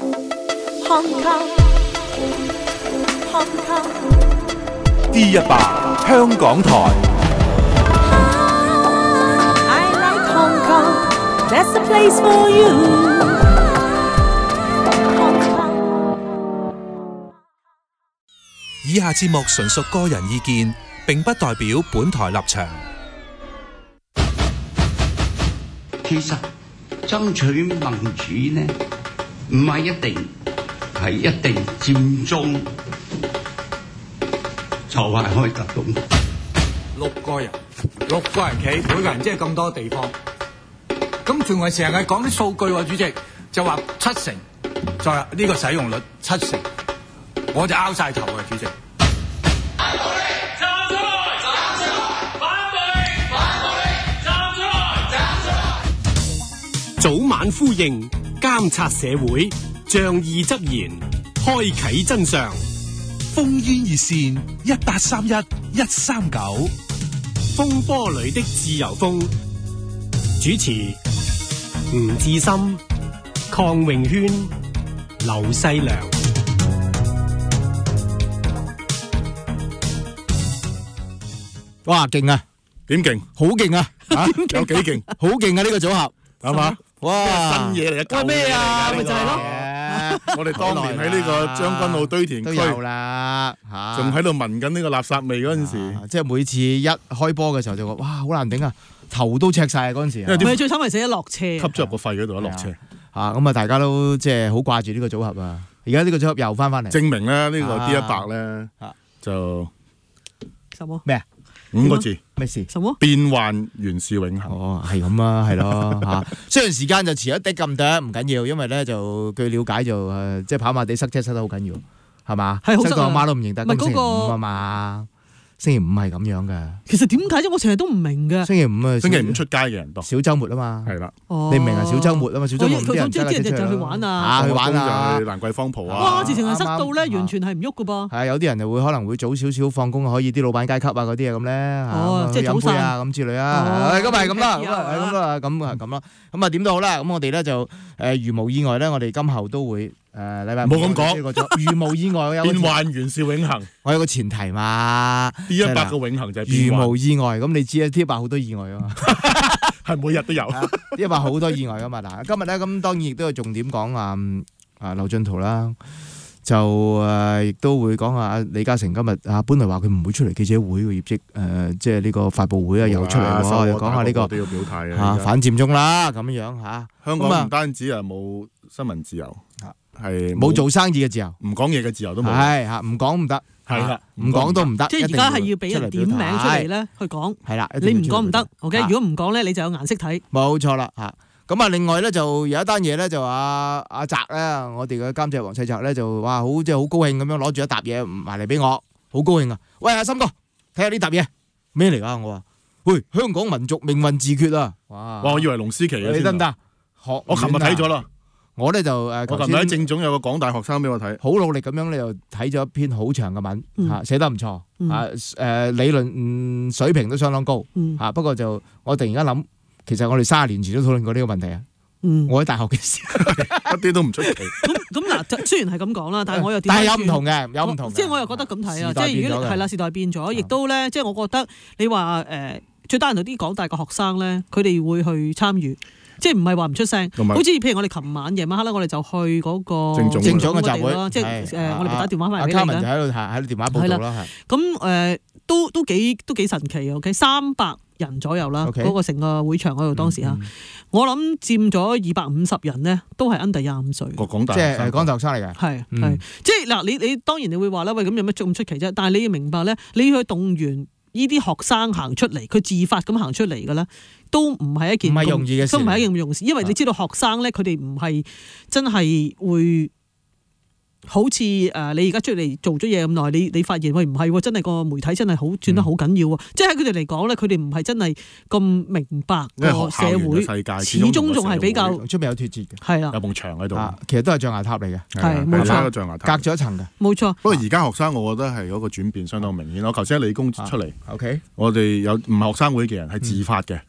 Hong Kong D100香港台。 I like Hong Kong, that's the place for you. Hong Kong 以下節目純屬個人意見，並不代表本台立場。 其實爭取民主呢，唔係一定佔中就係可以得到。 六個人企，每個人即係咁多地方，咁仲係成日講啲數據喎，主席就話70%，再呢個使用率70%，我就拗晒頭啊，主席。 早晚呼應，監察社會，仗義執言，開啟真相。 烽煙熱線1831-139， 風波裏的自由風，主持吳志森、鄺詠軒、劉細良。 哇，勁啊！ 點勁？ 好勁啊！ 有幾勁？ 好勁啊！呢個組合係嘛？ 哇！ 新嘢嚟嘅， 喂咩啊？ 咪就係咯。 我哋當年喺呢個將軍澳堆填區都有啦， 仲喺度聞緊呢個垃圾味嗰陣時， 即係每次一開波嘅時候就話哇好難頂啊，頭都赤晒嗰陣時。 唔係最慘係死一落車， 吸咗入個肺嗰度一落車。 咁啊，大家都即係好掛住呢個組合啊！而家呢個組合又翻嚟， 證明咧呢個 D100咧就什麼咩啊 ？5個字咩事？ 什麼變幻原是永恆。 哦，係咁啊，係咯嚇。雖然時間就遲一啲咁多，唔緊要，因為咧就據了解就即係跑馬地塞車塞得好緊要，係嘛？ 係好塞塞到阿媽都唔認得。 唔係嗰個 5啊嘛，星期5係咁樣嘅。 其實點解啫？我成日都唔明嘅。 星期5啊， 星期5出街嘅人多。 小週末啊嘛。 係啦。 你唔明啊？小週末啊嘛，小週末啲人啲人就去玩啊。 去玩啊！ 去蘭桂坊蒲啊！ 哇！直情係塞到咧，完全係唔喐㗎噃。 係有啲人就會可能會早少少放工，可以啲老闆階級啊嗰啲啊咁咧即係早晨啊咁之類啊。咁咪咁啦，咁啦。咁啊點都好啦。咁我哋咧就如無意外咧，我哋今後都會禮拜五。 冇咁講。 如無意外有變幻原是永恆。 我有個前提嘛。 D100嘅永恆就係變幻。 如無意外，咁你知啊，D100好多意外啊嘛。 係每日都有。 D100好多意外噶嘛。嗱，今日咧咁當然亦都有重點講劉進圖啦。就亦都會講下李嘉誠今日本來話佢唔會出嚟記者會嘅業績即係呢個發佈會又出嚟喎，又講下呢個都要表態反佔中啦咁樣嚇。 香港唔單止冇新聞自由，係冇做生意嘅自由， 唔講嘢嘅自由都冇。 係嚇，唔講唔得， 係啦， 唔講都唔得。 即係而家係要俾人點名出嚟咧去講。 係啦， 你唔講唔得 ，OK？如果唔講咧，你就有顏色睇。 冇錯啦嚇。咁啊，另外咧就有一單嘢咧，就阿澤咧，我哋嘅監製黃世澤咧就哇好即係好高興咁樣攞住一沓嘢埋嚟俾我，好高興啊！喂，阿森哥，睇下呢沓嘢咩嚟㗎？我話喂，香港民族命運自決啊！哇！ 我以為龍思琪嘅， 你得唔得？ 我琴日睇咗啦。 我咧就我琴日喺政總有個港大學生俾我睇， 好努力咁樣咧就睇咗一篇好長嘅文嚇，寫得唔錯理論水平都相當高嚇。不過就我突然間諗。其實我哋30年前都討論過呢個問題啊！我喺大學嘅時候， 一啲都唔出奇。 咁嗱，雖然係咁講啦，但係我又但係有唔同嘅，有唔同。 即係我又覺得咁睇啊！即係如果係啦，時代變咗，亦都咧，即係我覺得你話最得人到啲港大嘅學生咧，佢哋會去參與，即係唔係話唔出聲。好似譬如我哋琴晚夜晚黑咧，我哋就去嗰個政總嘅集會， 即係我哋打電話翻嚟俾你啦。 阿卡文就喺度電話報道啦， 咁都幾神奇啊 ！OK，300人左右啦，嗰個成個會場嗰度當時嚇，我諗佔咗250人咧，都係 under 25歲。 個港大即係港大學生嚟嘅。 係即係嗱，你當然你會話啦，喂咁有乜咁出奇啫？但係你要明白咧，你要去動員呢啲學生行出嚟，佢自發咁行出嚟嘅咧，都唔係一件唔係容易嘅事， 都唔係一件容事，因為你知道學生咧，佢哋唔係真係會。好似你而家出嚟做咗嘢咁耐，你發現喂唔係喎，真係個媒體真係好轉得好緊要喎。即係喺佢哋嚟講咧，佢哋唔係真係咁明白個社會，始終仲係比較出面有脫節嘅， 係啦， 有埲牆喺度， 其實都係象牙塔嚟嘅， 係冇錯， 隔咗一層嘅， 冇錯。 不過而家學生，我覺得係嗰個轉變相當明顯。我頭先喺理工出嚟， OK， 我哋有唔係學生會嘅人係自發嘅，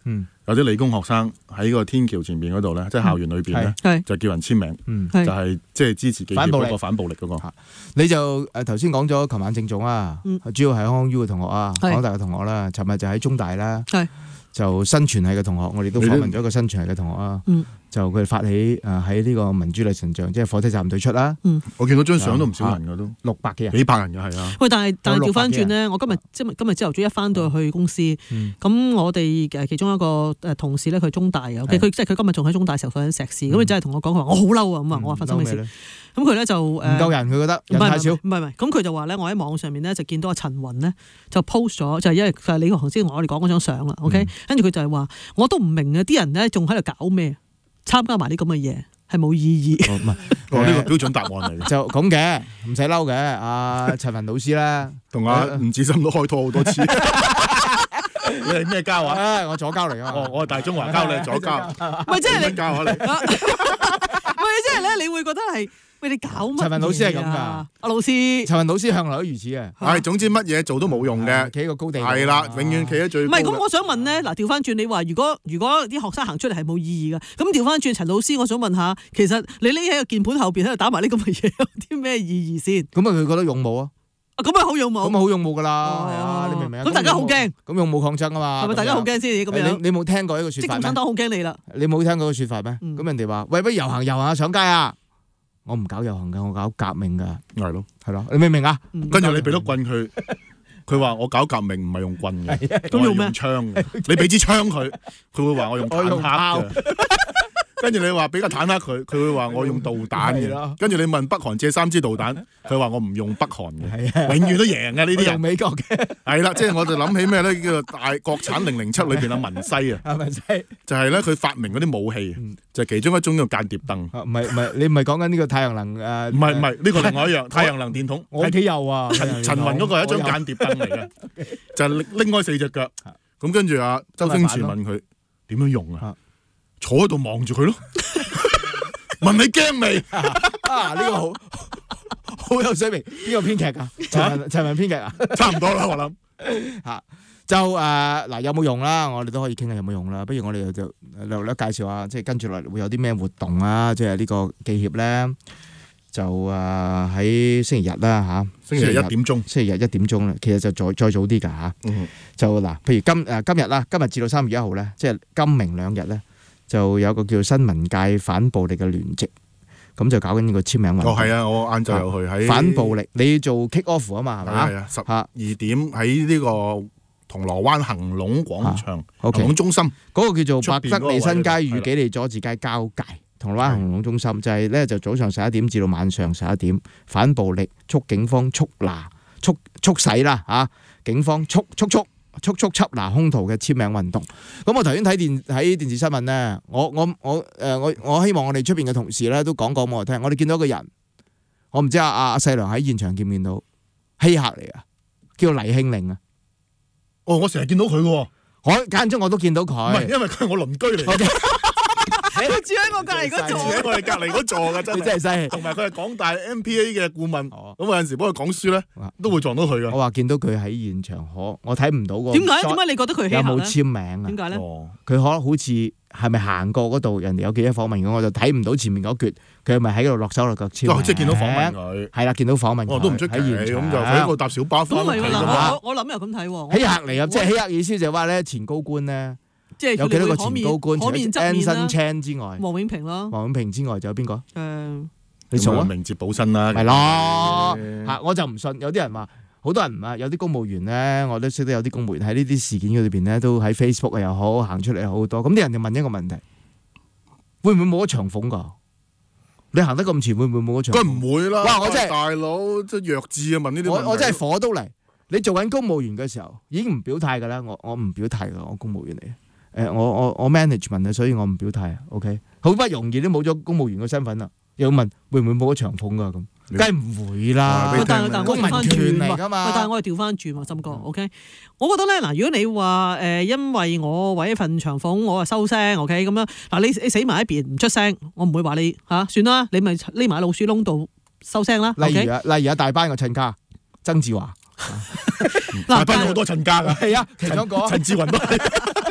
有啲理工學生喺個天橋前面嗰度咧，即係校園裏邊咧，就叫人簽名，就係即係支持記協嗰個反暴力嗰個。 你就頭先講咗琴晚正總啊，主要係康 U 嘅同學啊，港大嘅同學啦，尋日就喺中大啦，就新傳系嘅同學，我哋都訪問咗一個新傳系嘅同學啊。就佢發起喺呢個民主禮神像，即係火車站對出啦。 我見到張相都唔少人㗎，都 600幾人， 幾百人嘅係啊。 喂，但係調翻轉咧，我今日朝頭早一翻到去公司，咁我哋其中一個同事咧，佢中大嘅，佢即係佢今日仲喺中大時候讀緊碩士，咁佢真係同我講，佢話我好嬲啊，咁啊，我話發生咩事？咁佢咧就唔夠人，佢覺得人太少。 唔係，咁佢就話咧，我喺網上面咧就見到阿陳雲咧就 post 咗，就係因為佢係你頭先同我哋講嗰張相啦，OK，跟住佢就係話，我都唔明啊，啲人咧仲喺度搞咩？參加埋啲咁嘅嘢係冇意義。 唔係，呢個標準答案嚟嘅。 就咁嘅，唔使嬲嘅。阿陳雲老師啦， 同阿吳志森都開拖好多次。你係咩交啊？ 我左交嚟啊！ 我係大中華交，你係左交。 喂，即係你交下你。 喂，即係咧，你會覺得係。喂，你搞乜？ 陳雲老師係咁㗎， 阿老師。 陳雲老師向來都如此嘅。 係，總之乜嘢做都冇用嘅， 企喺個高地。 係啦，永遠企喺最高。 唔係，咁我想問咧，嗱，調翻轉，你話如果啲學生行出嚟係冇意義嘅，咁調翻轉，陳老師，我想問下，其實你匿喺個鍵盤後邊喺度打埋呢咁嘅嘢，有啲咩意義先？ 咁啊，佢覺得勇武啊。 咁咪好勇武。 咁啊，好勇武㗎啦，係啊，你明唔明啊？ 咁大家好驚。咁勇武抗爭啊嘛。 係咪大家好驚先？咁樣。 你冇聽過一個説法咩？ 即共產黨好驚你啦。 你冇聽過個説法咩？咁人哋話：喂，不如遊行啊，上街啊！我唔搞遊行㗎，我搞革命㗎。係咯，你明唔明啊？ 跟住你俾碌棍佢，佢話我搞革命唔係用棍嘅， 咁用咩？ 槍嘅。你俾支槍佢，佢會話我用坦克嘅。跟住你話俾個坦克佢，佢會話我用導彈嘅。跟住你問北韓借3支導彈，佢話我唔用北韓嘅。永遠都贏嘅呢啲人。 用美國嘅。 係啦，即係我就諗起咩咧？叫做大國產007裏邊阿文西啊。 文西就係咧，佢發明嗰啲武器，就係其中一種叫間諜燈。 唔係，你唔係講緊呢個太陽能誒？ 唔係，呢個另外一樣太陽能電筒。 我屋企有啊。 陳雲嗰個係一張間諜燈嚟嘅，就係拎開4隻腳。咁跟住阿周星馳問佢點樣用啊？坐喺度望住佢咯，問你驚未？ 呢個好有水平。邊個編劇㗎？陳雲編劇啊？ 差唔多啦，我諗嚇就嗱有冇用啦？我哋都可以傾下有冇用啦。不如我哋就略介紹下，即係跟住落嚟會有啲咩活動啊？即係呢個記協咧，就喺星期日啦嚇， 星期日1點鐘， 星期日1點鐘咧，其實就再早啲㗎嚇。就嗱，譬如今日啦，今日至到3月1號咧，即係今明2日咧。就有個叫新聞界反暴力嘅聯席，咁就搞緊呢個簽名運動。 係啊，我晏晝有去喺反暴力，你做 kick off 啊嘛，係咪？ 係啊，12點喺呢個銅鑼灣恒隆廣場、恒隆中心嗰個叫做百德利新街與紀利佐治街交界，銅鑼灣恒隆中心就係咧就早上11點至到晚上11點，反暴力，促警方促使啦嚇，警方促緝拿兇徒嘅簽名運動。咁我頭先睇電視新聞咧，我希望我哋出邊嘅同事咧都講俾我聽。我哋見到一個人，我唔知阿細良喺現場見唔見到稀客嚟啊，叫黎慶齡啊。 哦，我成日見到佢嘅， 我間中我都見到佢。唔係，因為佢係我鄰居嚟。 佢住喺我隔離嗰座， 住喺我哋隔離嗰座㗎，真係犀利。 同埋佢係港大 MPA 嘅顧問，咁我有陣時幫佢講書咧，都會撞到佢㗎。 我話見到佢喺現場，我睇唔到個。 點解你覺得佢有冇簽名啊？ 點解咧？ 佢可能好似係咪行過嗰度？人哋有記者訪問咁，我就睇唔到前面嗰橛，佢係咪喺度落手落腳簽名？ 即係見到訪問佢。 係啦，見到訪問佢。 都唔出奇，咁就喺個搭小巴翻嚟㗎嘛。 我諗又咁睇喎。 稀客嚟啊！即係稀客意思就係話咧，前高官咧。 即係有幾多個前高官？除咗 Anson Chan 之外， 黃永平咯。 黃永平之外，仲有邊個？ 你數啊？明哲保身啦， 係咯嚇，我就唔信。有啲人話，好多人唔係，有啲公務員咧，我都識得有啲公務員喺呢啲事件裏邊咧，都喺 Facebook 又好，行出嚟又好多。咁啲人就問一個問題：會唔會冇咗長俸㗎？你行得咁前，會唔會冇咗長俸？ 梗唔會啦！ 哇！我真係大佬，即係弱智啊！問呢啲問題， 我真係火都嚟。你做緊公務員嘅時候，已經唔表態㗎啦。我唔表態㗎，我公務員嚟。我 management 啊，所以我唔表態啊。OK， 好不容易都冇咗公務員嘅身份啦，又問會唔會冇咗長俸㗎咁？梗係唔會啦。 但係公民權嚟㗎嘛。 但係我係調翻轉喎，森哥。OK， 我覺得咧嗱，如果你話因為我為一份長俸，我啊收聲 OK 咁樣嗱，你死埋一邊唔出聲，我唔會話你嚇算啦，你咪匿埋老鼠窿度收聲啦。 例如大班嘅親家曾志華， 大班好多親家㗎。 係啊，其中一個陳志雲都係。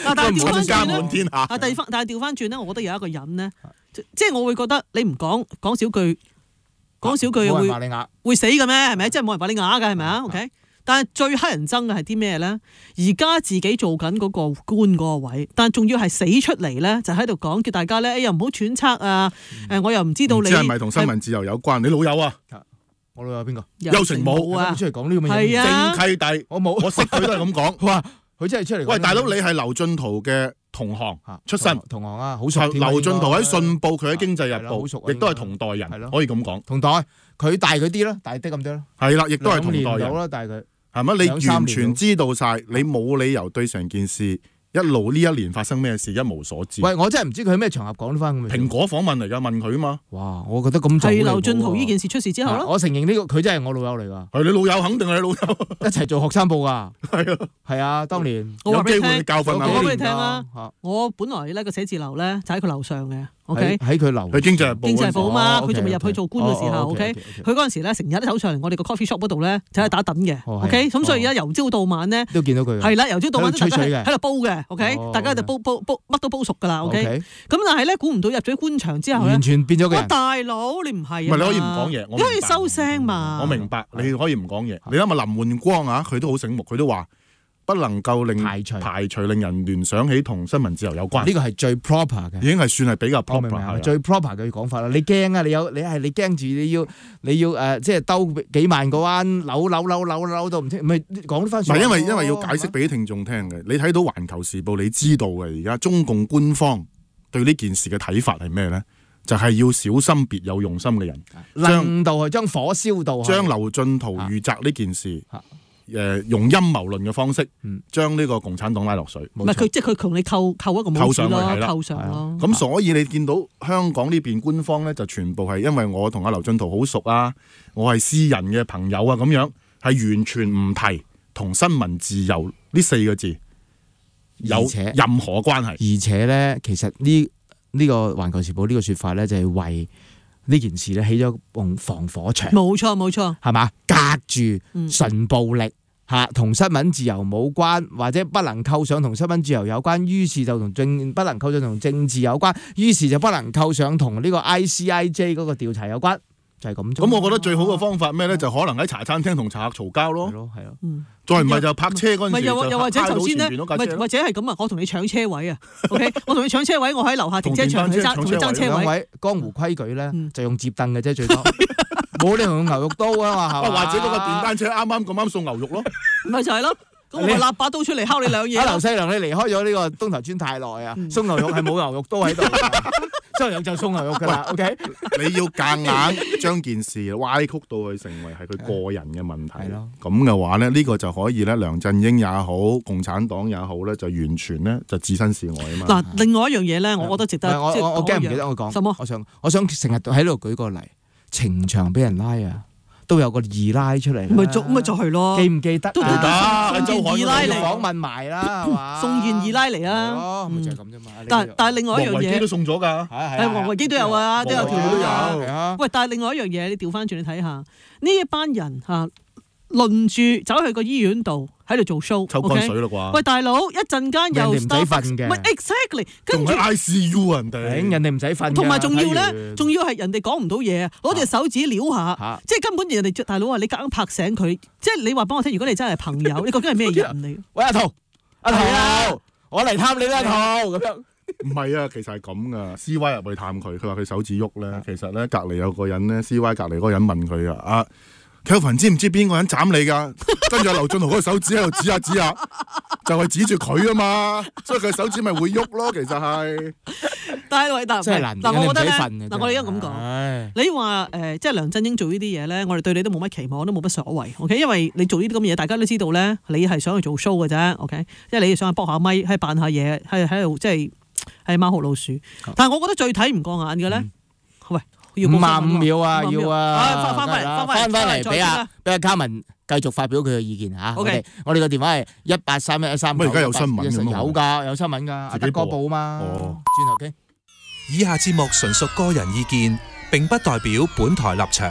但係調翻家轉咧， 滿天下。 但係調翻轉咧，我覺得有一個人咧，即係我會覺得你唔講少句冇人話你啞， 會死嘅咩？係咪？即係冇人話你啞嘅係咪啊？OK。但係最乞人憎嘅係啲咩咧？而家自己做緊嗰個官嗰個位，但係仲要係死出嚟咧，就喺度講叫大家咧，又唔好揣測啊！我又唔知道你係咪同新聞自由有關？你老友啊？ 我老友邊個？ 邱成武啊， 出嚟講呢個嘢， 係啊， 正契弟，我冇，我識佢都係咁講。 哇！佢真係出嚟。 喂，大佬，你係劉進圖嘅同行出身， 同行啊，好熟。 劉進圖喺信報，佢喺經濟日報， 好熟， 亦都係同代人，可以咁講。 同代，佢大佢啲咯，大啲咁多咯。 係啦，亦都係同代人。 啦，大佢。 係咪？你完全知道晒，你冇理由對成件事一路呢一年發生咩事一無所知。 喂，我真係唔知佢喺咩場合講翻咁嘅。 蘋果訪問嚟㗎，問佢啊嘛。 哇！我覺得咁係劉進圖呢件事出事之後咯。 我承認呢個佢真係我老友嚟㗎。 係你老友，肯定係你老友， 一齊做學生報㗎。 係啊， 係啊，當年有機會教訓下我俾你聽啦。我本來咧個寫字樓咧就喺佢樓上嘅。OK， 喺佢樓， 佢經濟日報啊嘛，佢仲未入去做官嘅時候 ，OK，佢嗰陣時咧成日都走上嚟我哋個 coffee shop 嗰度咧就喺度打躉嘅 ，OK，咁所以而家由朝到晚咧都見到佢， 係啦，由朝到晚都大家喺度煲嘅 ，OK， 大家就煲乜都煲熟㗎啦 ，OK，咁但係咧估唔到入咗官場之後咧， 完全變咗個人。 大佬你唔係啊， 唔係你可以唔講嘢， 你可以收聲嘛。 我明白，你可以唔講嘢。你諗下林煥光啊，佢都好醒目，佢都話。不能夠排除令人聯想起同新聞自由有關， 呢個係最 proper 嘅， 已經係算係比較 proper 最 proper 嘅講法啦。你驚啊！你驚住你要即係兜幾萬個彎，扭到唔清，唔係講翻。 唔係因為要解釋俾聽眾聽嘅。你睇到《環球時報》，你知道嘅而家中共官方對呢件事嘅睇法係咩咧？就係要小心別有用心嘅人， 將火燒到， 將劉進圖遇襲呢件事。用陰謀論嘅方式，將呢個共產黨拉落水。 唔係佢，即係佢同你扣一個帽子咯，扣上咯。 咁所以你見到香港呢邊官方咧，就全部係因為我同阿劉進圖好熟啊，我係私人嘅朋友啊，咁樣係完全唔提同新聞自由呢4個字有任何關係。 而且咧，其實呢個《環球時報》呢個説法咧，就係為呢件事咧起咗棟防火牆。冇錯，係嘛？隔住純暴力。同新聞自由冇關，或者不能構想同新聞自由有關，於是就不能構想同政治有關，於是就不能構想同呢個 ICIJ 嗰個調查有關，就係咁。 咁我覺得最好嘅方法咩咧？就可能喺茶餐廳同茶客嘈交咯。係咯。再唔係就泊車嗰陣時就又或者頭先咧，或者係咁啊！我同你搶車位啊 ，OK？ 我同你搶車位，我喺樓下停車場同你爭車位。 江湖規矩咧，就用摺凳嘅啫，最多。冇你用牛肉刀啊嘛，係嘛？ 或者嗰個電單車啱咁送牛肉咯， 咪就係咯。咁我咪立把刀出嚟敲你兩嘢。 劉細良，你離開咗呢個東頭村太耐啊，送牛肉係冇牛肉刀喺度，送牛肉就送牛肉㗎啦。OK， 你要夾硬將件事歪曲到佢成為係佢個人嘅問題咯。咁嘅話咧，呢個就可以咧，梁振英也好，共產黨也好咧，就完全咧就置身事外啊嘛。 嗱，另外一樣嘢咧，我覺得值得。 我驚唔記得我講。什麼？我想成日喺度舉個例。情場俾人拉啊，都有個二奶出嚟， 咪就係咯， 記唔記得？ 都記得，宋燕二奶嚟訪問埋啦，係嘛？ 宋燕二奶嚟啊， 咪就係咁啫嘛。 但係另外一樣嘢， 王維基都送咗㗎， 係王維基都有啊，都有條都有。喂，但係另外一樣嘢，你調翻轉你睇下，呢一班人嚇輪住走去個醫院度喺度做 show， 抽乾水啦啩？ 喂，大佬，一陣間又唔使瞓嘅， 唔係 exactly， 跟住 ICU 人哋唔使瞓， 同埋仲要係人哋講唔到嘢啊，攞隻手指撩下，即係根本人哋大佬啊，你夾硬拍醒佢，即係你話俾我聽，如果你真係朋友，你究竟係咩人嚟？ 喂，阿濤，我嚟探你啦，阿濤咁樣。 唔係啊，其實係咁噶。CY 入去探佢，佢話佢手指喐咧，其實咧隔離有個人咧 ，CY 隔離嗰個人問佢啊。Kelvin 知唔知邊個人斬你㗎？跟住劉進圖嗰個手指喺度指下，就係指住佢啊嘛，所以佢手指咪會喐咯。其實係， 但係嗱，我覺得咧，嗱，我哋而家咁講，你話即係梁振英做呢啲嘢咧，我哋對你都冇乜期望，都冇乜所謂。OK， 因為你做呢啲咁嘅嘢，大家都知道咧，你係想去做 show 嘅啫。OK， 即係你想去搏下咪，係扮下嘢，喺度即係貓學老鼠。但係我覺得最睇唔過眼嘅咧，喂。 55秒啊，要啊， 翻返嚟俾阿卡文繼續發表佢嘅意見嚇。OK， 我哋個電話係1831139。 乜而家有新聞㗎嘛？ 有㗎，有新聞㗎。阿德哥報啊嘛。轉頭傾。 以下節目純屬個人意見，並不代表本台立場。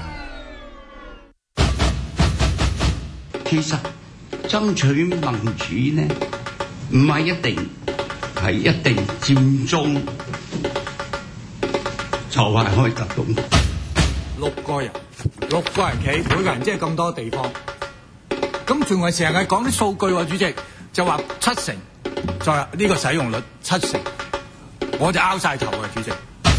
其實爭取民主呢，唔係一定係一定佔中就係開特工。 六個人企，每個人即係咁多地方。咁仲係成日講啲數據喎，主席就話70%，就係呢個使用率70%，我就拗晒頭啊，主席。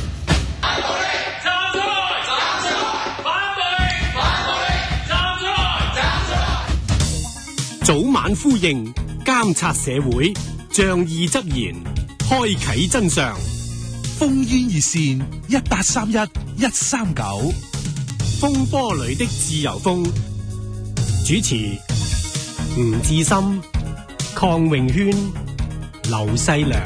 早晚呼應，監察社會，仗義執言，開啟真相。 烽煙熱線1831-139， 風波裏的自由風，主持吳志森、鄺永軒、劉細良。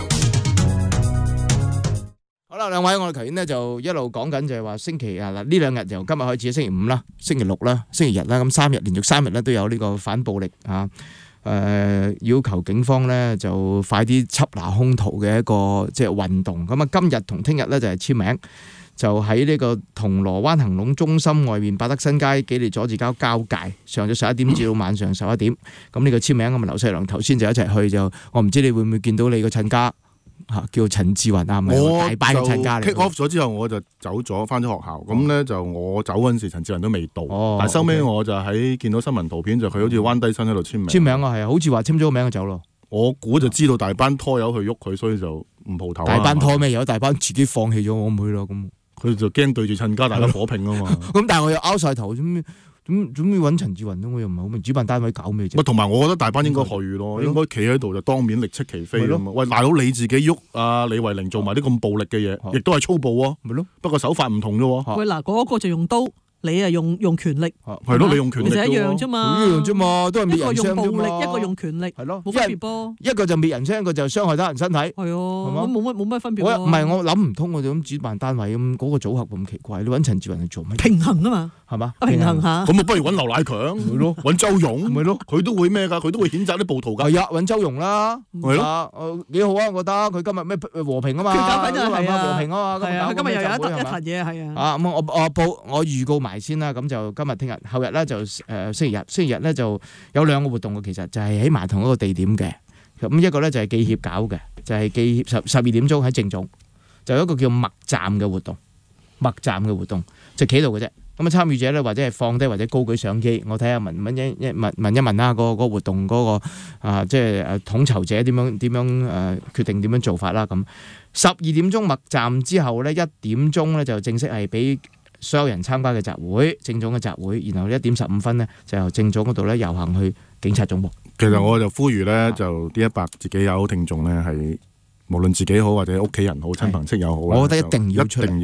好啦，兩位，我哋頭先呢就一路講緊就係話星期呢兩日由今日開始，星期五啦、星期六啦、星期日啦，咁連續3日咧都有呢個反暴力要求警方咧就快啲緝拿兇徒嘅一個即係運動。咁啊，今日同聽日咧就係簽名，就喺呢個銅鑼灣恒隆中心外面百德新街紀利佐治街交界，上晝11點至到晚上11點。咁呢個簽名咁啊，劉細良頭先就一齊去，就我唔知你會唔會見到你個親家叫陳志雲啊，唔係大班嘅親家嚟。 kick off 咗之後，我就走咗，翻咗學校。咁咧就我走嗰陣時，陳志雲都未到。但係收尾我就喺見到新聞圖片，就佢好似彎低身喺度簽名。簽名啊，係啊，好似話簽咗個名就走咯。 我估就知道大班拖友去喐佢，所以就唔蒲頭。 大班拖咩？有大班自己放棄咗，我唔去咯。咁佢就驚對住親家大家火拼啊嘛。 咁但係我又拗晒頭，咁要揾陳志雲咧，我又唔係好明主辦單位搞咩啫。 同埋我覺得大班應該去咯，應該企喺度就當面力斥其非啊嘛。喂，大佬你自己喐啊，李慧玲做埋啲咁暴力嘅嘢，亦都係粗暴啊。咪咯，不過手法唔同啫喎。 喂，嗱，嗰個就用刀。你啊用權力， 係咯，你用權力， 其實一樣啫嘛， 一樣啫嘛，都係滅人傷啫嘛。一個用暴力，一個用權力， 係咯， 冇分別噃。 一個就滅人傷，一個就傷害他人身體。係啊，冇乜分別。 唔係我諗唔通，我哋咁主辦單位咁嗰個組合咁奇怪，你揾陳志雲去做咩？ 平衡啊嘛， 係嘛？ 平衡下。 咁啊，不如揾劉乃強， 係咯， 揾周融， 咪咯， 佢都會咩㗎？佢都會譴責啲暴徒㗎。 係啊，揾周融啦， 係咯， 幾好啊！我覺得佢今日咩和平啊嘛， 搞緊就係和平啊嘛。 係啊，今日又有一壇嘢係啊。 咁我預告埋先啦，咁就。今日、聽日、後日咧就星期日咧就有2個活動嘅，其實就係喺埋同一個地點嘅。咁一個咧就係記協搞嘅，就係記協12點鐘喺政總，就有一個叫默站嘅活動，就企度嘅啫。咁啊參與者咧或者係放低或者高舉相機，我睇下問一問啦，個活動嗰個即係統籌者點樣決定點樣做法啦。咁12點鐘默站之後咧，1點鐘咧就正式係俾所有人參加嘅集會，政總嘅集會，然後1點15分呢，就由政總嗰度咧遊行去警察總部。 其實我就呼籲咧，就D100自己有聽眾咧，係無論自己好或者屋企人好、親朋戚友好， 我覺得一定要出嚟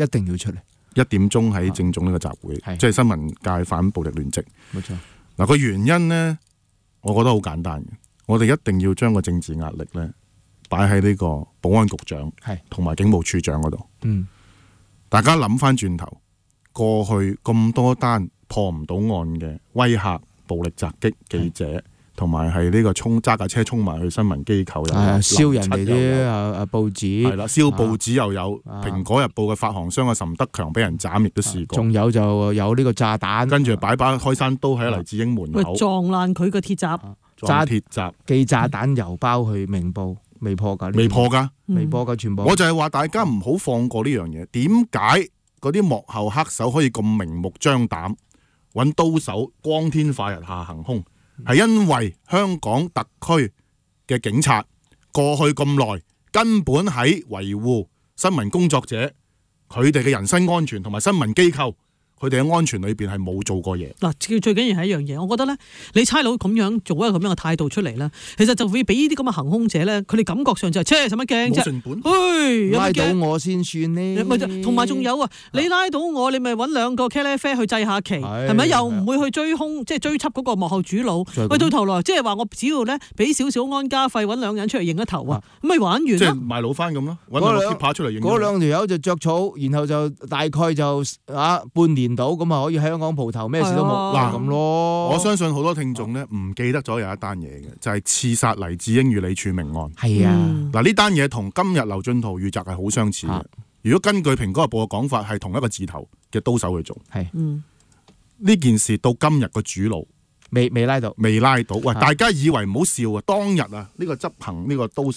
1點鐘喺政總呢個集會，即係新聞界反暴力聯席。 冇錯。 嗱個原因呢，我覺得好簡單嘅，我哋一定要將個政治壓力咧擺喺呢個保安局長同埋警務處長嗰度。大家諗翻轉頭。過去咁多單破唔到案嘅威嚇、暴力襲擊記者，同埋係呢個揸架車衝埋去新聞機構， 燒人哋啲報紙， 係啦，燒報紙又有。蘋果日報嘅發行商岑德強俾人斬，亦都試過。 仲有就有呢個炸彈， 跟住擺把開山刀喺黎智英門口， 撞爛佢個鐵閘， 炸鐵閘， 寄炸彈郵包去明報，未破㗎， 未破㗎， 全部。 我就係話大家唔好放過呢樣嘢。點解？嗰啲幕後黑手可以咁明目張膽揾刀手光天化日下行兇，係因為香港特區嘅警察過去咁耐根本喺維護新聞工作者佢哋嘅人身安全同埋新聞機構佢哋嘅安全裏邊係冇做過嘢。 嗱，最緊要係一樣嘢，我覺得咧，你差佬咁樣做一個咁樣嘅態度出嚟咧，其實就會俾呢啲咁嘅行兇者咧，佢哋感覺上就係，使乜驚啫？冇成本， 拉到我先算呢。 同埋仲有啊，你拉到我，你咪揾2個茄喱啡去祭下旗，係咪？又唔會去追兇，即係追緝嗰個幕後主腦。喂，到頭來即係話我只要咧俾少少安家費，揾2人出嚟認一頭啊，咁咪玩完咯。 即係賣老翻咁咯，揾2個貼牌出嚟認。 嗰2條友就着草，然後就大概就半年到咁啊，可以喺香港蒲頭，咩事都冇嗱咁咯。 我相信好多聽眾咧唔記得咗有一單嘢嘅，就係刺殺黎智英與李柱銘案。 係啊， 嗱呢單嘢同今日劉進圖遇襲係好相似嘅。如果根據蘋果日報嘅講法，係同一個字頭嘅刀手去做。係，呢件事到今日個主腦未拉到。喂，大家以為唔好笑啊？當日啊，呢個執行呢個刀手啊，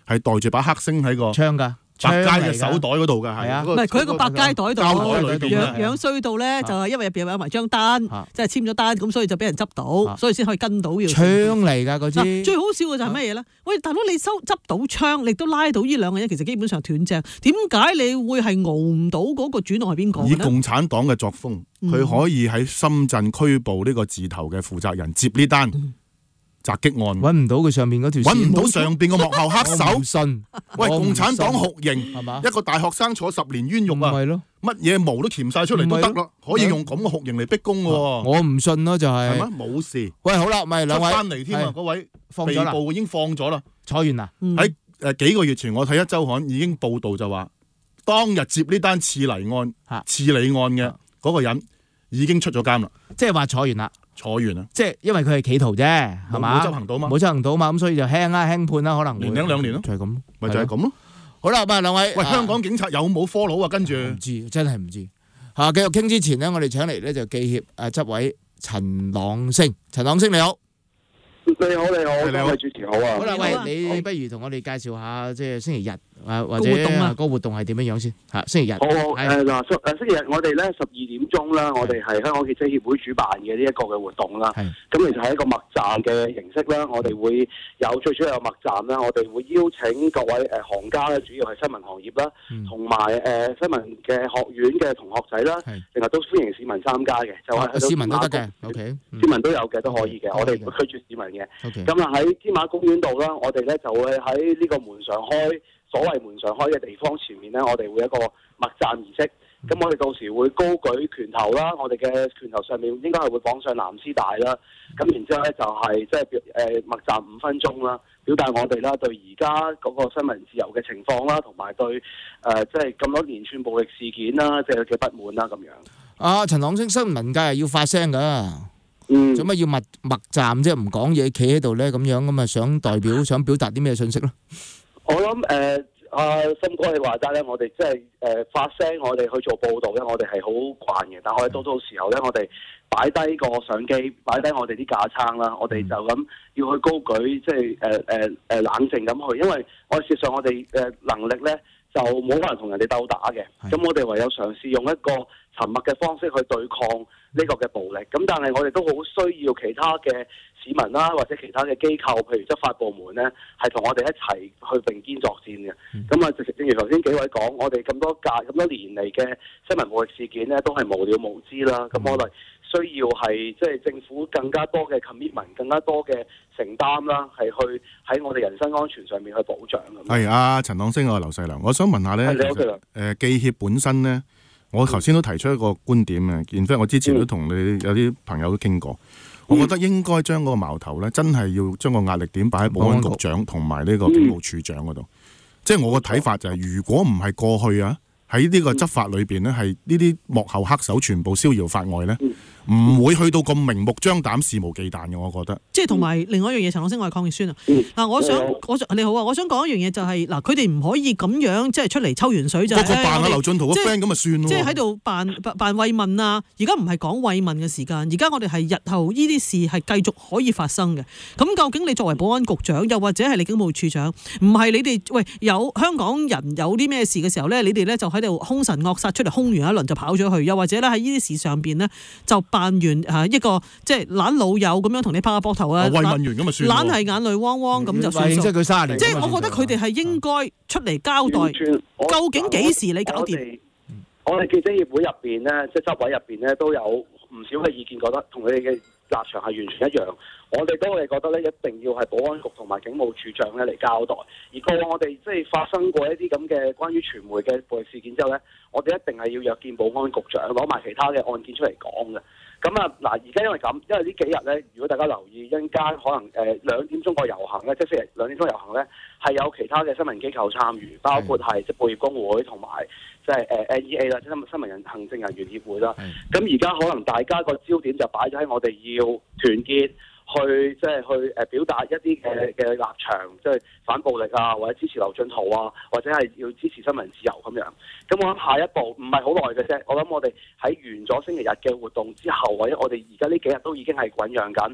係袋住把黑星喺個槍㗎。 百佳嘅手袋嗰度㗎，係啊， 唔係佢喺個百佳袋度， 膠袋裏邊樣衰到咧，就係因為入邊有埋張單，即係簽咗單，咁所以就俾人執到，所以先可以跟到要。 槍嚟㗎嗰支。 最好笑嘅就係乜嘢咧？喂，大佬你執到槍，你都拉到呢兩個人，其實基本上斷正。點解你會係熬唔到嗰個主腦係邊個咧？ 以共產黨嘅作風，佢可以喺深圳拘捕呢個字頭嘅負責人接呢單。襲擊案揾唔到佢上面嗰條線， 揾唔到上邊個幕後黑手。 唔信， 喂，共產黨酷刑係嘛？ 一個大學生坐10年冤獄啊！ 係咯， 乜嘢毛都鉗晒出嚟都得啦，可以用咁嘅酷刑嚟逼供喎。 我唔信咯，就係。 係咩？冇事。 喂，好啦，咪兩位出翻嚟添啊！嗰位被捕已經放咗啦， 坐完啦。 喺幾個月前，我睇一週刊已經報道就話，當日接呢單刺梨案嘅嗰個人已經出咗監啦， 即係話坐完啦。 坐完啦， 即係因為佢係企圖啫，係嘛？ 冇執行到嘛， 咁所以就輕判啦，可能年零2年咯， 就係咁， 咪就係咁咯。 好啦，咁啊兩位， 喂，香港警察有冇 follow 啊？跟住唔知，真係唔知。嚇，繼續傾之前呢，我哋請嚟咧就記協執委陳朗昇，陳朗昇你好。 你好，兩位主持好啊！ 好啦，喂，你不如同我哋介紹下即係星期日或者個活動係點樣樣先嚇？星期日好嗱，星期日我哋咧12點鐘啦，我哋係香港記者協會主辦嘅呢一個嘅活動啦。咁其實係一個默站嘅形式啦，我哋會有最主要有默站啦，我哋會邀請各位行家咧，主要係新聞行業啦，同埋新聞嘅學院嘅同學仔啦，另外都歡迎市民參加嘅，就係市民都得嘅 ，OK， 市民都有嘅，都可以嘅，我哋唔拒絕市民。咁啊喺天馬公園度啦，我哋咧就會喺呢個門常開，所謂門常開嘅地方前面咧，我哋會有一個默站儀式。咁我哋到時會高舉拳頭啦，我哋嘅拳頭上面應該係會綁上藍絲帶啦。咁然之後咧就係即係默站5分鐘啦，表達我哋啦對而家嗰個新聞自由嘅情況啦，同埋對即係咁多連串暴力事件啦，即係嘅不滿啦咁樣。 啊，陳朗昇，新聞界係要發聲㗎。做乜要默站啫？唔講嘢，企喺度咧咁樣咁啊？想表達啲咩信息咧？ 我諗森哥你話齋咧，我哋即係發聲，我哋去做報導咧，我哋係好慣嘅。但係我哋到時候咧，我哋擺低個相機，擺低我哋啲架撐啦，我哋就咁要去高舉，即係冷靜咁去，因為我哋事實上我哋能力咧就冇可能同人哋鬥打嘅。咁我哋唯有嘗試用一個沉默嘅方式去對抗呢個嘅暴力。咁但係我哋都好需要其他嘅市民啦，或者其他嘅機構，譬如執法部門咧，係同我哋一齊去並肩作戰嘅。咁啊，正如頭先幾位講，我哋咁多年嚟嘅新聞暴力事件咧，都係無了無知啦。咁我哋需要係即係政府更加多嘅 commitment， 更加多嘅承擔啦，係去喺我哋人身安全上面去保障咁。 係啊，陳朗昇，我係劉細良，我想問下咧，記協本身咧，我頭先都提出一個觀點啊，然之後我之前都同你有啲朋友都傾過，我覺得應該將嗰個矛頭咧，真係要將個壓力點擺喺保安局長同埋呢個警務處長嗰度。即係我個睇法就係，如果唔係過去啊，喺呢個執法裏邊咧，係呢啲幕後黑手全部逍遙法外咧。唔會去到咁明目張膽、肆無忌憚嘅，我覺得。即係同埋另外一樣嘢，陳朗昇，我係鄺奕宣啊。嗱，你好啊，我想講一樣嘢就係嗱，佢哋唔可以咁樣即係出嚟抽完水就。個扮下劉進圖個 friend 咁咪算咯。即係喺度扮慰問啊！而家唔係講慰問嘅時間，而家我哋係日後呢啲事係繼續可以發生嘅。咁究竟你作為保安局長，又或者係你警務處長，唔係你哋喂有香港人有啲咩事嘅時候咧，你哋咧就喺度兇神惡煞出嚟兇完一輪就跑咗去，又或者咧喺呢啲事上邊咧就扮完一個即係懶老友咁樣同你拍下膊頭啊，慰問完咁咪算，懶係眼淚汪汪咁就算數。即係佢30年，即係我覺得佢哋係應該出嚟交代，究竟幾時你搞掂？ 我哋記者協會入邊咧，即係執委入邊咧，都有唔少嘅意見，覺得同佢哋嘅立場係完全一樣。我哋都係覺得咧，一定要係保安局同埋警務處長咧嚟交代。而過往我哋即係發生過一啲咁嘅關於傳媒嘅暴力事件之後咧，我哋一定係要約見保安局長，攞埋其他嘅案件出嚟講嘅。咁啊嗱，而家因為咁，因為呢幾日咧，如果大家留意，一陣間可能2點鐘個遊行咧，即係星期2點鐘遊行咧，係有其他嘅新聞機構參與，包括係即係報業公會同埋即係NEA 啦，即係新聞行政人員協會啦。咁而家可能大家個焦點就擺咗喺我哋要團結。去即係去表達一啲嘅立場，即係反暴力啊，或者支持劉進圖啊，或者係要支持新聞自由咁樣。咁我諗下一步唔係好耐嘅啫。我諗我哋喺完咗星期日嘅活動之後，或者我哋而家呢幾日都已經係醞釀緊，即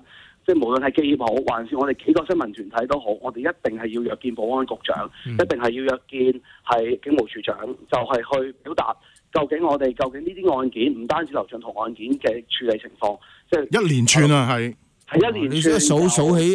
即係無論係記協好，還是我哋幾個新聞團體都好，我哋一定係要約見保安局長，一定係要約見係警務處長，就係去表達究竟呢啲案件唔單止劉進圖案件嘅處理情況，即係一連串啊，係一連串。 你數起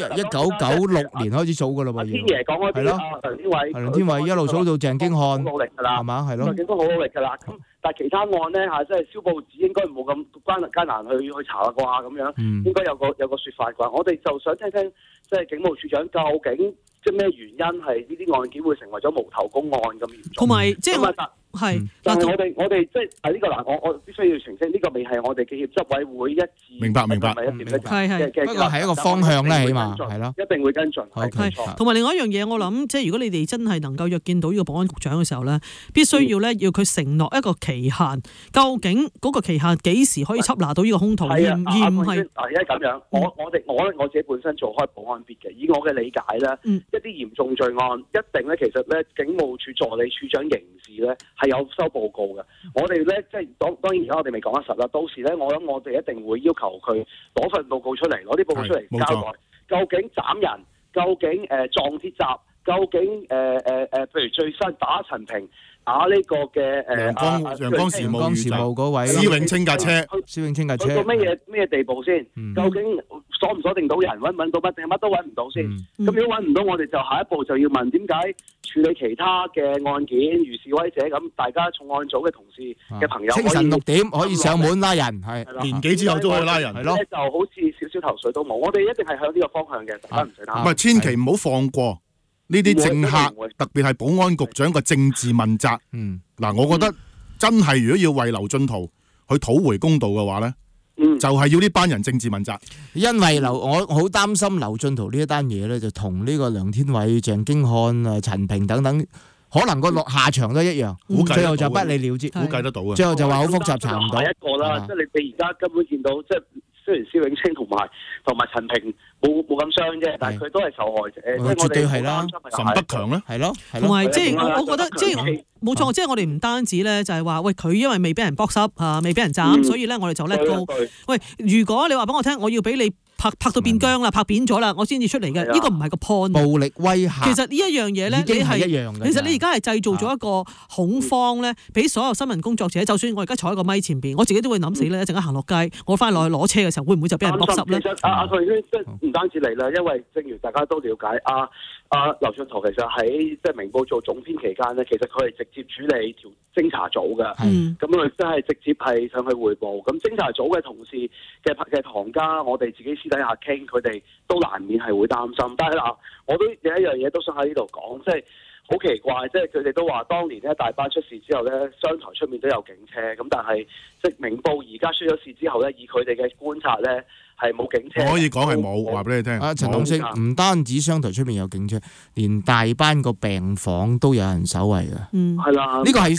1996年開始數噶啦喎， 天爺講嗰啲梁天偉一路數到鄭經漢， 好努力㗎啦， 係嘛？係咯， 鄭經漢好努力㗎啦。咁但係其他案咧即係燒報紙應該冇咁艱難去查啦啩咁樣，應該有個説法啩。我哋就想聽聽即係警務處長究竟即係咩原因係呢啲案件會成為咗無頭公案咁嚴重？ 同埋即係但係我哋即係呢個嗱，我必須要澄清，呢個未係我哋記協執委會一致。 明白。 係不過係一個方向咧，起碼係咯， 一定會跟進。 係同埋另外一樣嘢，我諗即係如果你哋真係能夠約見到呢個保安局長嘅時候咧，必須要佢承諾一個期限，究竟嗰個期限幾時可以緝拿到呢個兇徒，而唔係而家咁樣。我自己本身做開保安別嘅，以我嘅理解咧，一啲嚴重罪案一定咧，其實咧警務處助理處長刑事咧係有收報告嘅。我哋咧即係當然而家我哋未講得實啦，到時咧我諗我哋一定會要求佢攞份報告出嚟，攞啲報告出嚟交代，究竟斬人，究竟撞鐵閘，究竟譬如最新打陳平。打呢個嘅陽光事務嗰位施永青架車， 施永青架車去到咩地步先？究竟鎖唔鎖定到人，揾唔揾到乜都揾唔到先？咁如果揾唔到，我哋就下一步就要問點解處理其他嘅案件，如示威者咁，大家重案組嘅同事嘅朋友清晨6點可以上門拉人，係年幾之後都可以拉人，係咯， 就好似少頭緒都冇。我哋一定係向呢個方向嘅，大家唔使擔心。 唔係，千祈唔好放過。呢啲政客，特別係保安局長嘅政治問責。嗱，我覺得真係如果要為劉進圖去討回公道嘅話咧，就係要呢班人政治問責。 因為我好擔心劉進圖呢一單嘢咧，就同呢個梁天偉、鄭經漢、陳平等等，可能個下場都一樣，最後就不了了之， 估計得到嘅。 最後就話好複雜，查唔到。 一個啦，即係你而家根本見到即係。雖然施永青同埋陳平冇咁傷啫，但係佢都係受害者。 絕對係啦， 岑北強咧， 係咯， 同埋即係我覺得即係冇錯，即係我哋唔單止咧，就係話喂佢因為未俾人剝濕未俾人斬，所以咧我哋就let go。喂，如果你話俾我聽，我要俾你拍到變僵啦，拍扁咗啦，我先至出嚟嘅，呢個唔係個 point。 暴力威嚇， 其實呢一樣嘢咧，你係一樣嘅。其實你而家係製造咗一個恐慌咧，俾所有新聞工作者。就算我而家坐喺個咪前邊，我自己都會諗死咧，一陣間行落街，我翻落去攞車嘅時候，會唔會就俾人剝濕咧？ 其實阿徐軒即係唔單止嚟啦，因為正如大家都了解，劉進圖其實喺即係明報做總編期間咧，其實佢係直接處理條偵查組嘅，咁佢真係直接係上去彙報。咁偵查組嘅同事嘅行家，我哋自己私底下傾，佢哋都難免係會擔心。但係嗱，我都有一樣嘢都想喺呢度講，即係好奇怪，即係佢哋都話當年咧大班出事之後咧，商台出面都有警車，咁但係即係明報而家出咗事之後咧，以佢哋嘅觀察咧。係冇警車， 我可以講係冇，話俾你聽。 陳同星唔單止商台出面有警車，連大班個病房都有人守衞嘅。 係啦， 呢個係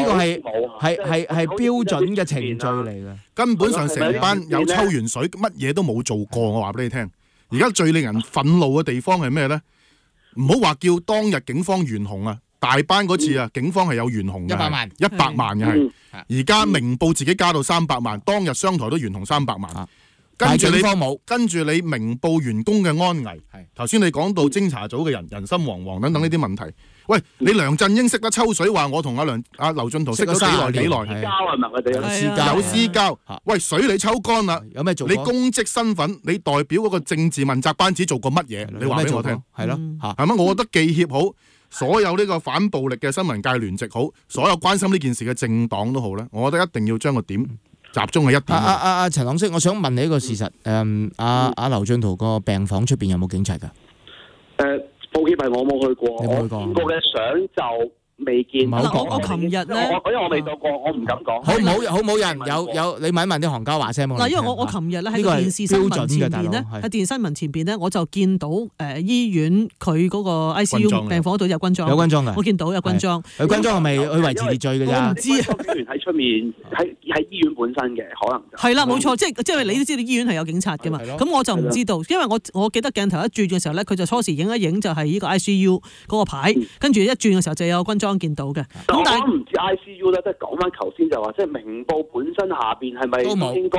標準嘅程序嚟嘅。 根本上成班有抽完水，乜嘢都冇做過。我話俾你聽，而家最令人憤怒嘅地方係咩咧？唔好話叫當日警方懸紅啊！大班嗰次啊，警方係有懸紅嘅，100萬嘅係。而家明報自己加到300萬，當日商台都懸紅300萬。跟住你明報員工嘅安危，頭先你講到偵查組嘅人心惶惶等等呢啲問題。喂，你梁振英識得抽水，話我同劉進圖識咗幾耐？有私交。喂，水你抽乾啦，有咩做？你公職身份，你代表嗰個政治問責班子做過乜嘢？你話俾我聽。 係咯， 係咪？我覺得記協好，所有呢個反暴力嘅新聞界聯席好，所有關心呢件事嘅政黨都好咧，我覺得一定要將個點集中喺一點。 陳朗色，我想問你一個事實，劉進圖個病房出邊有冇警察㗎？ 抱歉係我冇去過， 你冇去過？ 我見過嘅相就未見。 我琴日咧， 因為我未到過，我唔敢講。 好冇人有你問一問啲行家話聲。 嗱，因為我琴日咧喺電視新聞前邊咧，喺電視新聞前邊咧，我就見到醫院佢嗰個 ICU 病房度有軍裝， 有軍裝㗎。 我見到有軍裝。 佢軍裝係咪去維持秩序㗎咋？ 我唔知啊。 警員喺出面喺醫院本身嘅可能就係啦，冇錯，即係你都知道醫院係有警察㗎嘛。咁我就唔知道，因為我記得鏡頭一轉嘅時候咧，佢就初時影一影就係呢個 ICU 嗰個牌，跟住一轉嘅時候就有軍裝見到嘅。 咁但係唔知 ICU 咧，即係講翻頭先就話，即係明報本身下邊係咪應該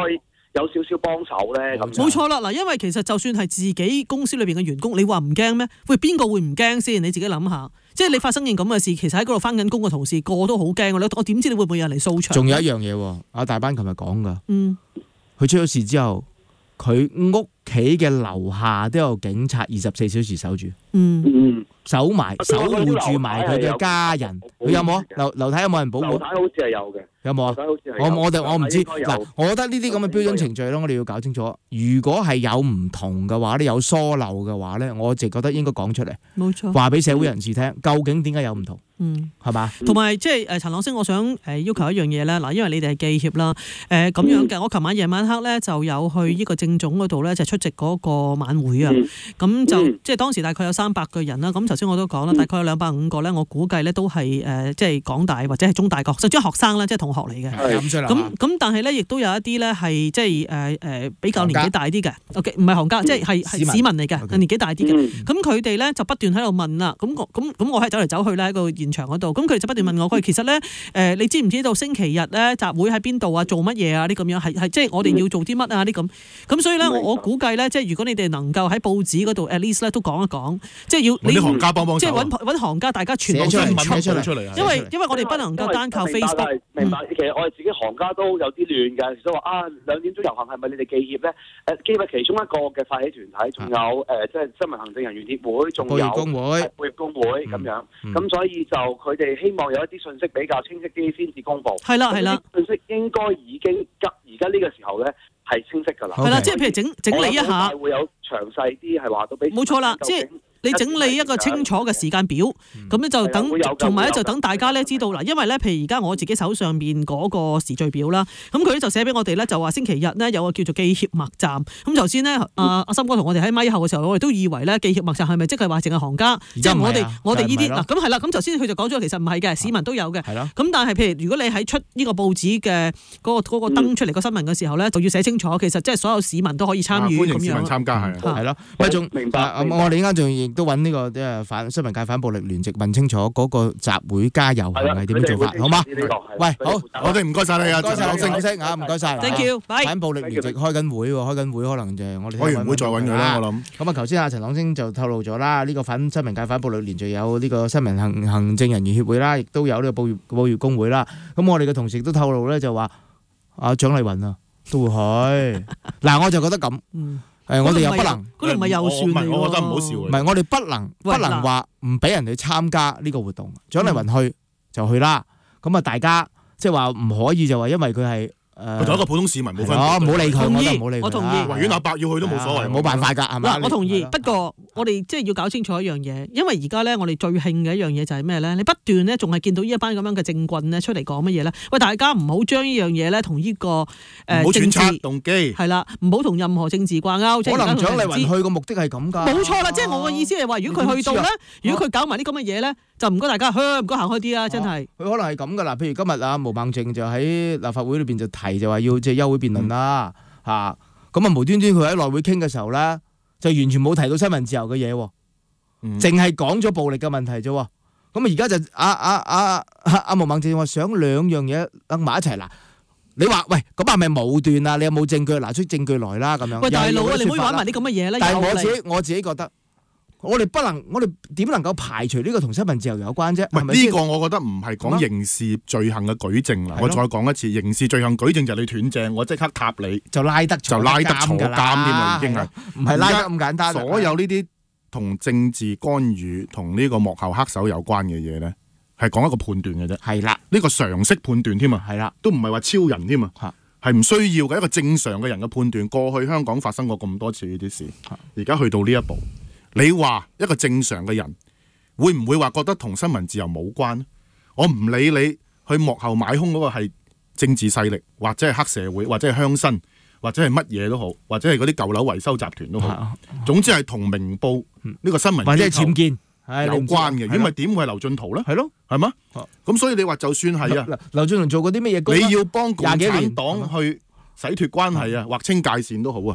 有少少幫手咧？咁冇錯啦，嗱，因為其實就算係自己公司裏邊嘅員工，你話唔驚咩？喂，邊個會唔驚先？你自己諗下，即係你發生件咁嘅事，其實喺嗰度翻緊工嘅同事個個都好驚嘅。我點知你會唔會有人嚟掃場？ 仲有一樣嘢喎，阿大班琴日講噶，佢出咗事之後，佢屋企嘅樓下都有警察24小時守住。守護住埋佢嘅家人，佢有冇？樓梯有冇人保護？ 樓梯好似係有嘅。 有冇啊？我唔知嗱，我覺得呢啲咁嘅標準程序咧，我哋要搞清楚。如果係有唔同嘅話咧，有疏漏嘅話咧，我直覺得應該講出嚟， 冇錯， 話俾社會人士聽，究竟點解有唔同？係嘛？ 同埋即係陳朗昇，我想要求一樣嘢咧，嗱，因為你哋係記協啦，咁樣嘅，我琴晚夜晚黑咧就有去呢個政總嗰度咧，就出席嗰個晚會啊。咁就即係當時大概有300個人啦。咁頭先我都講啦，大概有250個咧，我估計咧都係即係港大或者係中大嘅，甚至學生啦，即係同學嚟嘅。咁但係咧，亦都有一啲咧係即係比較年紀大啲嘅，OK，唔係行家，即係市民嚟嘅，年紀大啲嘅。咁佢哋咧就不斷喺度問啦。咁我係走嚟走去咧喺個現場嗰度，咁佢哋就不斷問我，其實咧你知唔知道星期日咧集會喺邊度啊？做乜嘢啊？啲咁樣係即係我哋要做啲乜啊？啲咁所以咧，我估計咧，即係如果你哋能夠喺報紙嗰度 at least 咧都講一講，即係要揾啲行家幫幫手， 即係揾行家，大家全部出嚟，因為我哋不能夠單靠 Facebook。 明白，其實我哋自己行家都有啲亂㗎，所以話2點鐘遊行係咪你哋記協咧？記協其中一個嘅發起團體，仲有即係新聞行政人員協會，仲有報業工會咁樣。咁所以就佢哋希望有一啲信息比較清晰啲先至公佈。係啦，信息應該已經而家呢個時候咧係清晰㗎啦。係啦，即係譬如整理一下，會有詳細啲係話到俾。冇錯啦，即係。你整理一個清楚嘅時間表，咁咧就等，同埋咧就等大家咧知道啦。因為咧，譬如而家我自己手上邊嗰個時序表啦，咁佢就寫俾我哋咧，就話星期日咧有個叫做記協默站。咁頭先咧，阿森哥同我哋喺咪後嘅時候，我哋都以為咧記協默站係咪即係話淨係行家？即係我哋呢啲嗱，咁係啦。咁頭先佢就講咗，其實唔係嘅，市民都有嘅。係咯。咁但係譬如如果你喺出呢個報紙嘅嗰個登出嚟個新聞嘅時候咧，就要寫清楚，其實即係所有市民都可以參與咁樣。歡迎市民參加係咯。喂，仲明白？我哋依家仲亦都揾呢個即係新聞界反暴力聯席問清楚嗰個集會加遊行係點樣做法，好嗎？喂，好，我哋唔該晒你啊，多謝朗昇啊，唔該晒。Thank you，反暴力聯席開緊會可能就係我哋開完會再揾佢啦，我諗。咁啊，頭先阿陳朗昇就透露咗啦，呢個新聞界反暴力聯席有呢個新聞行政人員協會啦，亦都有呢個報業工會啦。咁我哋嘅同事都透露咧，就話阿蔣麗芸啊都會去。嗱，我就覺得咁。我哋又不能，嗰度唔係又算嚟喎。我覺得唔好笑。唔係，我哋不能話唔俾人哋參加呢個活動。蔣麗芸去就去啦。咁啊，大家即係話唔可以就話，因為佢係佢同一個普通市民冇分別。唔好理佢，我都唔好理佢。我同意。維園阿伯要去都冇所謂，冇辦法㗎，係咪？我同意。不過我哋即係要搞清楚一樣嘢，因為而家咧，我哋最興嘅一樣嘢就係咩咧？你不斷咧，仲係見到呢一班咁樣嘅政棍咧出嚟講乜嘢咧？喂，大家唔好將呢樣嘢咧同呢個政治動機係啦，唔好同任何政治掛鈎。可能蔣麗芸去個目的係咁㗎。冇錯啦，即係我嘅意思係話，如果佢去到咧，如果佢搞埋啲咁嘅嘢咧，就唔該大家，唔該行開啲啦，真係。佢可能係咁㗎啦，譬如今日啊，毛孟靜就喺立法會裏邊就提就話要即係休會辯論啦，嚇咁啊無端端佢喺內會傾嘅時候咧，就完全冇提到新聞自由嘅嘢喎，淨係講咗暴力嘅問題啫喎。咁啊而家就阿毛孟靜話想兩樣嘢擸埋一齊嗱，你話喂咁係咪武斷啊？你有冇證據？拿出證據來啦咁樣。喂大佬啊，你唔好玩埋啲咁嘅嘢啦。但係我自己覺得。我哋點能夠排除呢個同新聞自由有關啫？唔係呢個，我覺得唔係講刑事罪行嘅舉證啦。我再講一次，刑事罪行舉證就係你斷正，我即刻塔你，就拉得坐監添啦，已經係唔係拉得咁簡單？所有呢啲同政治干預、同呢個幕後黑手有關嘅嘢咧，係講一個判斷嘅啫。係啦，呢個常識判斷添啊，係啦，都唔係話超人添啊，係唔需要嘅一個正常嘅人嘅判斷。過去香港發生過咁多次呢啲事，而家去到呢一步。你話一個正常嘅人會唔會話覺得同新聞自由冇關？我唔理你去幕後買兇嗰個係政治勢力，或者係黑社會，或者係鄉紳，或者係乜嘢都好，或者係嗰啲舊樓維修集團都好，總之係同明報呢個新聞或者係僭建有關嘅。如果唔係點會係劉進圖咧？係咯，係嘛？咁所以你話就算係啊，劉進圖做過啲乜嘢？你要幫共產黨去洗脫關係啊，劃清界線都好啊。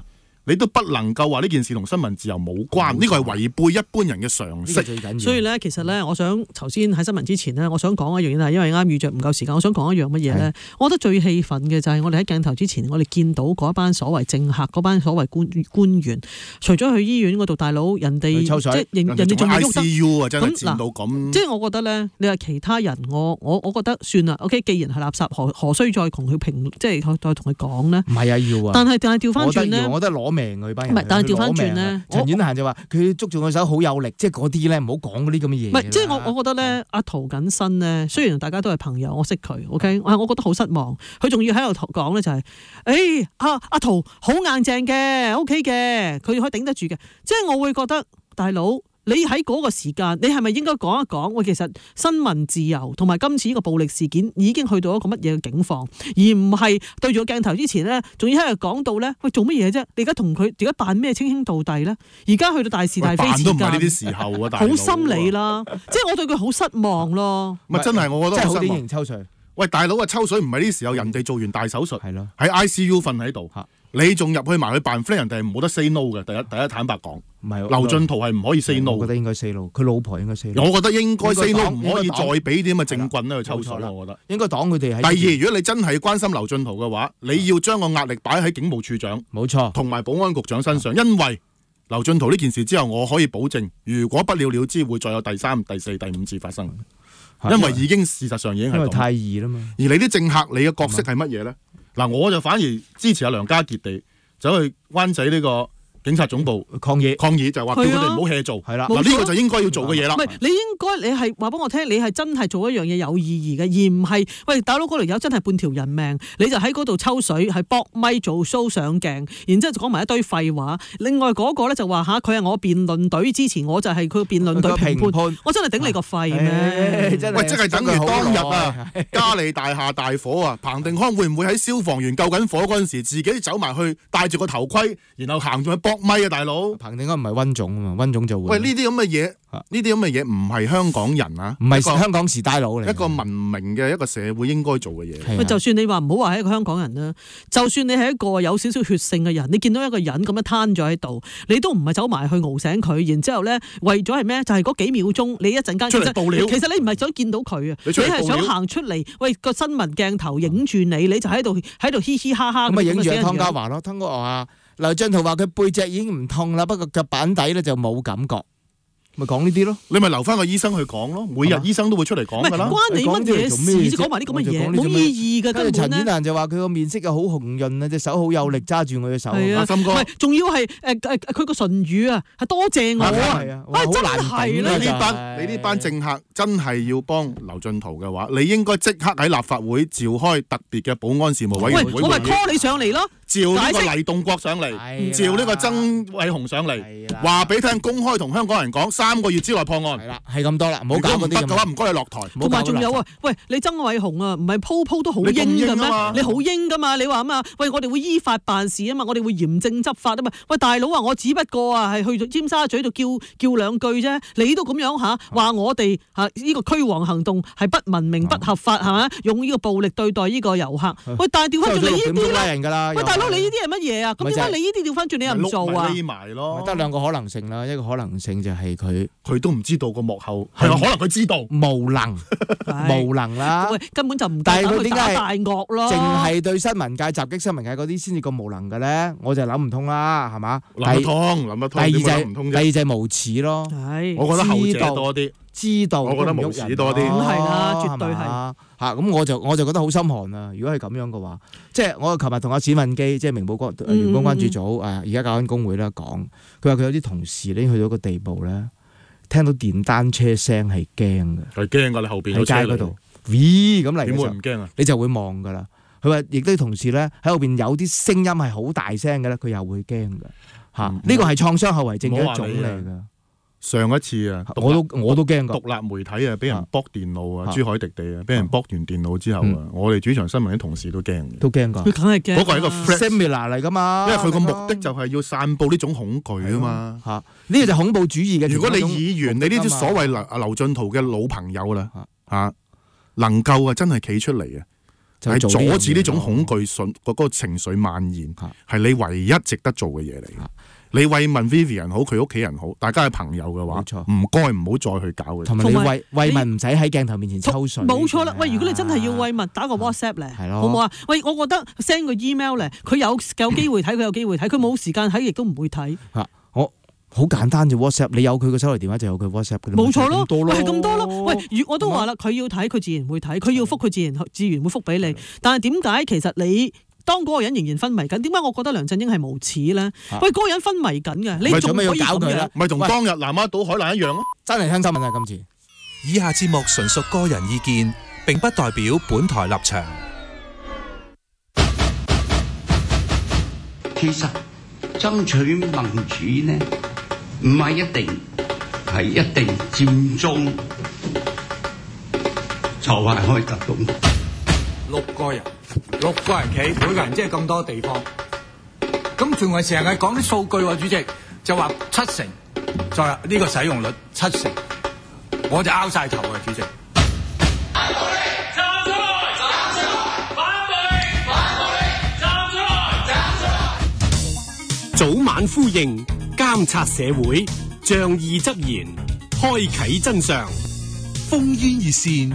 你都不能夠話呢件事同新聞自由冇關，呢個係違背一般人嘅常識。 所以咧，其實咧，我想頭先喺新聞之前咧，我想講一樣嘢，因為啱預着唔夠時間，我想講一樣乜嘢咧？我覺得最氣憤嘅就係我哋喺鏡頭之前，我哋見到嗰班所謂政客，嗰班所謂官員，除咗去醫院嗰度，大佬人哋抽水， 即係人哋仲未喐得 ICU 啊，真係賤到咁。 即係我覺得咧，你話其他人，我覺得算啦。OK， 既然係垃圾，何須再同佢即係再同佢講咧？ 唔係啊，要啊。 但係調翻轉咧， 我覺得攞命佢班人。 唔係，但係調翻轉咧， 陳婉嫻就話佢捉住我手好有力，即係嗰啲咧唔好講嗰啲咁嘅嘢。 唔係，即係我覺得咧，阿涂謹申咧，雖然大家都係朋友，我識佢 ，OK， 我覺得好失望。佢仲要喺度講咧，就係，阿涂好硬淨嘅 ，OK 嘅，佢可以頂得住嘅。即係我會覺得，大佬。你喺嗰個時間，你係咪應該講一講？喂，其實新聞自由同埋今次呢個暴力事件已經去到一個乜嘢嘅境況，而唔係對住個鏡頭之前咧，仲要喺度講到咧，喂，做乜嘢啫？你而家同佢而家扮咩稱兄道弟咧？而家去到大是大非時間， 扮都唔係呢啲時候啊！ 好心理啦，即係我對佢好失望咯。 唔係真係，我覺得真係好典型抽水。 喂，大佬啊，抽水唔係呢啲時候，人哋做完大手術， 係咯， 喺 ICU 瞓喺度，你仲入去埋去扮 friend，人哋係冇得 say no 嘅。第一坦白講， 唔係劉進圖係唔可以 say no。 我覺得應該 say no， 佢老婆應該 say no。 我覺得應該 say no， 唔可以再俾啲咁嘅政棍咧去抽水。我覺得應該擋佢哋喺。 第二，如果你真係關心劉進圖嘅話，你要將個壓力擺喺警務處長， 冇錯， 同埋保安局長身上，因為劉進圖呢件事之後，我可以保證，如果不了了之，會再有第三、第四、第五次發生。因為已經事實上已經係咁， 因為太易啦嘛。 而你啲政客，你嘅角色係乜嘢咧？嗱，我就反而支持阿梁家傑地走去灣仔呢個警察總部抗議就話叫佢哋唔好 hea 做。係啦，嗱呢個就應該要做嘅嘢啦。 唔係你應該，你係話俾我聽，你係真係做一樣嘢有意義嘅，而唔係喂大佬嗰條友真係半條人命，你就喺嗰度抽水，係搏咪做 show 上鏡，然之後就講埋一堆廢話。另外嗰個咧就話佢係我辯論隊支持，我就係佢辯論隊評判。我真係頂你個肺咩？ 喂，即係等於當日啊，嘉利大廈大火啊，彭定康會唔會喺消防員救緊火嗰陣時，自己走埋去戴住個頭盔，然後行咗去搏咪啊，大佬？ 彭定康唔係溫總啊嘛，溫總就會。 喂，呢啲咁嘅嘢，呢啲咁嘅嘢唔係香港人啊， 唔係香港時代佬嚟， 一個文明嘅一個社會應該做嘅嘢。 喂，就算你話唔好話係一個香港人啦，就算你係一個有少少血性嘅人，你見到一個人咁樣攤咗喺度，你都唔係走埋去熬醒佢，然之後咧為咗係咩？就係嗰幾秒鐘，你一陣間出嚟報料。 其實你唔係想見到佢啊，你係想行出嚟，喂個新聞鏡頭影住你，你就喺度嘻嘻哈哈咁咪影住湯家驊咯，湯家驊話。劉進圖話佢背脊已經唔痛啦，不過腳板底咧就冇感覺，咪講呢啲咯。 你咪留翻個醫生去講咯，每日醫生都會出嚟講噶啦。 關你乜嘢事？講埋啲咁嘅嘢，冇意義嘅根本咧。 陳婉嫻就話佢個面色又好紅潤啊，隻手好有力揸住我隻手。 係啊， 森哥， 唔係仲要係佢個唇語啊，係多謝我啊，真係啦。 你呢班政客真係要幫劉進圖嘅話，你應該即刻喺立法會召開特別嘅保安事務委員會。 我咪 call 你上嚟咯。 召呢個黎棟國上嚟，召呢個曾偉雄上嚟，話俾聽公開同香港人講，3個月之內破案。係啦， 係咁多啦，唔好搞嗰啲。如果唔得嘅話，唔該你落台。 同埋仲有啊，喂，你曾偉雄啊，唔係鋪都好英嘅咩？你好英噶嘛？你話啊嘛，喂，我哋會依法辦事啊嘛，我哋會嚴正執法啊嘛。喂，大佬啊，我只不過啊係去尖沙咀度叫兩句啫，你都咁樣話我哋呢個驅蝗行動係不文明、不合法係咪？用呢個暴力對待呢個遊客。喂，但係調翻轉你呢啲咧，喂，大佬你呢啲係乜嘢啊？咁點解你呢啲調翻轉你又唔做啊？ 匿埋咯， 得兩個可能性啦，一個可能性就係佢都唔知道個幕後係可能佢知道無能啦。 喂，根本就唔但係佢點解大惡咯？ 淨係對新聞界襲擊新聞界嗰啲先至咁無能嘅咧？我就諗唔通啦，係嘛？ 諗得通。 第二就係無恥咯。 我覺得後者多啲。 知道， 我覺得無恥多啲。 咁係啦，絕對係。 咁我就覺得好心寒啊！如果係咁樣嘅話，即係我琴日同阿史敏基，即係明報員工關注組而家搞緊工會啦，講佢話佢有啲同事已經去到一個地步咧，聽到電單車聲係驚嘅， 係驚㗎！你後邊喺街嗰度咁嚟， 點會唔驚啊？ 你就會望㗎啦。佢話亦都同事咧喺後邊有啲聲音係好大聲嘅咧，佢又會驚㗎嚇。呢個係創傷後遺症嘅一種嚟㗎。 上一次啊， 我都驚㗎。 獨立媒體啊，俾人剝電腦啊，朱凱迪地啊，俾人剝完電腦之後啊，我哋主場新聞啲同事都驚嘅， 都驚㗎。 佢梗係驚。 嗰個係一個 similar 嚟㗎嘛， 因為佢個目的就係要散佈呢種恐懼啊嘛。 呢個就恐怖主義嘅。 如果你議員，你呢啲所謂劉進圖嘅老朋友啦能夠啊真係企出嚟啊， 係阻止呢種恐懼嗰個情緒蔓延，係你唯一值得做嘅嘢嚟。你慰問 Vivian 好，佢屋企人好，大家係朋友嘅話，唔該唔好再去搞佢。 同埋你慰問唔使喺鏡頭面前抽水。 冇錯啦，喂！如果你真係要慰問，打個 WhatsApp 咧，好唔好啊？喂，我覺得 send 個 email 咧，佢有機會睇，佢有機會睇，佢冇時間睇，亦都唔會睇。 我好簡單啫 ，WhatsApp 你有佢個手提電話就有佢 WhatsApp 嘅。冇錯咯，係咁多咯。喂，我都話啦，佢要睇，佢自然會睇；佢要覆，佢自然會覆俾你。但係點解其實你？當嗰個人仍然昏迷緊，點解我覺得梁振英係無恥咧？喂，嗰個人昏迷緊嘅，你仲可以搞佢啦？ 咪同當日南丫島海難一樣咯， 真係聽新聞啊！今次以下節目純屬個人意見，並不代表本台立場。 其實爭取民主呢，唔係一定佔中就係可以得到。 六個人企，每個人即係咁多地方。咁仲係成日講啲數據喎，主席就話70%，就係呢個使用率70%，我就拗晒頭啊，主席。 早晚呼應，監察社會，仗義執言，開啟真相。 烽煙熱線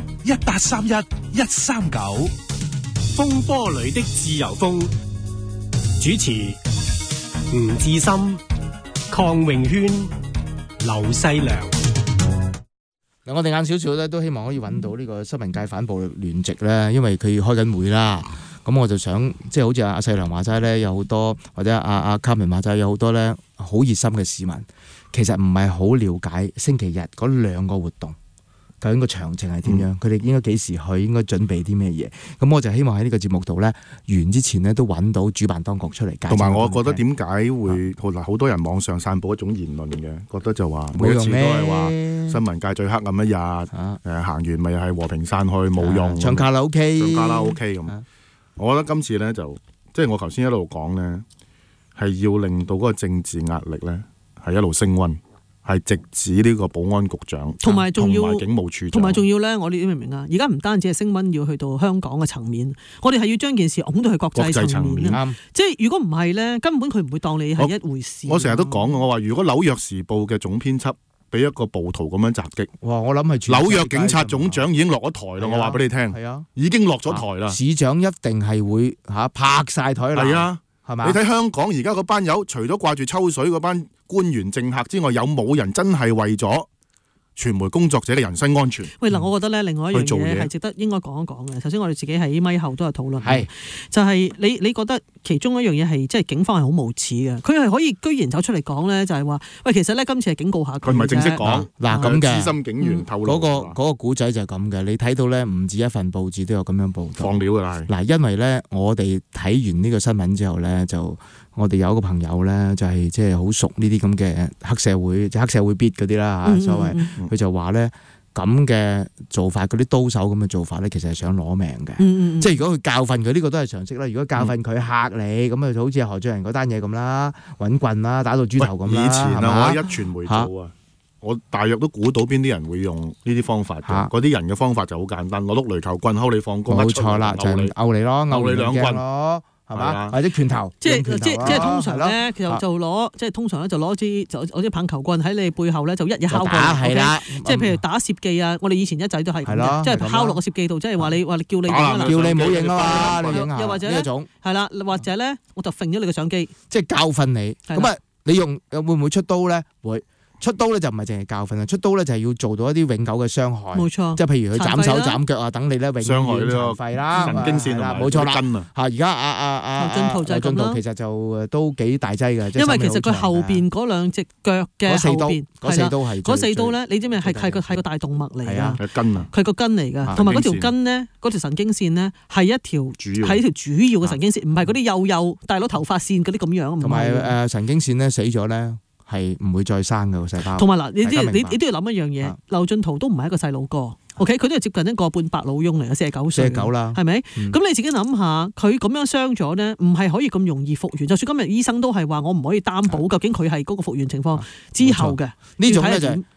1831-139， 風波裏的自由風，主持吳志森、鄺詠軒、劉世良。 嗱，我哋晏少少咧，都希望可以揾到呢個新聞界反暴力聯席咧，因為佢開緊會啦。咁我就想，即係好似阿世良話齋咧，有好多或者阿卡文話齋有好多咧好熱心嘅市民，其實唔係好了解星期日嗰2個活動究竟個詳情係點樣，佢哋應該幾時去，應該準備啲咩嘢。咁我就希望喺呢個節目度咧完之前咧都揾到主辦當局出嚟解釋。同埋我覺得點解會好多人網上散佈一種言論嘅，覺得就話每一次都係話新聞界最黑暗一日，行完咪係和平散去冇用， 唱卡拉 OK 咁。我覺得今次咧就即係我頭先一路講咧，係要令到嗰個政治壓力咧係一路升溫，係直指呢個保安局長同埋警務處長， 同埋仲要咧，我哋明唔明啊？而家唔單止係升溫，要去到香港嘅層面，我哋係要將件事拱到去國際層面啊！即係如果唔係咧，根本佢唔會當你係一回事。 我成日都講，我話如果紐約時報嘅總編輯俾一個暴徒咁樣襲擊， 哇！我諗係紐約警察總長已經落咗台啦，我話俾你聽，已經落咗台啦。 市長一定係會拍晒台啦， 係啊， 係嘛？ 你睇香港而家嗰班友，除咗掛住抽水嗰班官員政客之外，有冇人真係為咗傳媒工作者嘅人身安全？ 喂，嗱，我覺得咧，另外一樣嘢係值得應該講一講嘅。首先，我哋自己喺咪後都有討論，就係你覺得其中一樣嘢係即係警方係好無恥嘅，佢係可以居然走出嚟講咧，就係話喂，其實咧今次係警告下佢唔係正式講嗱咁嘅資深警員透露嗰個古仔就係咁嘅。你睇到咧唔止一份報紙都有咁樣報道放料㗎啦。 嗱，因為咧我哋睇完呢個新聞之後咧，就我哋有一個朋友咧就係即係好熟呢啲咁嘅黑社會，即係黑社會 beat 嗰啲啦嚇，所謂佢就話咧。咁嘅做法，嗰啲刀手咁嘅做法咧，其實係想攞命嘅。即係如果佢教訓佢，呢個都係常識啦。如果教訓佢嚇你，咁啊就好似何俊仁嗰單嘢咁啦，揾棍啦，打到豬頭咁啦。 以前啊，我喺壹傳媒做啊，我大約都估到邊啲人會用呢啲方法嘅。嗰啲人嘅方法就好簡單，攞碌雷球棍摳你放工。 冇錯啦，就係毆你咯，毆你兩棍咯。係嘛？或者拳頭， 即係通常咧，就攞即係通常咧就攞支棒球棍喺你背後咧就一嘢敲過嚟，即係譬如打攝記啊，我哋以前一仔都係咁嘅，即係敲落個攝記度，即係話你叫你唔好影啊嘛， 又或者呢種係啦，或者咧我就揈咗你個相機， 即係教訓你。咁啊，你會唔會出刀咧？會。出刀咧就唔係淨係教訓啊，出刀咧就係要做到一啲永久嘅傷害， 冇錯。 即係譬如佢斬手斬腳啊，等你咧永遠殘廢啦， 神經線啦， 冇錯啦。 嚇， 而家劉俊圖其實就都幾大劑嘅， 因為其實佢後邊嗰兩隻腳嘅後邊嗰四刀係嗰4刀咧，你知唔知係個大動脈嚟㗎？ 係筋啊， 佢個筋嚟㗎，同埋嗰條筋咧，嗰條神經線咧係一條主要嘅神經線，唔係嗰啲幼大佬頭髮線嗰啲咁樣。 同埋神經線咧死咗咧。係唔會再生嘅個細胞。 同埋嗱，你都要諗一樣嘢，劉俊圖都唔係一個細路哥 ，OK， 佢都係接近一個半白老翁嚟嘅，49歲，49啦，係咪？咁你自己諗下，佢咁樣傷咗咧，唔係可以咁容易復原。就算今日醫生都係話，我唔可以擔保究竟佢係嗰個復原情況之後嘅。 呢種咧就係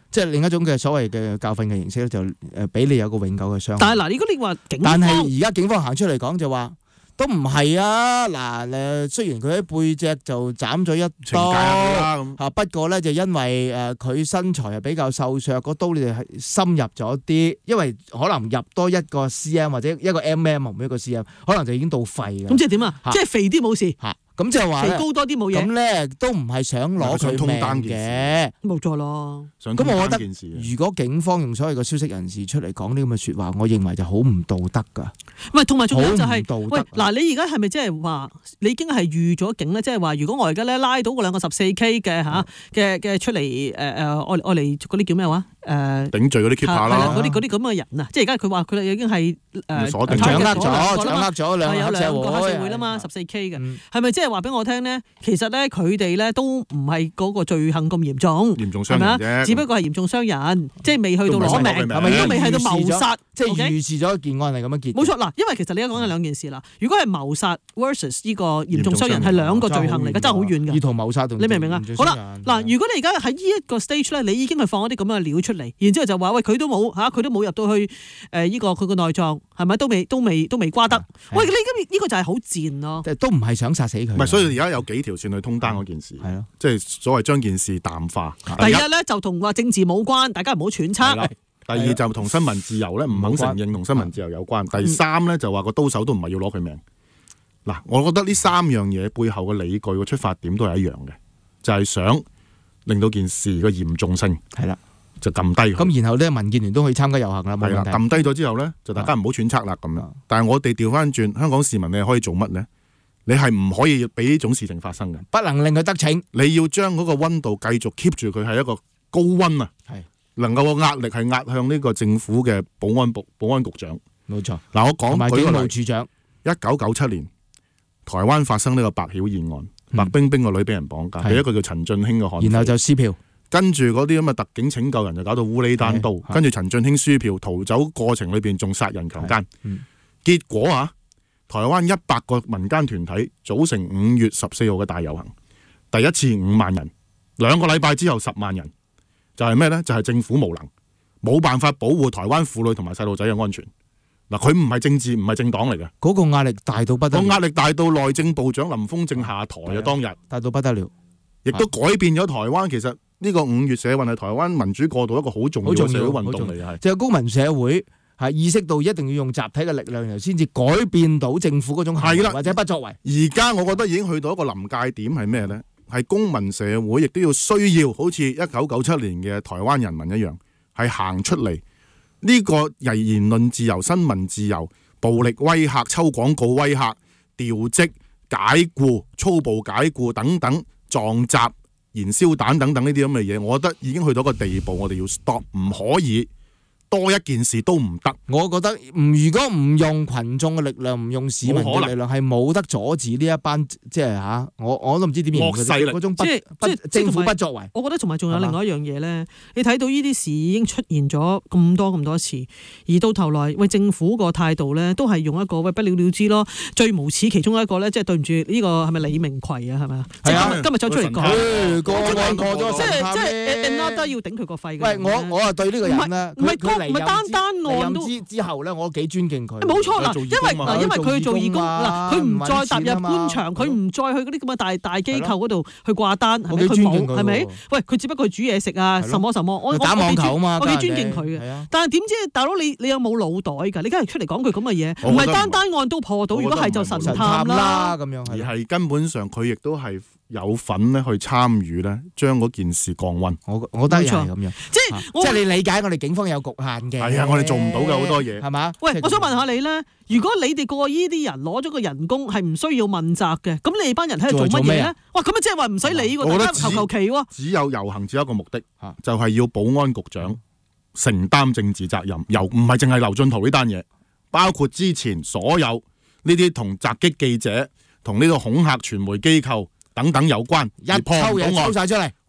即係另一種嘅所謂嘅教訓嘅形式咧，就俾你有個永久嘅傷害。 但係嗱，如果你話警方， 但係而家警方行出嚟講就話。都唔係啊！嗱，雖然佢喺背脊就斬咗一刀，不過咧就因為佢身材係比較瘦削，個刀你哋係深入咗啲，因為可能入多一個 cm 或者一個 mm 唔係一個 cm， 可能就已經到肺㗎。 咁即係點啊？即係肥啲冇事。 咁即係話肥高多啲冇嘢。 咁咧都唔係想攞佢命嘅， 冇錯咯。 咁我覺得，如果警方用所謂嘅消息人士出嚟講呢咁嘅説話，我認為就好唔道德㗎。 唔係，同埋仲有就係、 喂嗱，你而家係咪即係話你已經係預咗警咧？即係話，如果我而家咧拉到嗰兩個14K 嘅嘅出嚟我嚟嗰啲叫咩話？ 頂罪嗰啲 keeper 啦， 嗰啲咁嘅人啊，即係而家佢話佢哋已經係掌握咗兩個黑社會啦嘛，14K 嘅，係咪即係話俾我聽咧？其實咧佢哋咧都唔係嗰個罪行咁嚴重， 傷人啫， 只不過係嚴重傷人，即係未去到攞命，係咪都未去到謀殺， 即係預示咗件案係咁樣結。 冇錯嗱，因為其實你而家講緊兩件事啦。如果係謀殺 versus 呢個嚴重傷人係兩個罪行嚟嘅，真係好遠㗎。 意圖謀殺同你明唔明啊？好啦，嗱，如果你而家喺呢一個 stage 咧，你已經係放一啲咁嘅料出嚟，然之後就話喂佢都冇佢都冇入到去呢個佢個內臟係咪都未瓜得？喂，呢個就係好賤咯。 都唔係想殺死佢。 唔係，所以而家有幾條線去通單嗰件事，係咯，即係所謂將件事淡化。 第一咧就同話政治冇關，大家唔好揣測。 第二就同新聞自由咧唔肯承認同新聞自由有關。第三咧就話個刀手都唔係要攞佢命。嗱，我覺得呢三樣嘢背後嘅理據個出發點都係一樣嘅，就係想令到件事嘅嚴重性係啦， 就撳低佢。 咁然後咧，民建聯都可以參加遊行啦，冇問題。 撳低咗之後咧，就大家唔好揣測啦咁樣。但係我哋調翻轉，香港市民你可以做乜咧？你係唔可以俾呢種事情發生嘅， 不能令佢得逞。 你要將嗰個溫度繼續 keep 住佢係一個高溫啊，係能夠個壓力係壓向呢個政府嘅保安局長。 冇錯。 嗱，我講埋警務處長。 1997年台灣發生呢個白曉燕案，白冰冰個女俾人綁架，係一個叫陳進興嘅悍匪， 然後就撕票， 跟住嗰啲咁嘅特警拯救人就搞到烏哩單刀，跟住陳進興輸票逃走過程裏邊仲殺人強姦，結果台灣100個民間團體組成5月14號嘅大遊行，第一次5萬人，2個禮拜之後10萬人，就係咩呢？就係政府無能，冇辦法保護台灣婦女同埋細路仔嘅安全。嗱，佢唔係政治，唔係政黨嚟嘅， 嗰個壓力大到不得了， 個壓力大到內政部長林峰正下台啊！當日大到不得了， 亦都改變咗台灣。其實呢個5月社運係台灣民主過渡一個好重要嘅社會運動嚟嘅，係就係公民社會係意識到一定要用集體嘅力量，然後先至改變到政府嗰種行為或者不作為。 而家我覺得已經去到一個臨界點係咩呢？係公民社會亦都要需要好似1997年嘅台灣人民一樣，係行出嚟。呢個言論自由、新聞自由、暴力威嚇、抽廣告威嚇、調職、解僱、粗暴解僱等等、撞襲、燃燒彈等等呢啲咁嘅嘢，我覺得已經去到一個地步，我哋要 stop， 唔可以多一件事都唔得。 我覺得如果唔用群眾嘅力量，唔用市民嘅力量，係冇得阻止呢一班即係我都唔知點形容佢嗰種政府不作為。 我覺得同埋仲有另外一樣嘢咧，你睇到呢啲事已經出現咗咁多次，而到頭來喂政府個態度咧都係用一個喂不了了之咯。最無恥其中一個咧，即係對唔住呢個係咪李明奎啊？係咪啊？即係今日走出嚟講， 過咗即係 another 要頂佢個肺嘅。 喂，我啊對呢個人咧， 唔係單案都之後咧，我幾尊敬佢。 冇錯啦，因為佢做義工嗱，佢唔再踏入官場，佢唔再去嗰啲咁嘅大機構嗰度去掛單，係咪？佢冇係咪？喂，佢只不過煮嘢食啊，什麼，我打網球啊嘛， 我幾尊敬佢嘅。但係點知大佬你有冇腦袋㗎？你梗係出嚟講句咁嘅嘢，唔係單案都破到，如果係就神探啦咁樣。 而係根本上佢亦都係有份咧去參與咧，將嗰件事降溫。 我覺得係咁樣，即係你理解我哋警方有局限嘅。 係啊，我哋做唔到嘅好多嘢， 係嘛？ 喂，我想問下你咧，如果你哋過依啲人攞咗個人工係唔需要問責嘅，咁你哋班人喺度做乜嘢咧？哇，咁啊即係話唔使理喎，大家求其喎。 只有遊行只有一個目的，就係要保安局長承擔政治責任，唔係淨係劉進圖呢單嘢，包括之前所有呢啲同襲擊記者、同呢個恐嚇傳媒機構等等有關， 一抽嘢抽晒出嚟，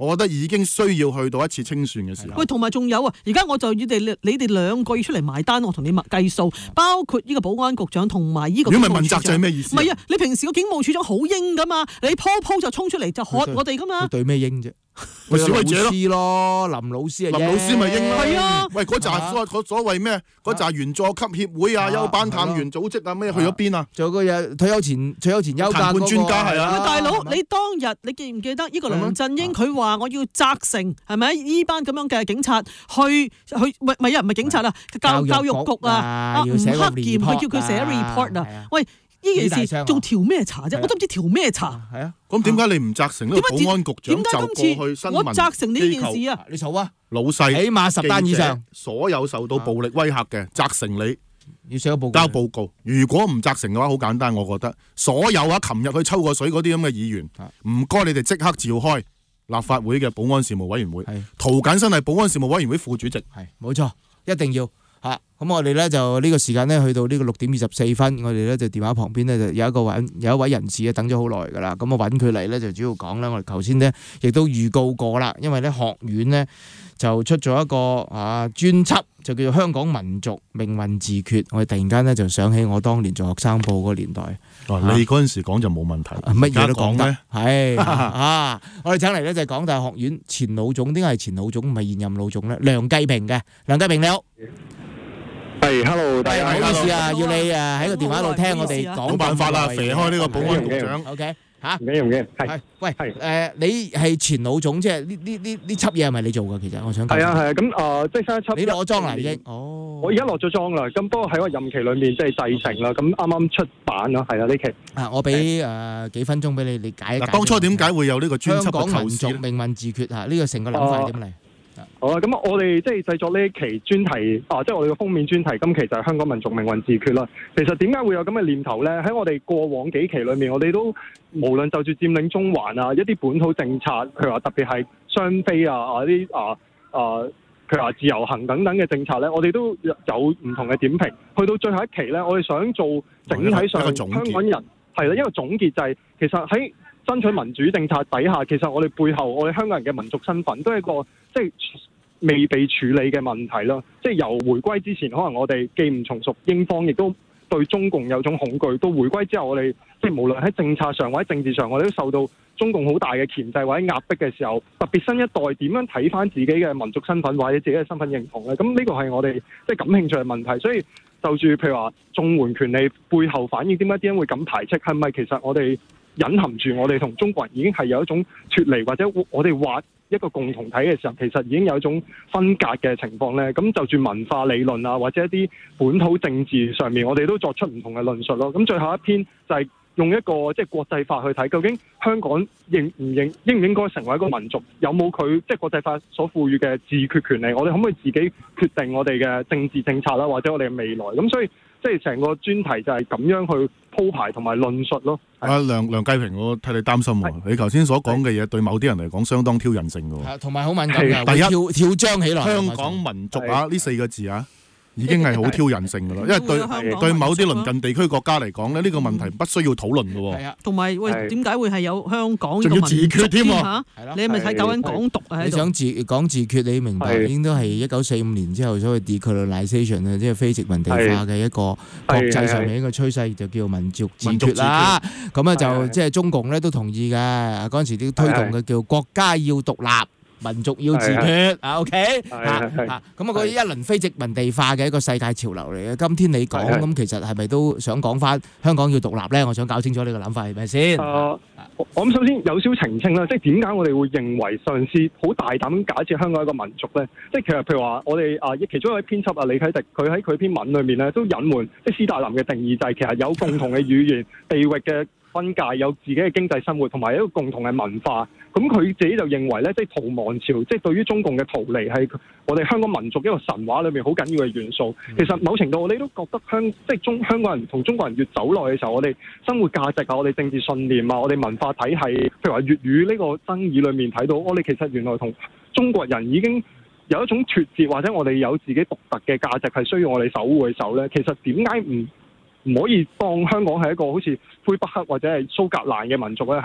我覺得已經需要去到一次清算嘅時候。 喂，同埋仲有啊，而家我就要你哋兩個要出嚟埋單，我同你計數，包括呢個保安局長同埋呢個。 如果唔係問責制係咩意思？ 唔係啊，你平時個警務處長好英噶嘛，你鋪就衝出嚟就喝我哋噶嘛。 對咩英啫？ 咪小慧姐咯，林老師啊， 林老師咪英咯。 係啊， 喂，嗰扎所謂咩？嗰扎員佐級協會啊、休班探員組織啊，咩去咗邊啊？ 仲有個嘢退休前休假談判專家係啊。 大佬，你當日你記唔記得呢個梁振英佢話我要責成係咪？呢班咁樣嘅警察去唔係警察啊，教育局啊，吳克儉佢叫佢寫 report 啊，喂。呢件事仲調咩查啫？我都唔知調咩查。 係啊， 咁點解你唔責成呢個保安局長就過去新聞我責成呢件事啊？ 你嘈啊！ 老細起碼10單以上， 所有受到暴力威嚇嘅責成你要寫個交報告。如果唔責成嘅話，好簡單，我覺得所有琴日去抽過水嗰啲咁嘅議員，唔該你哋即刻召開立法會嘅保安事務委員會。涂謹申係保安事務委員會副主席， 係冇錯，一定要。咁我哋咧就呢個時間咧去到呢個6:24，我哋咧就電話旁邊咧就有一位人士啊等咗好耐噶啦，咁我揾佢嚟咧就主要講咧，我哋頭先咧亦都預告過啦，因為咧學院咧就出咗一個專輯，就叫做《香港民族命運自決》，我哋突然間咧就想起我當年做學生報嗰個年代。 你嗰陣時講就冇問題， 乜嘢都講得係我哋請嚟咧就係港大學院前老總，點解係前老總唔係現任老總咧？梁繼平嘅，梁繼平你好。 係 ，hello， 大家好。 唔好意思啊，要你喺個電話度聽我哋講。 冇辦法啦，肥開呢個保安局長。 OK， 唔緊要，唔緊要。係， 喂，你係前老總，即係呢輯嘢係咪你做㗎？其實我想。 係啊，咁即係新一輯。 你攞裝啦已經。哦。 我而家落咗裝啦，咁不過喺我任期裏面即係製成啦，咁啱啱出版啦，係啦呢期。 我俾幾分鐘俾你解一解。 當初點解會有呢個專輯嘅構思？ 香港民族命運自決呢個成個諗法係點嚟？ 好啦，咁我哋即係製作呢一期專題即係我哋嘅封面專題，今期就係香港民族命運自決啦。其實點解會有咁嘅念頭咧？喺我哋過往幾期裏面，我哋都無論就住佔領中環啊，一啲本土政策，譬如話特別係雙非啲譬如話自由行等等嘅政策咧，我哋都有唔同嘅點評。去到最後一期咧，我哋想做整體上香港人係啦，一個總結就係其實喺爭取民主政策底下，其實我哋背後我哋香港人嘅民族身份都係一個即係未被處理嘅問題啦。即係由回歸之前，可能我哋既唔從屬英方，亦都對中共有種恐懼。到回歸之後，我哋即係無論喺政策上或者政治上，我哋都受到中共好大嘅鉗制或者壓迫嘅時候，特別新一代點樣睇翻自己嘅民族身份或者自己嘅身份認同咧？咁呢個係我哋即係感興趣嘅問題。所以就住譬如話綜援權利背後反映點解啲人會咁排斥，係咪其實我哋隱含住我哋同中國人已經係有一種脫離，或者我哋話一個共同體嘅時候，其實已經有一種分隔嘅情況咧。咁就住文化理論啊，或者一啲本土政治上面，我哋都作出唔同嘅論述咯。咁最後一篇就係用一個即係國際法去睇，究竟香港應唔應該成為一個民族，有冇佢即係國際法所賦予嘅自決權利？我哋可唔可以自己決定我哋嘅政治政策啦，或者我哋嘅未來？咁所以即係成個專題就係咁樣去鋪排同埋論述咯。 梁繼平，我替你擔心喎。你頭先所講嘅嘢對某啲人嚟講相當挑釁性嘅喎。 同埋好敏感嘅， 第一跳張起來。 香港民族呢4個字已經係好挑釁性㗎啦，因為對某啲鄰近地區國家嚟講咧，呢個問題不需要討論嘅喎。係啊， 同埋喂，點解會係有香港呢個仲要自決添喎？ 你係咪睇搞緊港獨啊？ 你想講自決，你明白應該係1945年之後所謂 decolonization 啊，即係非殖民地化嘅一個國際上面一個趨勢，就叫民族自決啦。咁啊就即係中共咧都同意嘅，嗰陣時都推動嘅叫國家要獨立。民族要自決，OK 咁嗰一輪非殖民地化嘅一個世界潮流嚟嘅。今天你講咁，其實係咪都想講翻香港要獨立咧？我想搞清楚呢個諗法係咪先？ 我諗首先有少澄清啦，即係點解我哋會認為上次好大膽咁假設香港係一個民族咧？即係其實譬如話我哋其中一位編輯李啟迪，佢喺佢篇文裏面咧都隱瞞，即係斯大林嘅定義就係其實有共同嘅語言、地域嘅分界，有自己嘅經濟生活，同埋一個共同嘅文化。咁佢自己就認為咧，即係逃亡潮，即係對於中共嘅逃離係我哋香港民族一個神話裏面好緊要嘅元素。其實某程度我哋都覺得香港人同中國人越走耐嘅時候，我哋生活價值啊，我哋政治信念啊，我哋文化體系，譬如話粵語呢個爭議裏面睇到，我哋其實原來同中國人已經有一種脫節，或者我哋有自己獨特嘅價值係需要我哋守護嘅時候咧，其實點解唔可以當香港係一個好似魁北克或者係蘇格蘭嘅民族咧？喺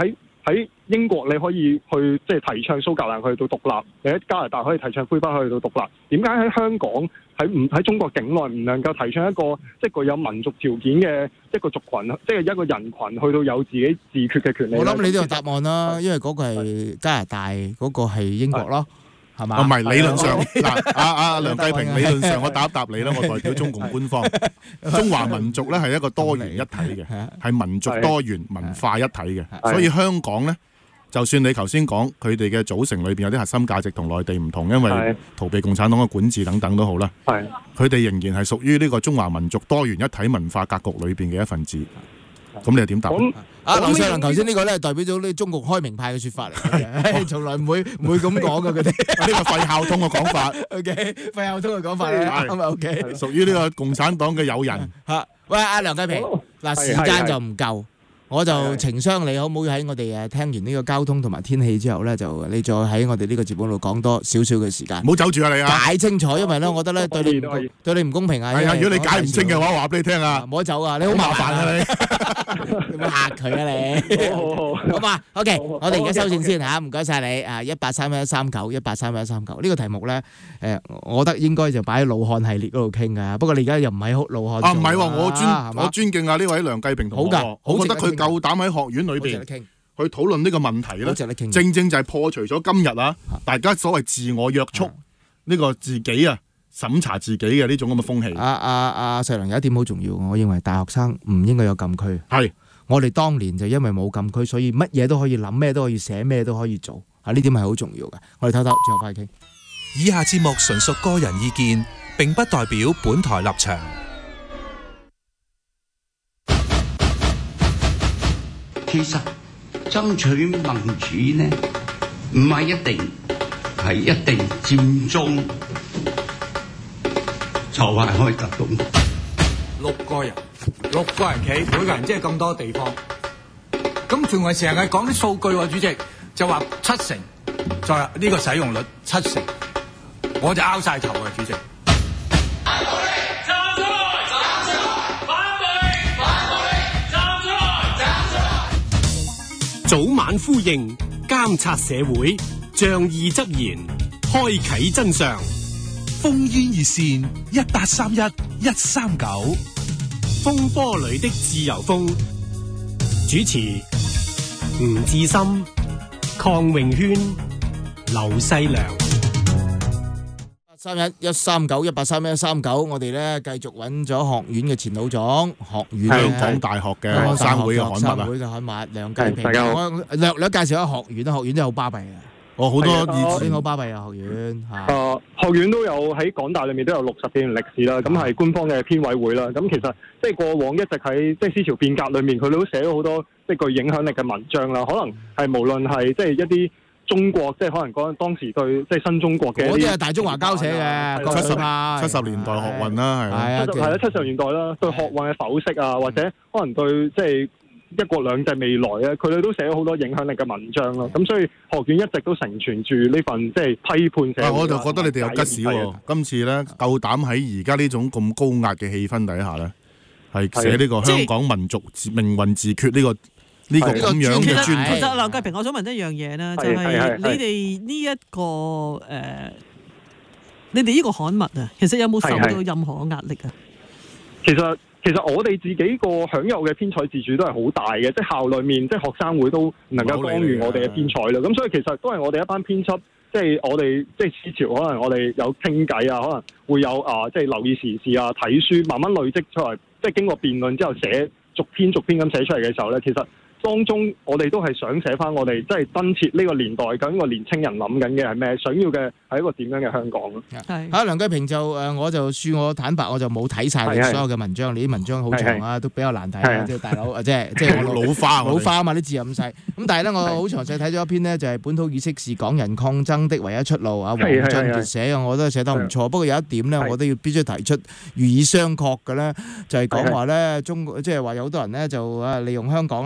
喺英國你可以去即係提倡蘇格蘭去到獨立，你喺加拿大可以提倡魁北克去到獨立，點解喺香港喺中國境內唔能夠提倡一個即係具有民族條件嘅一個族群，即係一個人群去到有自己自決嘅權利？ 我諗你都有答案啦，因為嗰個係加拿大，嗰個係英國咯。係嘛？ 唔係理論上嗱，阿梁繼平理論上我答一答你啦，我代表中共官方，中華民族咧係一個多元一體嘅，係民族多元文化一體嘅，所以香港咧，就算你頭先講佢哋嘅組成裏邊有啲核心價值同內地唔同，因為逃避共產黨嘅管治等等都好啦，佢哋仍然係屬於呢個中華民族多元一體文化格局裏邊嘅一份子。咁你又點答？ 劉世良頭先呢個咧代表咗呢中共開明派嘅説法嚟嘅，從來唔會咁講嘅佢哋。 呢個費孝通嘅講法。 OK， 費孝通嘅講法咧，啱啊 OK。 屬於呢個共產黨嘅友人。 嚇，喂，阿梁繼平，嗱時間就唔夠。我就情商你，可唔可以喺我哋聽完呢個交通同埋天氣之後咧，就你再喺我哋呢個節目度講多少少嘅時間。 唔好走住啊你啊！ 解清楚，因為咧，我覺得咧對你唔公平啊。 係啊，如果你解唔清嘅話，我話俾你聽啊， 唔好走啊！你好麻煩啊你，你唔好嚇佢啊你。好嘛 ，OK， 我哋而家收線先嚇，唔該晒你啊！1831139，1831139呢個題目咧，我覺得應該就擺喺魯漢系列嗰度傾㗎。不過你而家又唔喺魯漢。 啊，唔係喎，我尊敬啊呢位梁繼平同學。好㗎，我覺得佢夠膽喺學院裏邊去討論呢個問題咧，正正就係破除咗今日大家所謂自我約束呢個自己審查自己嘅呢種咁嘅風氣。 阿世良有一點好重要，我認為大學生唔應該有禁區。 係我哋當年就因為冇禁區，所以乜嘢都可以諗，咩都可以寫，咩都可以做。呢點係好重要嘅。我哋唞唞，最後翻去傾。 以下節目純屬個人意見，並不代表本台立場。 其實爭取民主呢，唔係一定佔中就係可以得到。 六個人企，每個人即係咁多地方。咁仲係成日講啲數據喎，主席就話70%，就係呢個使用率70%，我就拗晒頭啊，主席。 早晚呼應，監察社會，仗義執言，開啟真相。 烽煙熱線1831-139， 風波裏的自由風，主持吳志森、鄺永軒、劉世良。 131-139，我哋咧繼續揾咗學院嘅前老總，學院香港大學嘅學生會嘅刊物梁繼平。我略介紹下學院，學院真係好巴閉啊！ 好多以前好巴閉啊，學院學院都有喺港大裏面都有60幾年歷史啦，咁係官方嘅編委會啦。咁其實即係過往一直喺即係思潮變革裏面，佢哋都寫咗好多即係具影響力嘅文章啦。可能係無論係即係一啲中國，即係可能講當時對即係新中國嘅， 嗰啲係大中華交寫嘅 70年代學運啦， 係啦70年代啦，對學運嘅剖析啊，或者可能對即係一國兩制未來啊，佢哋都寫咗好多影響力嘅文章咯。咁所以學院一直都承傳住呢份即係批判社會。 我就覺得你哋有吉士喎，今次咧夠膽喺而家呢種咁高壓嘅氣氛底下咧，係寫呢個香港民族命運自決呢個咁樣嘅專題。 其實梁繼平，我想問一樣嘢咧，就係你哋呢一個你哋呢個刊物啊，其實有冇受到任何嘅壓力啊？ 其實我哋自己個享有嘅編採自主都係好大嘅，即係校裏面即係學生會都唔能夠干預我哋嘅編採啦。咁所以其實都係我哋一班編輯，即係我哋即係思潮，可能我哋有傾偈啊，可能會有即係留意時事啊、睇書，慢慢累積出嚟，即係經過辯論之後寫逐篇咁寫出嚟嘅時候咧，其實當中我哋都係想寫翻我哋即係真切呢個年代究竟個年青人諗緊嘅係咩，想要嘅係一個點樣嘅香港咯。 係梁繼平就我就恕我坦白，我就冇睇晒你所有嘅文章，你啲文章好長啊，都比較難睇啊，即係大佬即係我老花啊嘛，啲字又咁細。咁但係咧，我好詳細睇咗一篇呢，就係本土意識是港人抗爭的唯一出路啊，黃俊傑寫嘅，我覺得寫得唔錯。不過有一點咧，我都要必須提出予以商榷嘅咧，就係講話咧即係話有好多人咧就利用香港嚟咗香港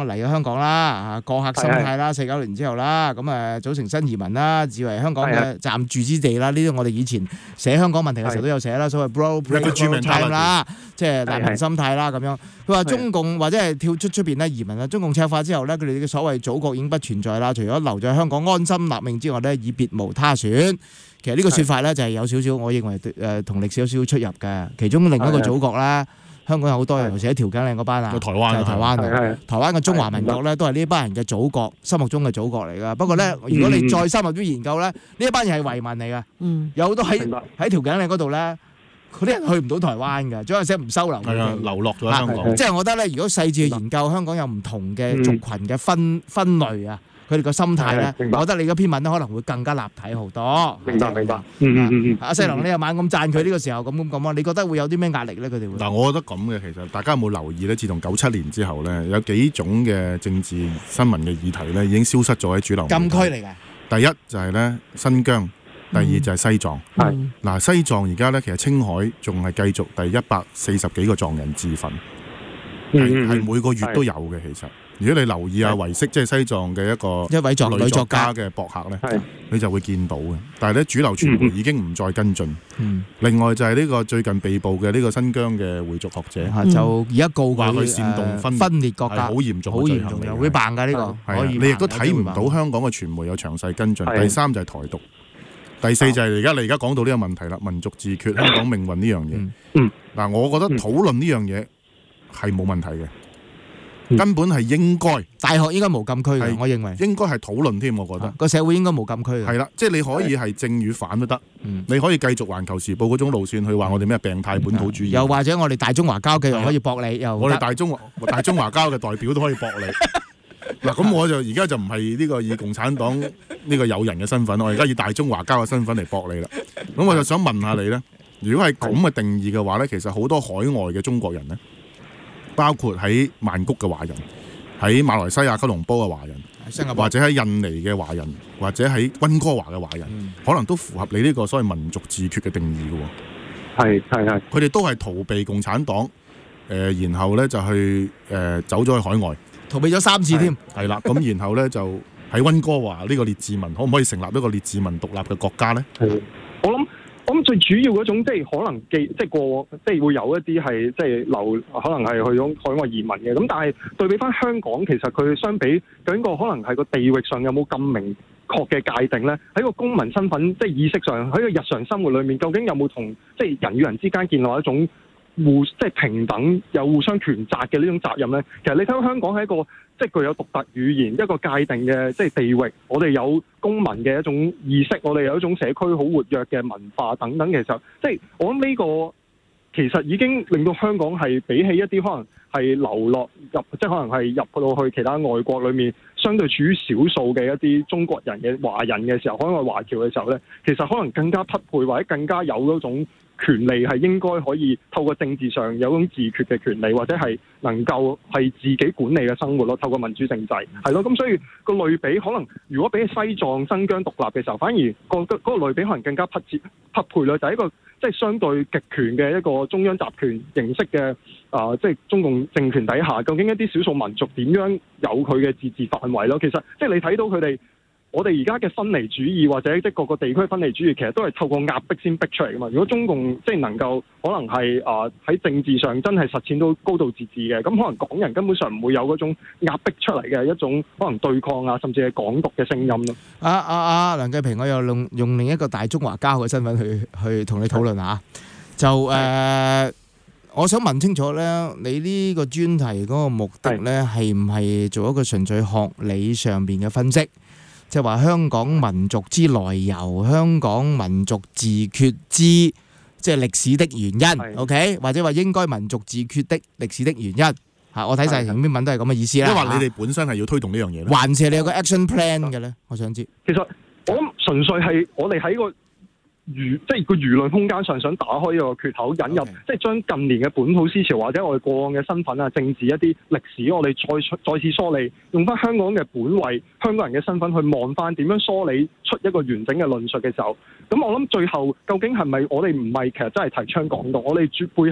港啦，過客心態啦，49年之後啦，咁組成新移民啦，自為香港嘅暫住之地啦，呢啲我哋以前寫香港問題嘅時候都有寫啦，所謂 borrow time 啦，即係難民心態啦咁樣。佢話中共或者係跳出邊咧移民啦，中共赤化之後咧，佢哋嘅所謂祖國已經不存在啦，除咗留在香港安心立命之外咧，已別無他選。其實呢個説法咧就係有少少，我認為同歷史有少少出入嘅。其中另一個祖國咧，香港有好多人，尤其喺調景嶺嗰班啊， 台灣就係台灣嘅。台灣嘅中華民國咧，都係呢班人嘅祖國，心目中嘅祖國嚟㗎。不過咧，如果你再深入啲研究咧，呢一班人係遺民嚟㗎。有好多喺調景嶺嗰度咧，嗰啲人去唔到台灣㗎，總有些唔收留佢哋， 流落咗香港。 即係我覺得咧，如果細緻去研究香港有唔同嘅族群嘅分類啊。佢哋個心態咧，我覺得你嗰篇文咧可能會更加立體好多。 明白。 阿細龍，你又猛咁讚佢呢個時候咁啊？你覺得會有啲咩壓力咧？佢哋會嗱，我覺得咁嘅，其實大家有冇留意咧？自從97年之後咧，有幾種嘅政治新聞嘅議題咧，已經消失咗喺主流禁區嚟嘅。 第一就係咧新疆，第二就係西藏。嗱，西藏而家咧其實青海仲係繼續第140幾個藏人自焚，係每個月都有嘅。其實如果你留意維色，即係西藏嘅一位女作家嘅博客咧，你就會見到嘅。但係咧主流傳媒已經唔再跟進。另外就係呢個最近被捕嘅呢個新疆嘅回族學者， 就而家告話佢煽動分裂國家，好嚴重，好嚴重嘅， 會辦㗎呢個。 係你亦都睇唔到香港嘅傳媒有詳細跟進。第三就係台獨，第四就係你而家講到呢個問題啦，民族自決、香港命運呢樣嘢。嗱，我覺得討論呢樣嘢係冇問題嘅。根本係應該， 大學應該無禁區嘅，我認為應該係討論添。我覺得個社會應該無禁區嘅。 係啦，即係你可以係正與反都得。你可以繼續環球時報嗰種路線去話我哋咩病態本土主義， 又或者我哋大中華交嘅又可以駁你，又我哋大中華交嘅代表都可以駁你。嗱，咁我就而家就唔係呢個以共產黨呢個友人嘅身份，我而家以大中華交嘅身份嚟駁你啦。咁我就想問下你咧，如果係咁嘅定義嘅話咧，其實好多海外嘅中國人咧，包括喺曼谷嘅華人，喺馬來西亞吉隆坡嘅華人，或者喺印尼嘅華人，或者喺溫哥華嘅華人，可能都符合你呢個所謂民族自決嘅定義嘅喎。係，佢哋都係逃避共產黨，然後咧就去走咗去海外， 逃避咗3次添。 係啦，咁然後咧就喺溫哥華呢個列治文，可唔可以成立一個列治文獨立嘅國家咧？ 我諗最主要嗰種即係可能即係過往即係會有一啲係即係留可能係去咗海外移民嘅，咁但係對比翻香港，其實佢相比究竟個可能係個地域上有冇咁明確嘅界定咧？喺個公民身份即係意識上，喺個日常生活裏面，究竟有冇同即係人與人之間建立一種即係平等有互相權責嘅呢種責任咧？其實你睇到香港係一個即係具有獨特語言一個界定嘅即係地域，我哋有公民嘅一種意識，我哋有一種社區好活躍嘅文化等等。其實即係我諗呢個其實已經令到香港係比起一啲可能係流落入即係可能係入到去其他外國裏面相對處於少數嘅一啲中國人嘅華人嘅時候，海外華僑嘅時候咧，其實可能更加匹配或者更加有嗰種權利係應該可以透過政治上有種自決嘅權利，或者係能夠係自己管理嘅生活咯。透過民主政制係咯，咁所以個類比可能如果比起西藏、新疆獨立嘅時候，反而嗰個類比可能更加匹配咯，就係一個即係相對極權嘅一個中央集權形式嘅即係中共政權底下，究竟一啲少數民族點樣有佢嘅自治範圍咯？其實即係你睇到佢哋。我哋而家嘅分離主義或者即係各個地區分離主義，其實都係透過壓迫先逼出嚟噶嘛。如果中共即係能夠可能係喺政治上真係實踐到高度自治嘅，咁可能港人根本上唔會有嗰種壓迫出嚟嘅一種可能對抗啊，甚至係港獨嘅聲音咯。 梁繼平，我又用另一個大中華交嘅身份去同你討論下，就我想問清楚咧，你呢個專題嗰個目的咧係唔係做一個純粹學理上邊嘅分析？即係話香港民族之來由，香港民族自決之即係歷史的原因 ，OK？ 或者話應該民族自決的歷史的原因嚇，我睇晒成篇文都係咁嘅意思啦。 即係話你哋本身係要推動呢樣嘢咧， 還是你有個 action plan 嘅咧？我想知。 其實我諗純粹係我哋喺個即係個輿論空間上想打開呢個缺口，引入即係將近年嘅本土思潮或者我哋過往嘅身份啊、政治一啲歷史，我哋再次梳理，用翻香港嘅本位、香港人嘅身份去望翻點樣梳理出一個完整嘅論述嘅時候，咁我諗最後究竟係咪我哋唔係其實真係提倡港獨，我哋背後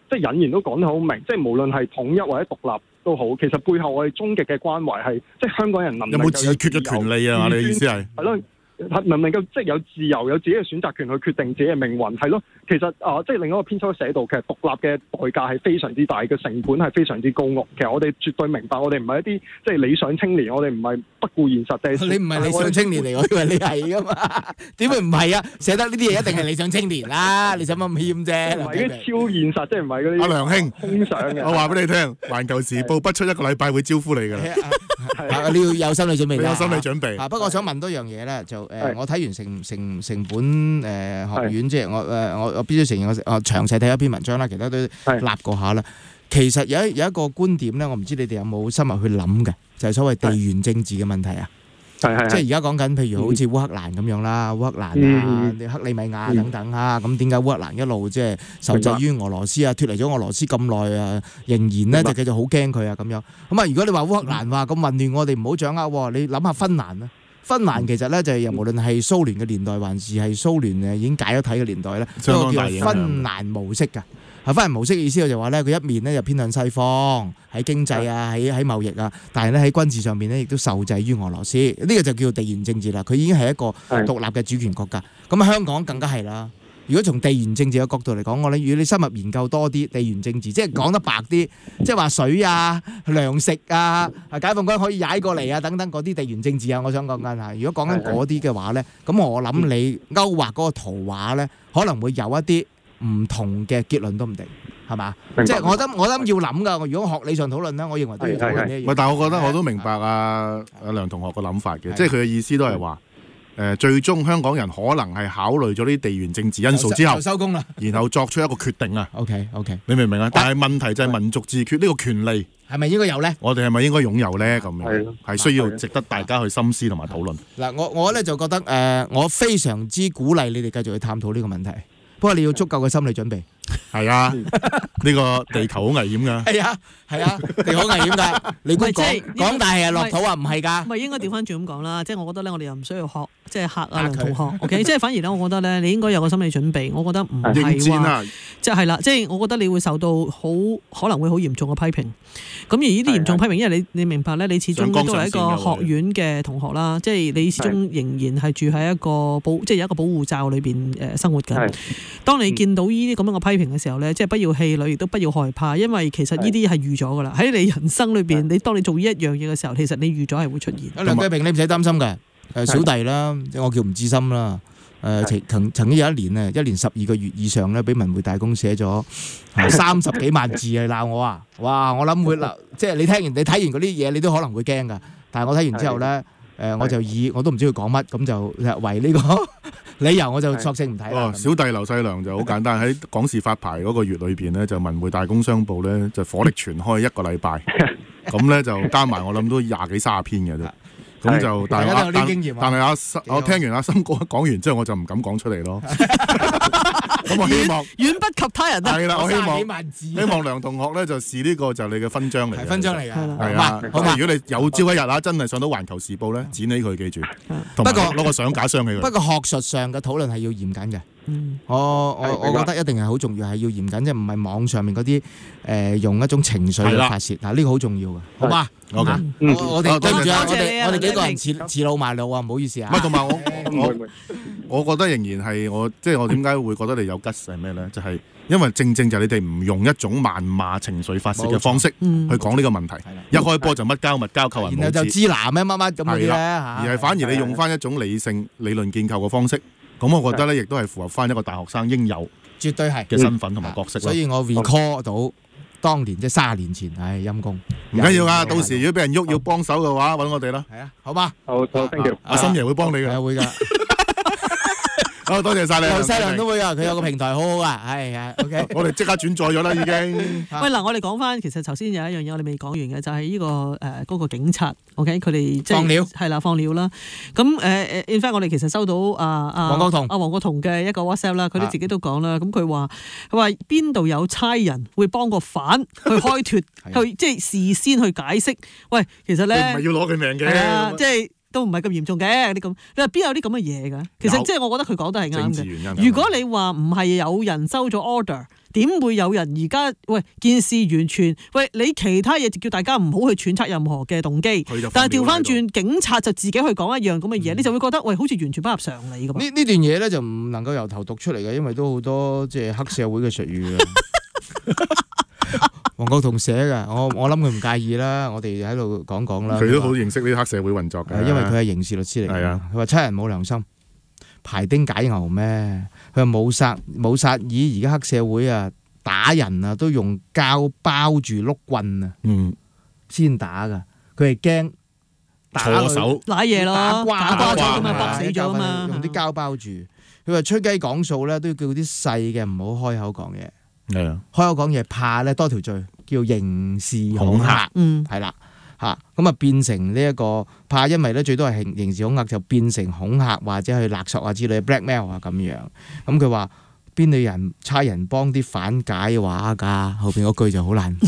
即係引言都講得好明，即係無論係統一或者獨立都好，其實背後我哋終極嘅關懷係即係香港人能唔能夠有冇自決嘅權利啊？你嘅意思係咯？能唔能夠即係有自由、有自己嘅選擇權去決定自己嘅命運？係咯，其實即係另一個編輯都寫到，其實獨立嘅代價係非常之大，嘅成本係非常之高昂。其實我哋絕對明白，我哋唔係一啲即係理想青年，我哋唔係不顧現實。 你唔係理想青年嚟，我以為你係噶嘛？點會唔係啊？寫得呢啲嘢一定係理想青年啦！你使乜咁謙啫？ 唔係啲超現實，即係唔係嗰啲阿梁兄空想嘅。 我話俾你聽，《環球時報》不出一個禮拜會招呼你㗎啦。 你要有心理準備。 你有心理準備。 不過我想問多樣嘢咧，就我睇完成本學院，即係我必須承認我詳細睇一篇文章啦，其他都立過下啦。其實有一個觀點咧，我唔知你哋有冇深入去諗嘅，就係所謂地緣政治嘅問題啊。即係而家講緊，譬如好似烏克蘭咁樣啦，烏克蘭啊、克里米亞等等啊，咁點解烏克蘭一路即係受制於俄羅斯啊，脫離咗俄羅斯咁耐啊，仍然咧就繼續好驚佢啊咁樣。咁啊，如果你話烏克蘭話咁混亂，我哋唔好掌握，你諗下芬蘭啦。芬蘭其實咧就係無論係蘇聯嘅年代，還是係蘇聯已經解咗體嘅年代咧，都叫芬蘭模式㗎。芬蘭模式嘅意思就話咧，佢一面咧就偏向西方喺經濟啊，喺貿易啊，但係咧喺軍事上面咧亦都受制於俄羅斯。呢個就叫地緣政治啦。佢已經係一個獨立嘅主權國家。咁香港更加係啦。如果從地緣政治嘅角度嚟講，我咧，如果你深入研究多啲地緣政治，即係講得白啲，即係話水啊、糧食啊、解放軍可以踩過嚟啊等等嗰啲地緣政治啊，我想講緊嚇。如果講緊嗰啲嘅話咧，咁我諗你勾畫嗰個圖畫咧，可能會有一啲唔同嘅結論都唔定，係嘛？即係我諗要諗㗎。如果學理上討論咧，我認為都要討論呢一樣。 但係我覺得我都明白阿梁同學個諗法嘅，即係佢嘅意思都係話。最終香港人可能係考慮咗啲地緣政治因素之後， 收工啦， 然後作出一個決定啊。 OK， 你明唔明啊？但係問題就係民族自決呢個權利係咪應該有咧？ 我哋係咪應該擁有咧？咁樣係需要值得大家去深思同埋討論。 嗱，我咧就覺得我非常之鼓勵你哋繼續去探討呢個問題。不過你要足夠嘅心理準備。係啊，呢個地球好危險㗎。 係啊，地球好危險㗎。你估講大係落土啊？唔係㗎。 唔係應該調翻轉咁講啦。即係我覺得咧，我哋又唔需要學，即係嚇啊梁同學。OK， 即係反而咧，我覺得咧，你應該有個心理準備。我覺得唔係話，即係啦，即係我覺得你會受到可能會好嚴重嘅批評。咁而呢啲嚴重批評，因為你明白咧，你始終都係一個學院嘅同學啦，即係你始終仍然係住喺一個即係有一個保護罩裏邊生活緊。當你見到呢啲咁樣嘅批評嘅時候咧，即係不要氣餒，亦都不要害怕，因為其實呢啲係預咗噶啦。喺你人生裏邊，當你做呢一樣嘢嘅時候，其實你預咗係會出現。 梁繼平，你唔使擔心嘅。小弟啦，我叫吳志森啦。曾經有一年啊，1年12個月以上咧，俾文匯大公寫咗30幾萬字嚟鬧我啊！哇！我諗會鬧，即係你睇完嗰啲嘢，你都可能會驚噶。但係我睇完之後咧，我都唔知佢講乜，咁就為呢個理由，我就索性唔睇啦。 小弟劉細良就好簡單，喺港視發牌嗰個月裏邊咧，就文匯大公商報咧就火力全開1個禮拜，咁咧就加埋我諗都20幾30篇嘅啫。咁就但係我聽完阿森哥講完之後，我就唔敢講出嚟咯。咁我希望遠不及他人啊！ 係啦，我希望梁同學咧就視呢個就你嘅勳章嚟嘅。 勳章嚟㗎， 係啊。咁如果你有朝一日啊，真係上到環球時報咧，剪起佢記住。不過攞個相架鑲起佢。 不過學術上嘅討論係要嚴謹嘅。我覺得一定係好重要，係要嚴謹，即係唔係網上面嗰啲用一種情緒去發泄。嗱，呢個好重要嘅，好嘛？OK，我哋對唔住啊，我哋幾個人恃老賣老啊，唔好意思啊。 唔係，同埋我覺得仍然係即係我點解會覺得你有吉係咩咧？就係因為正就係你哋唔用一種謾罵情緒發泄嘅方式去講呢個問題。一開波就乜交物交，扣人， 然後就知男咩乜乜咁嗰啲咧嚇。 而係反而你用翻一種理性理論建構嘅方式。咁我覺得咧，亦都係符合翻一個大學生應有絕對係嘅身份同埋角色。 所以我 recall 到當年即係30年前，唉陰公。 唔緊要啊，到時如果俾人喐要幫手嘅話，揾我哋啦。 係啊，好嘛？ 好，thank you。 阿森爺會幫你嘅。 係會㗎。 好，多謝晒你。 劉細良都會啊，佢有個平台好好啊，係 OK。 我哋即刻轉載咗啦，已經。 喂嗱，我哋講翻，其實頭先有一樣嘢我哋未講完嘅，就係呢個嗰個警察 ，OK， 佢哋即係放料，係啦，放料啦。咁in fact 我哋其實收到黃國同嘅一個 WhatsApp 啦，佢哋自己都講啦。咁佢話邊度有差人會幫個犯去開脫，去即係事先去解釋。喂，其實咧， 唔係要攞佢命嘅， 係啊，即係。都唔係咁嚴重嘅啲咁，你話邊有啲咁嘅嘢㗎？其實即係我覺得佢講得係啱嘅。如果你話唔係有人收咗 order， 點會有人而家件事完全你其他嘢就叫大家唔好去揣測任何嘅動機，但係調翻轉警察就自己去講一樣咁嘅嘢，你就會覺得好似完全不合常理咁。 呢段嘢咧就唔能夠由頭讀出嚟嘅，因為都好多即係黑社會嘅術語嘅。黃國同寫嘅，我諗佢唔介意啦，我哋喺度講啦。 佢都好認識呢啲黑社會運作嘅， 因為佢係刑事律師嚟嘅。佢話七人冇良心，排丁解牛咩？佢話冇殺以而家黑社會啊打人啊都用膠包住碌棍啊，先打噶。佢係驚打手攋嘢咯，打瓜咗咁啊，搏死咗啊嘛， 用啲膠包住。佢話吹雞講數咧，都要叫啲細嘅唔好開口講嘢。係啊，開口講嘢怕咧多條罪，叫刑事恐嚇。係啦嚇，咁啊變成呢一個怕，因為咧最多係刑事恐嚇，就變成恐嚇或者去勒索啊之類 blackmail 啊咁樣。咁佢話邊度人差人幫啲反解話㗎？後邊嗰句就好難。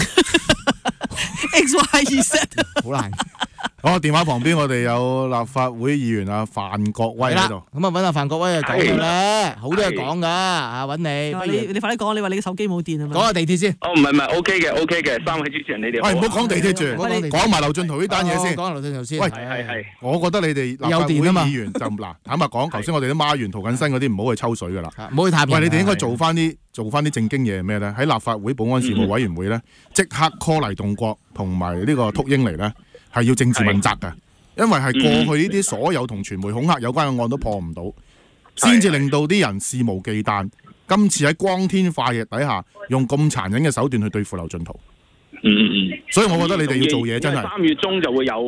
XYZ 好難。 好，電話旁邊我哋有立法會議員啊范國威喺度。 咁啊揾阿范國威啊講嘅咧，好多嘢講㗎啊揾你。 你快啲講，你話你嘅手機冇電係咪？ 講下地鐵先。 哦，唔係 OK 嘅，三位主持人你哋好。 喂，唔好講地鐵住，講埋劉進圖呢單嘢先。 講劉進圖先。 喂， 係。 我覺得你哋立法會議員就嗱，坦白講，頭先我哋都孖完涂謹申嗰啲，唔好去抽水㗎啦。 唔好去太平。 喂，你哋應該做翻啲正經嘢係咩咧？喺立法會保安事務委員會咧，即刻 call 黎棟國同埋呢個禿鷹嚟咧，係要政治問責㗎。因為係過去呢啲所有同傳媒恐嚇有關嘅案都破唔到，先至令到啲人肆無忌憚。今次喺光天化日底下，用咁殘忍嘅手段去對付劉進圖。所以我覺得你哋要做嘢真係。 3月中就會有。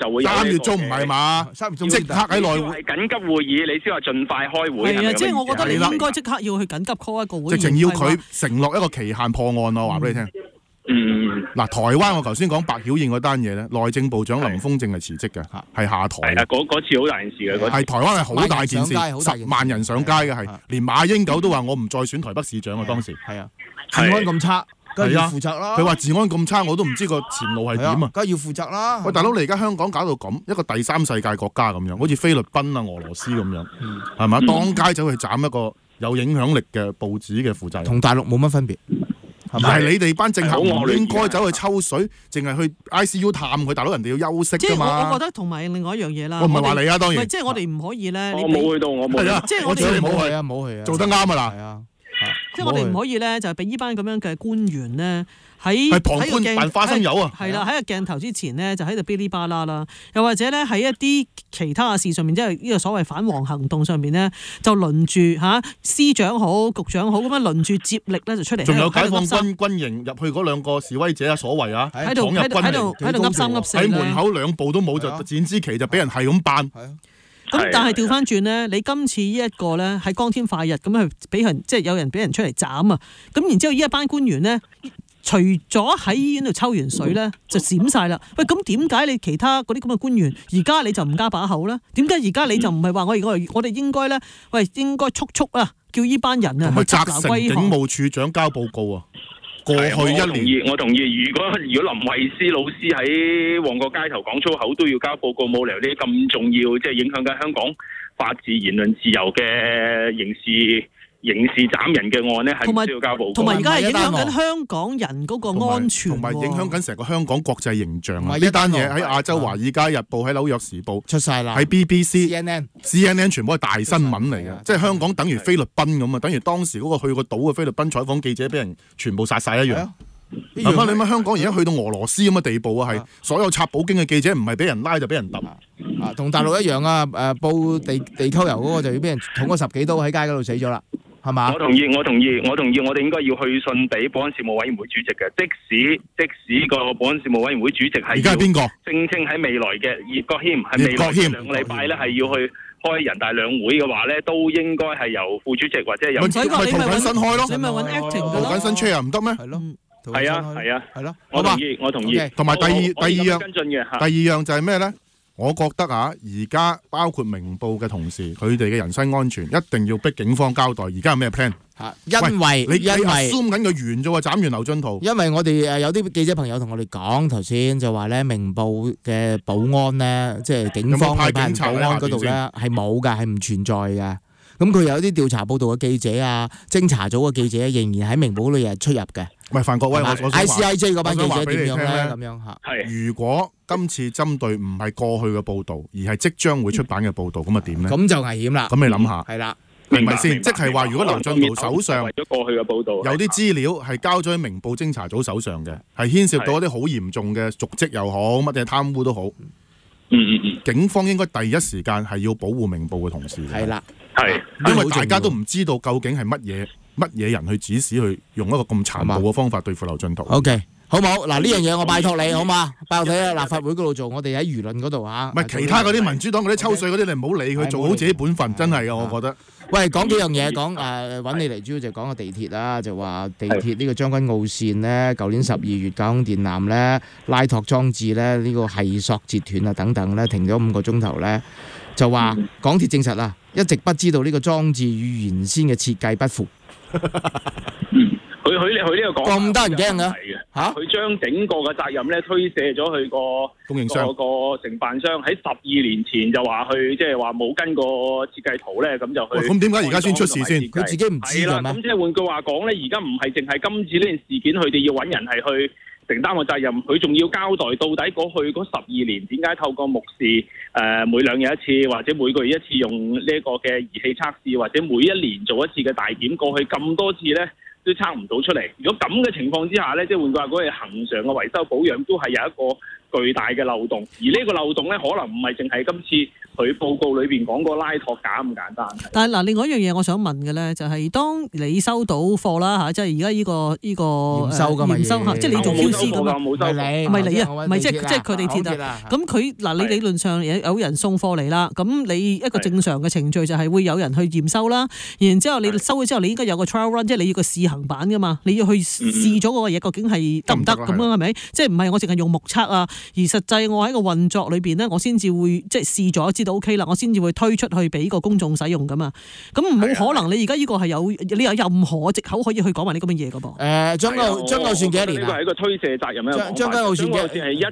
3月中唔係嘛？3月中即刻喺內會。係緊急會議，你先話盡快開會。 係啊，即係我覺得你應該即刻要去緊急 call 一個會。 直情要佢承諾一個期限破案咯，話俾你聽。嗱，台灣我頭先講白曉燕嗰單嘢咧，內政部長林峰正係辭職嘅，係下台。 係啊，嗰次好大件事嘅，係台灣係好大件事，10萬人上街嘅係，連馬英九都話我唔再選台北市長啊，當時。係啊，治安咁差，梗係要負責啦。佢話治安咁差，我都唔知個前路係點啊。梗係要負責啦。喂，大佬，你而家香港搞到咁，一個第三世界國家咁樣，好似菲律賓啊、俄羅斯咁樣，係嘛？當街走去斬一個有影響力嘅報紙嘅負責人，同大陸冇乜分別。唔係你哋班政客唔應該走去抽水，淨係去 ICU 探佢，大佬人哋要休息㗎嘛。 我覺得同埋另外一樣嘢啦。 我唔係話你啊，當然。 即係我哋唔可以咧。 我冇去到，我冇。 即係我哋冇去啊，冇去啊。 做得啱啊啦。 係啊。 即係我哋唔可以咧，就係俾呢班咁樣嘅官員咧喺旁觀扮花生友啊！ 係啦，喺個鏡頭之前咧就喺度嗶哩吧啦啦，又或者咧喺一啲其他嘅事上面，即係呢個所謂反黃行動上面咧，就輪住司長好、局長好咁樣輪住接力咧就出嚟。 仲有解放軍營入去嗰兩個示威者啊，所謂啊，闖入軍營喺度噏三噏四喺門口2步都冇就展枝旗就俾人係咁扮。 咁但係調翻轉咧，你今次呢一個咧喺光天化日咁去俾人，即係有人俾人出嚟斬啊！咁然之後呢一班官員咧，除咗喺醫院度抽完水咧，就閃晒啦。喂，咁點解你其他嗰啲咁嘅官員而家你就唔加把口咧？點解而家你就唔係話我哋應該咧？喂，應該速啊，叫呢班人啊去責成警務處長交報告啊！過去1年， 我同意。如果林慧思老師喺旺角街頭講粗口都要交報告，冇理由呢啲咁重要，即係影響緊香港法治、言論自由嘅刑事斬人嘅案咧，係唔需要交報告。 同埋而家係影響緊香港人嗰個安全， 同埋影響緊成個香港國際形象啊！呢單嘢喺亞洲華爾街日報、喺紐約時報出晒啦， 喺 BBC、CNN 全部係大新聞嚟嘅，即係香港等於菲律賓咁啊！等於當時嗰個去過島嘅菲律賓採訪記者俾人全部殺晒一樣。你乜香港而家去到俄羅斯咁嘅地步啊？係所有插普京嘅記者唔係俾人拉就俾人揼啊！同大陸一樣啊！報地溝油嗰個就要俾人捅咗10幾刀喺街嗰度死咗啦。係嘛？ 我同意，我哋應該要去信俾保安事務委員會主席嘅。即使個保安事務委員會主席係而家係邊個？ 聲稱喺未來嘅葉國謙係未來2個禮拜咧係要去開人大兩會嘅話咧，都應該係由副主席或者由咪涂謹申開咯。 你咪揾 acting 涂謹申 chair 唔得咩？ 係咯， 係啊， 係咯。 我同意。 同埋第二樣跟進嘅。 第二樣就係咩咧？我覺得而家包括明報嘅同事，佢哋嘅人身安全一定要逼警方交代。而家有咩 plan？ 因為你 assume 緊佢完啫喎，斬完劉進圖。 因為我哋有啲記者朋友同我哋講頭先就話咧，明報嘅保安咧，即係警方派人保安嗰度咧係冇㗎，係唔存在㗎。 咁佢有啲調查報道嘅記者啊、偵查組嘅記者仍然喺明報度日日出入嘅。 唔係范國威，我 ICIJ 嗰班記者點樣咧？咁樣嚇。 如果今次針對唔係過去嘅報導，而係即將會出版嘅報導，咁啊點咧？ 咁就危險啦。 咁你諗下， 係啦， 明唔明先？即係話，如果劉進圖手上為咗過去嘅報導， 有啲資料係交咗喺明報偵查組手上嘅，係牽涉到一啲好嚴重嘅瀆職又好，乜嘢貪污都好。警方應該第一時間係要保護明報嘅同事。 係啦， 係， 因為大家都唔知道究竟係乜嘢人去指使去用一個咁殘暴嘅方法對付劉進圖。 OK， 好冇？嗱呢樣嘢我拜託你好嘛？拜託你喺立法會嗰度做，我哋喺輿論嗰度嚇。 唔係其他嗰啲民主黨嗰啲抽水嗰啲，你唔好理佢，做好自己本分，真係嘅，我覺得。 喂，講幾樣嘢，講揾你嚟主要就講個地鐵啦，就話地鐵呢個將軍澳線呢，舊年12月架空電纜呢，拉托裝置呢，呢個係索截斷啊等等呢，停咗5個鐘頭呢，就話港鐵證實啦，一直不知道呢個裝置與原先嘅設計不符。 佢呢個講咁得人驚嘅嚇，佢將整個嘅責任咧推卸咗去個供應商個承辦商喺12年前就話去即係話冇跟個設計圖咧，咁就去。 咁點解而家先出事先？ 佢自己唔知㗎咩？ 咁即係換句話講咧，而家唔係淨係今次呢件事件，佢哋要揾人係去承擔個責任，佢仲要交代到底過去嗰12年點解透過目視每2日一次，或者每個月一次用呢個嘅儀器測試，或者每1年做一次嘅大檢，過去咁多次咧，都測唔到出嚟。如果咁嘅情況之下咧，即係換句話講，係恆常嘅維修保養都係有一個巨大嘅漏洞。而呢個漏洞咧，可能唔係淨係今次佢報告裏邊講個拉托架咁簡單。 但係嗱，另外一樣嘢我想問嘅咧，就係當你收到貨啦嚇，即係而家呢個驗收㗎嘛， 驗收嚇，即係你做 QC 㗎嘛， 冇收， 唔係你啊，唔係即係佢哋鐵啊。咁佢嗱，你理論上有人送貨嚟啦，咁你一個正常嘅程序就係會有人去驗收啦，然之後你收咗之後，你應該有個 trial run，即係你要個試行版㗎嘛，你要去試咗嗰個嘢究竟係得唔得咁樣係咪？即係唔係我淨係用目測啊？而實際我喺個運作裏邊咧，我先至會即係試咗知道 OK 啦，我先至會推出去俾個公眾使用噶嘛。咁冇可能你而家呢個係你有任何藉口可以去講埋呢咁嘅嘢噶噃？將軍澳算幾多年啊？ 呢個係一個推卸責任嘅講法。 將軍澳算幾多年？ 係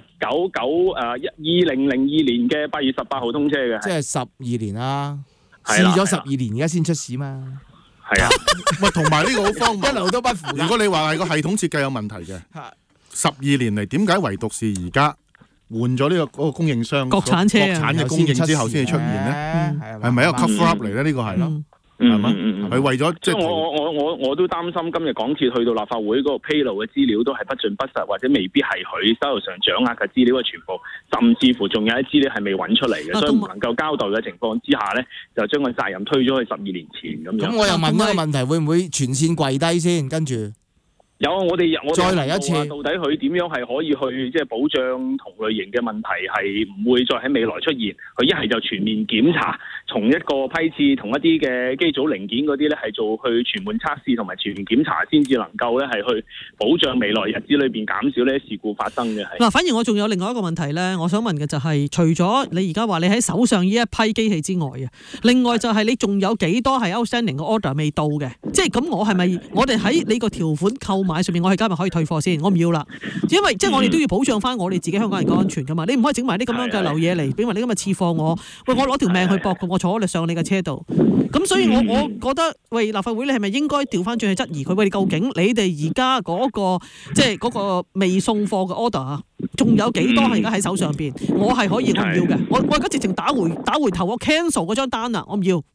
2002年嘅8月18號通車嘅。 即係12年啦，試咗12年，而家先出事嘛。 係啊， 喂，同埋呢個好荒謬， 一路都不符。 如果你話係個系統設計有問題嘅，12年嚟點解唯獨是而家換咗呢個供應商國產車國產嘅供應之後先至出現咧？係咪一個 cover up 嚟咧？呢個係咯。係嘛？係為咗即係我都擔心今日港鐵去到立法會嗰個披露嘅資料都係不盡不實，或者未必係佢手頭上掌握嘅資料嘅全部，甚至乎仲有一啲資料係未揾出嚟嘅，所以唔能夠交代嘅情況之下咧，就將個責任推咗去12年前咁樣。 咁我又問一個問題，會唔會全線跪低先？跟住有我哋再嚟一次， 到底佢點樣係可以去即係保障同類型嘅問題係唔會再喺未來出現？佢一係就全面檢查，從一個批次同一啲嘅機組零件嗰啲咧係做去全面測試同埋全面檢查，先至能夠咧係去保障未來日子裏邊減少呢啲事故發生嘅。係嗱， 反而我仲有另外一個問題咧，我想問嘅就係，除咗你而家話你喺手上呢一批機器之外啊，另外就係你仲有幾多係 outstanding 嘅 order 未到嘅？即係咁，我係咪我哋喺你個條款購買上面，我係今日可以退貨先？我唔要啦，因為即係我哋都要保障翻我哋自己香港人嘅安全噶嘛。你唔可以整埋啲咁樣嘅流嘢嚟，俾埋啲咁嘅次貨我。喂，我攞條命去搏，我坐你上你嘅車度。咁所以我覺得，喂，立法會你係咪應該調翻轉去質疑佢？喂，究竟你哋而家嗰個即係嗰個未送貨嘅 order 啊，仲有幾多係而家喺手上邊？我係可以，我唔要嘅。我而家直情打回頭，我 cancel 嗰張單啦，我唔要。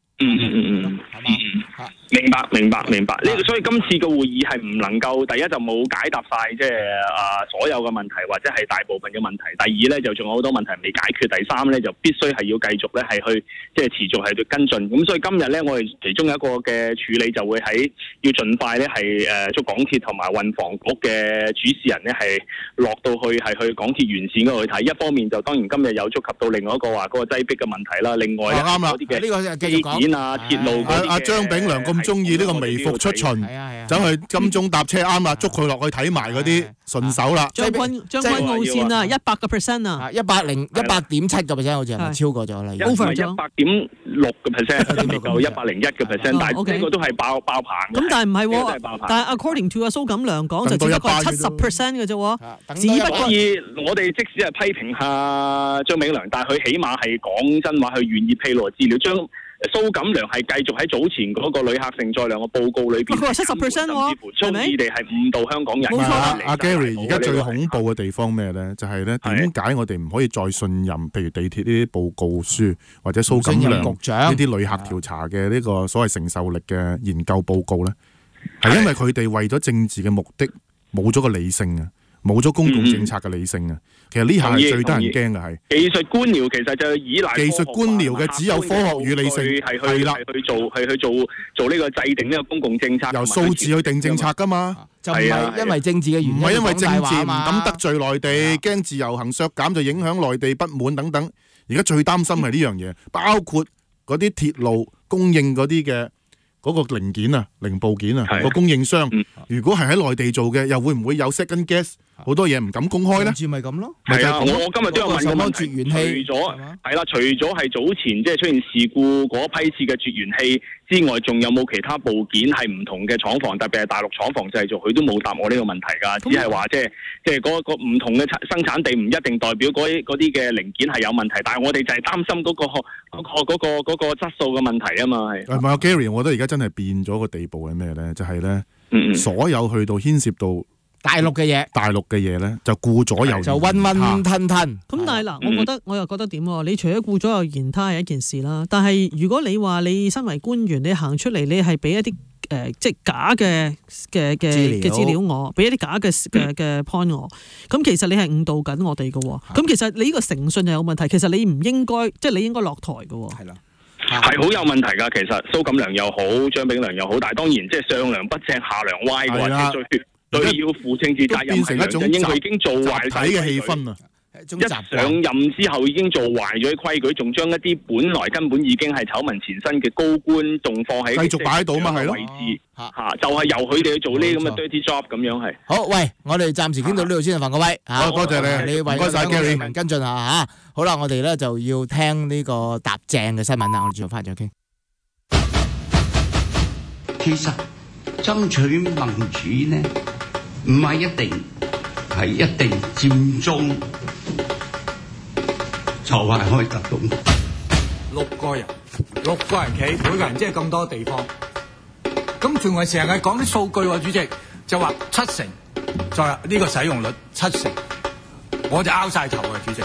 明白。呢個所以今次嘅會議係唔能夠第一就冇解答晒即係所有嘅問題，或者係大部分嘅問題。第二咧就仲有好多問題未解決。第三咧就必須係要繼續咧係去即係持續係去跟進。咁所以今日咧我哋其中一個嘅處理就會喺要盡快咧係捉港鐵同埋運房局嘅主事人咧係落到去係去港鐵沿線嗰度去睇。一方面就當然今日有觸及到另外一個話嗰個擠迫嘅問題啦。另外啱啦，嗰啲嘅機件啊、鐵路阿張炳良咁中意呢個微服出巡，走去金鐘搭車啱啦，捉佢落去睇埋嗰啲順手啦。 將軍澳線啊，100% 啊 ，100.7%好似係咪超過咗啦 ？over 咗100.6%，未夠101%，但係呢個都係爆棚。 咁但係唔係喎？但係 according to 阿蘇錦良講就只不過係70%嘅啫喎。只不過我哋即使係批評下張炳良，但係佢起碼係講真話，佢願意披露資料。 蘇錦良係繼續喺早前嗰個旅客承載量嘅報告裏邊， 佢話70%喎， 係咪？地係誤導香港人。 冇錯阿 Gary， 而家最恐怖嘅地方咩咧？就係咧，點解我哋唔可以再信任，譬如地鐵呢啲報告書或者蘇錦良局長呢啲旅客調查嘅呢個所謂承受力嘅研究報告咧？係因為佢哋為咗政治嘅目的，冇咗個理性啊！冇咗公共政策嘅理性啊！其實呢下係最得人驚嘅係技術官僚，其實就依賴技術官僚嘅只有科學與理性， 係啦，去做呢個制定呢個公共政策， 由數字去定政策㗎嘛， 就唔係因為政治嘅原因， 唔係因為政治唔嘛敢得罪內地，驚自由行削減就影響內地不滿等等。而家最擔心係呢樣嘢，包括嗰啲鐵路供應嗰啲嘅。嗰個零件啊、零部件啊，個供應商，如果係喺內地做嘅，又會唔會有 second guess？好多嘢唔敢公開咧， 住咪咁咯。 係啊，我今日都有問個問題，除咗係早前即係出現事故嗰批次嘅絕緣器之外，仲有冇其他部件係唔同嘅廠房，特別係大陸廠房製造，佢都冇答我呢個問題㗎，只係話即係嗰個唔同嘅生產地唔一定代表嗰啲嘅零件係有問題，但係我哋就係擔心嗰個質素嘅問題啊嘛係。 唔係 Gary， 我覺得而家真係變咗個地步係咩咧？就係咧，所有去到牽涉到大陸嘅嘢咧，就顧左右就溫溫吞吞。 咁但係嗱，我又覺得點喎？你除咗顧左右言他係一件事啦，但係如果你話你身為官員，你行出嚟，你係俾一啲即係假嘅資料我，俾一啲假嘅 point 我，咁其實你係誤導緊我哋嘅喎。咁其實你呢個誠信又有問題，其實你唔應該，即係你應該落台嘅喎。係啦。 係好有問題㗎，其實蘇錦良又好，張炳良又好，但係當然即係上梁不正下梁歪嘅話，最要負政治責任係梁振英，佢已經做壞睇嘅氣氛啊！ 一上任之後已經做壞咗啲規矩，仲將一啲本來根本已經係醜聞纏身嘅高官，仲放喺繼續擺喺度嘛，係咯， 位置嚇，就係由佢哋去做呢啲咁嘅 dirty job 咁樣係。 好，喂，我哋暫時傾到呢度先啊，范國威。 好，多謝你， 你為唔該晒 Gary 跟進下嚇。好啦，我哋咧就要聽呢個踏正嘅新聞啦，我哋轉頭翻嚟再傾。 其實爭取民主呢，唔係一定佔中就係可以得到。 六個人企，每個人即係咁多地方，咁仲係成日講啲數據喎，主席就話70%，就係呢個使用率70%，我就拗晒頭啊，主席。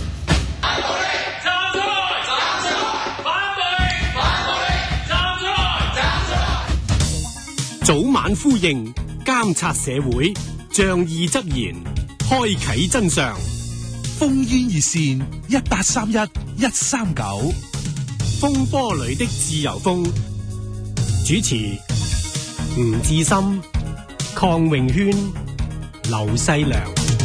早晚呼應，監察社會，仗義執言，開啟真相。 烽煙熱線1831-139， 風波裏的自由風，主持吳志森、鄺詠軒、劉細良。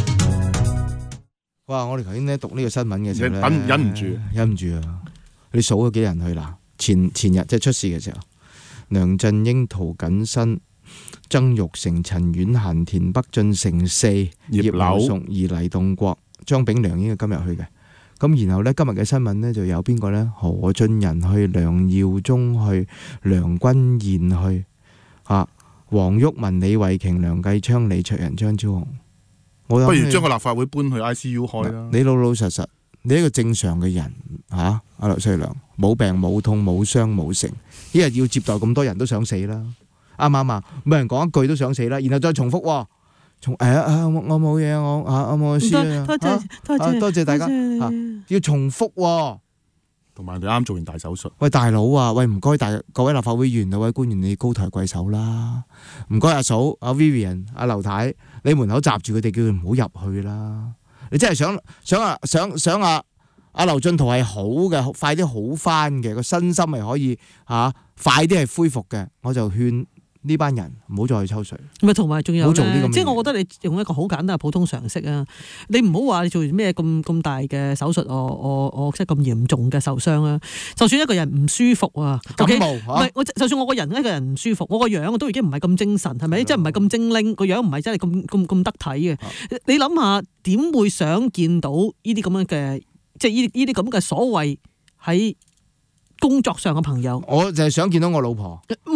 哇！我哋頭先咧讀呢個新聞嘅時候咧，忍唔住啊！你數咗幾人去啦？前日即係出事嘅時候。梁振英、涂謹申、曾鈺成、陳婉嫻、田北俊、成四、葉劉淑儀、黎棟國、張炳良應該今日去嘅。咁然後咧，今日嘅新聞咧就有邊個咧？何俊仁去，梁耀忠去，梁君彥去，黃毓民、李慧瓊、梁繼昌、李卓人、張超雄。不如將個立法會搬去 ICU 開啦。 你老老實實，你一個正常嘅人阿劉細良，冇病冇痛冇傷冇成，一日要接待咁多人都想死啦，啱唔啱啊？每人講一句都想死啦，然後再重複，我冇嘢，我冇事啊，多謝大家，要重複， 同埋你啱做完大手術。 喂大佬啊，喂唔該各位立法會議員、各位官員，你高抬貴手啦，唔該阿嫂、阿 Vivian、阿劉太，你門口閘住佢哋，叫佢唔好入去啦。你真係想阿劉進圖係好嘅，快啲好翻嘅，個身心係可以快啲係恢復嘅，我就勸呢班人唔好再去抽水。咪同埋仲有咧，即係我覺得你用一個好簡單嘅普通常識啊，你唔好話你做咩咁大嘅手術，我即係咁嚴重嘅受傷啊。就算一個人唔舒服啊，感冒唔係我，就算我個人一個人唔舒服，我個樣都已經唔係咁精神，係咪？即係唔係咁精靈，個樣唔係真係咁得體嘅。你諗下點會想見到呢啲咁樣嘅？即係呢啲咁嘅所謂喺工作上嘅朋友，我就係想見到我老婆。冇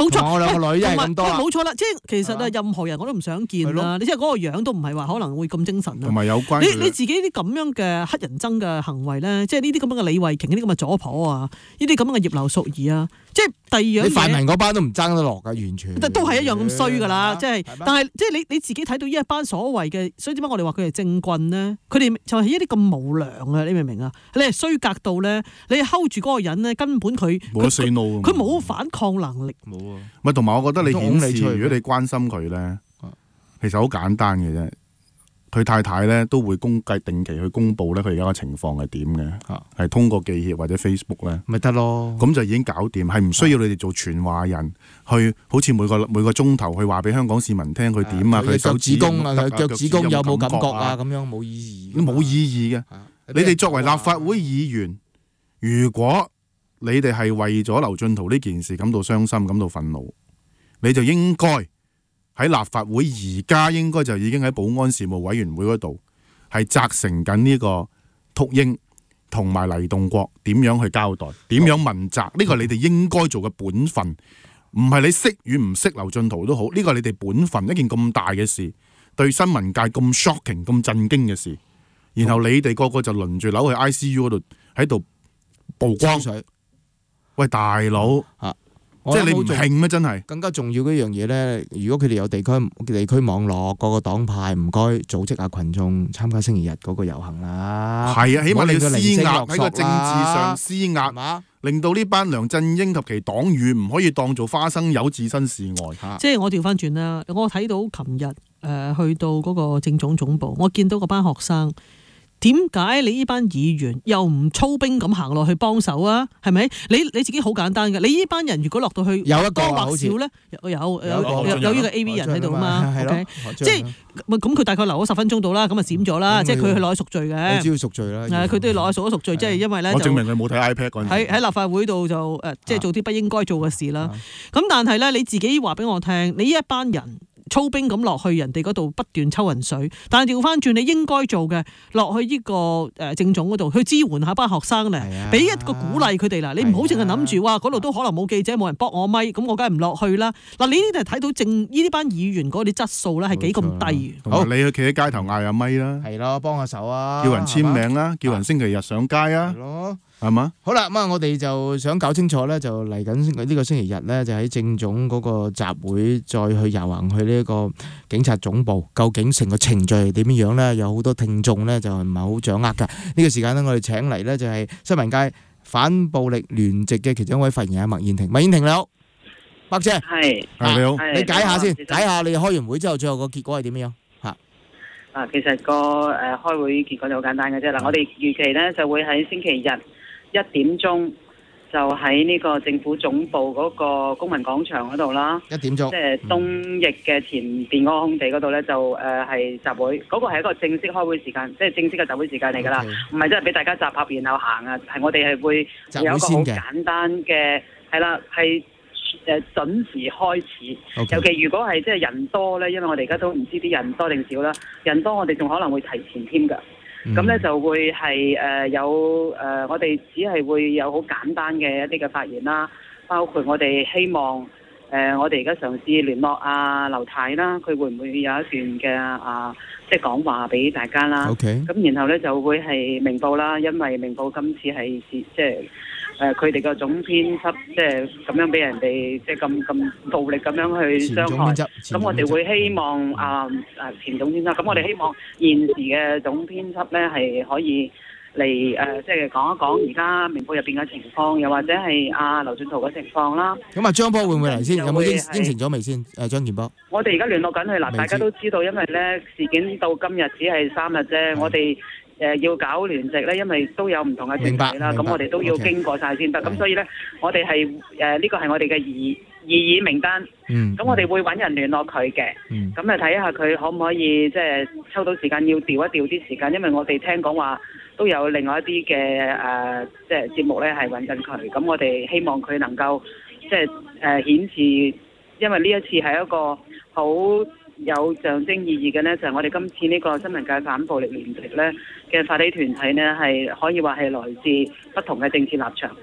冇錯， 我兩個女真係咁多啦冇錯啦，即係其實啊，任何人我都唔想見啦。你即係嗰個樣都唔係話可能會咁精神啦。 同埋有關你自己啲咁樣嘅黑人憎嘅行為咧，即係呢啲咁樣嘅李慧瓊，呢啲咁嘅左婆啊，呢啲咁樣嘅葉劉淑儀啊，即係第二樣嘢。 你泛民嗰班都唔爭得落㗎，完全。 都係一樣咁衰㗎啦，即係。但係即係你自己睇到呢一班所謂嘅，所以點解我哋話佢係政棍咧？佢哋就係一啲咁無良啊！你明唔明啊？你係衰格到咧，你 hold 住嗰個人咧，根本佢冇得 say no， 佢冇反抗能力。 冇啊！ 咪同埋我覺得你顯示，如果你關心佢咧，其實好簡單嘅啫。佢太太咧都會定期去公佈咧，佢而家嘅情況係點嘅，係通過記協或者 Facebook 咧， 咪得咯。 咁就已經搞掂，係唔需要你哋做傳話人去，好似每個鐘頭去話俾香港市民聽佢點啊，佢腳趾公啊，佢腳趾公有冇感覺啊？咁樣冇意義， 冇意義嘅。你哋作為立法會議員，如果你哋係為咗劉進圖呢件事感到傷心、感到憤怒，你就應該喺立法會而家應該就已經喺保安事務委員會嗰度係責成緊呢個禿鷹同埋黎棟國點樣去交代，點樣問責，呢個係你哋應該做嘅本分，唔係你識與唔識劉進圖都好，呢個係你哋本分。一件咁大嘅事，對新聞界咁 shocking、咁震驚嘅事，然後你哋個個就輪住扭去 ICU 嗰度喺度曝光。喂，大佬即係你唔興咩？真係更加重要嘅一樣嘢咧，如果佢哋有地區網絡，各個黨派唔該組織下群眾參加星期日嗰個遊行啦。係啊，起碼你要施壓喺個政治上施壓，令到呢班梁振英及其黨羽唔可以當做花生友置身事外。 即係我調翻轉啦，我睇到琴日去到嗰個政總總部，我見到嗰班學生。點解你呢班議員又唔操兵咁行落去幫手啊？係咪？你自己好簡單嘅，你呢班人如果落到去有一個或少咧，有呢個 AV 人喺度啊嘛。OK， 即係咁佢大概留咗10分鐘到啦，咁啊閃咗啦，即係佢去攞贖罪嘅。只要贖罪啦，佢都要攞去贖罪，即係因為咧我證明佢冇睇 iPad 嗰陣時喺立法會度就即係做啲不應該做嘅事啦。咁但係咧你自己話俾我聽，你呢一班人。操兵咁落去人哋嗰度不斷抽人水，但係調翻轉你應該做嘅落去呢個政總嗰度去支援下班學生咧，俾一個鼓勵佢哋啦。你唔好淨係諗住哇嗰度都可能冇記者冇人幫我咪，咁我梗係唔落去啦。嗱，你呢啲係睇到呢班議員嗰啲質素咧係幾咁低。 好，你去企喺街頭嗌下咪啦， 係咯，幫下手啊， 叫人簽名啦，叫人星期日上街啊。係嘛？ 好啦，咁啊，我哋就想搞清楚咧，就嚟緊呢個星期日咧，就喺政總嗰個集會，再去遊行去呢個警察總部。究竟成個程序係點樣咧？有好多聽眾咧就唔係好掌握㗎。呢個時間咧，我哋請嚟咧就係新聞界反暴力聯席嘅其中一位發言人麥燕庭。麥燕庭你好，白姐係， 你好， 你解下先，解下你開完會之後最後個結果係點樣？ 其實個開會結果就好簡單嘅啫。嗱，我哋預期咧就會喺星期日1點鐘就喺呢個政府總部嗰個公民廣場嗰度啦。1點鐘，即係東翼嘅前邊嗰個空地嗰度咧，就係集會。嗰個係一個正式開會時間，即係正式嘅集會時間嚟㗎啦，唔係真係俾大家集合然後行啊。係我哋係會有一個好簡單嘅，係啦，係準時開始。尤其如果係即係人多咧，因為我哋而家都唔知啲人多定少啦。人多我哋仲可能會提前添㗎。咁咧就會係有我哋只係會有好簡單嘅一啲嘅發言啦，包括我哋希望我哋而家嘗試聯絡阿劉太啦，佢會唔會有一段嘅即係講話俾大家啦？咁然後咧就會係明報啦，因為明報今次係即係佢哋個總編輯即係咁樣俾人哋即係咁暴力咁樣去傷害，咁我哋會希望前總編輯，咁我哋希望現時嘅總編輯咧係可以嚟即係講一講而家明報入邊嘅情況，又或者係劉進圖嘅情況啦。 咁張波會唔會嚟先？有冇應承咗未先？張健波， 我哋而家聯絡緊佢嗱，大家都知道，因為咧事件到今日只係3日啫，我哋要搞聯席咧，因為都有唔同嘅團體啦，咁我哋都要經過晒先得。咁所以咧，我哋係呢個係我哋嘅異議名單。咁我哋會揾人聯絡佢嘅。咁睇下佢可唔可以即係抽到時間要調一調啲時間，因為我哋聽講話都有另外一啲嘅即係節目咧係揾緊佢。咁我哋希望佢能夠即係顯示，因為呢一次係一個好有象徵意義嘅呢，就係我哋今次呢個新聞界反暴力聯席呢嘅發起團體呢，係可以話係來自不同嘅政治立場。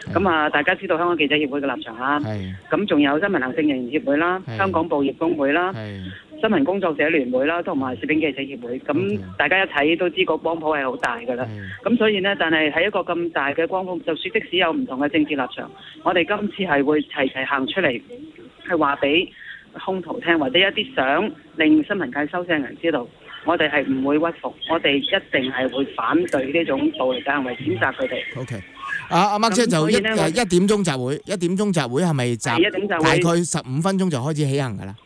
咁啊，大家知道香港記者協會嘅立場啦。咁仲有新聞行政人員協會啦、香港報業工會啦、新聞工作者聯會啦，同埋攝影記者協會。咁大家一睇都知個光譜係好大㗎啦。咁所以呢，但係喺一個咁大嘅光譜，就算即使有唔同嘅政治立場，我哋今次係會齊齊行出嚟，係話俾兇徒聽，或者一啲想令新聞界收聲嘅人知道，我哋係唔會屈服，我哋一定係會反對呢種暴力嘅行為，譴責佢哋。 OK。阿麥姐就1點鐘集會，1點鐘集會係咪大概15分鐘就開始起行㗎啦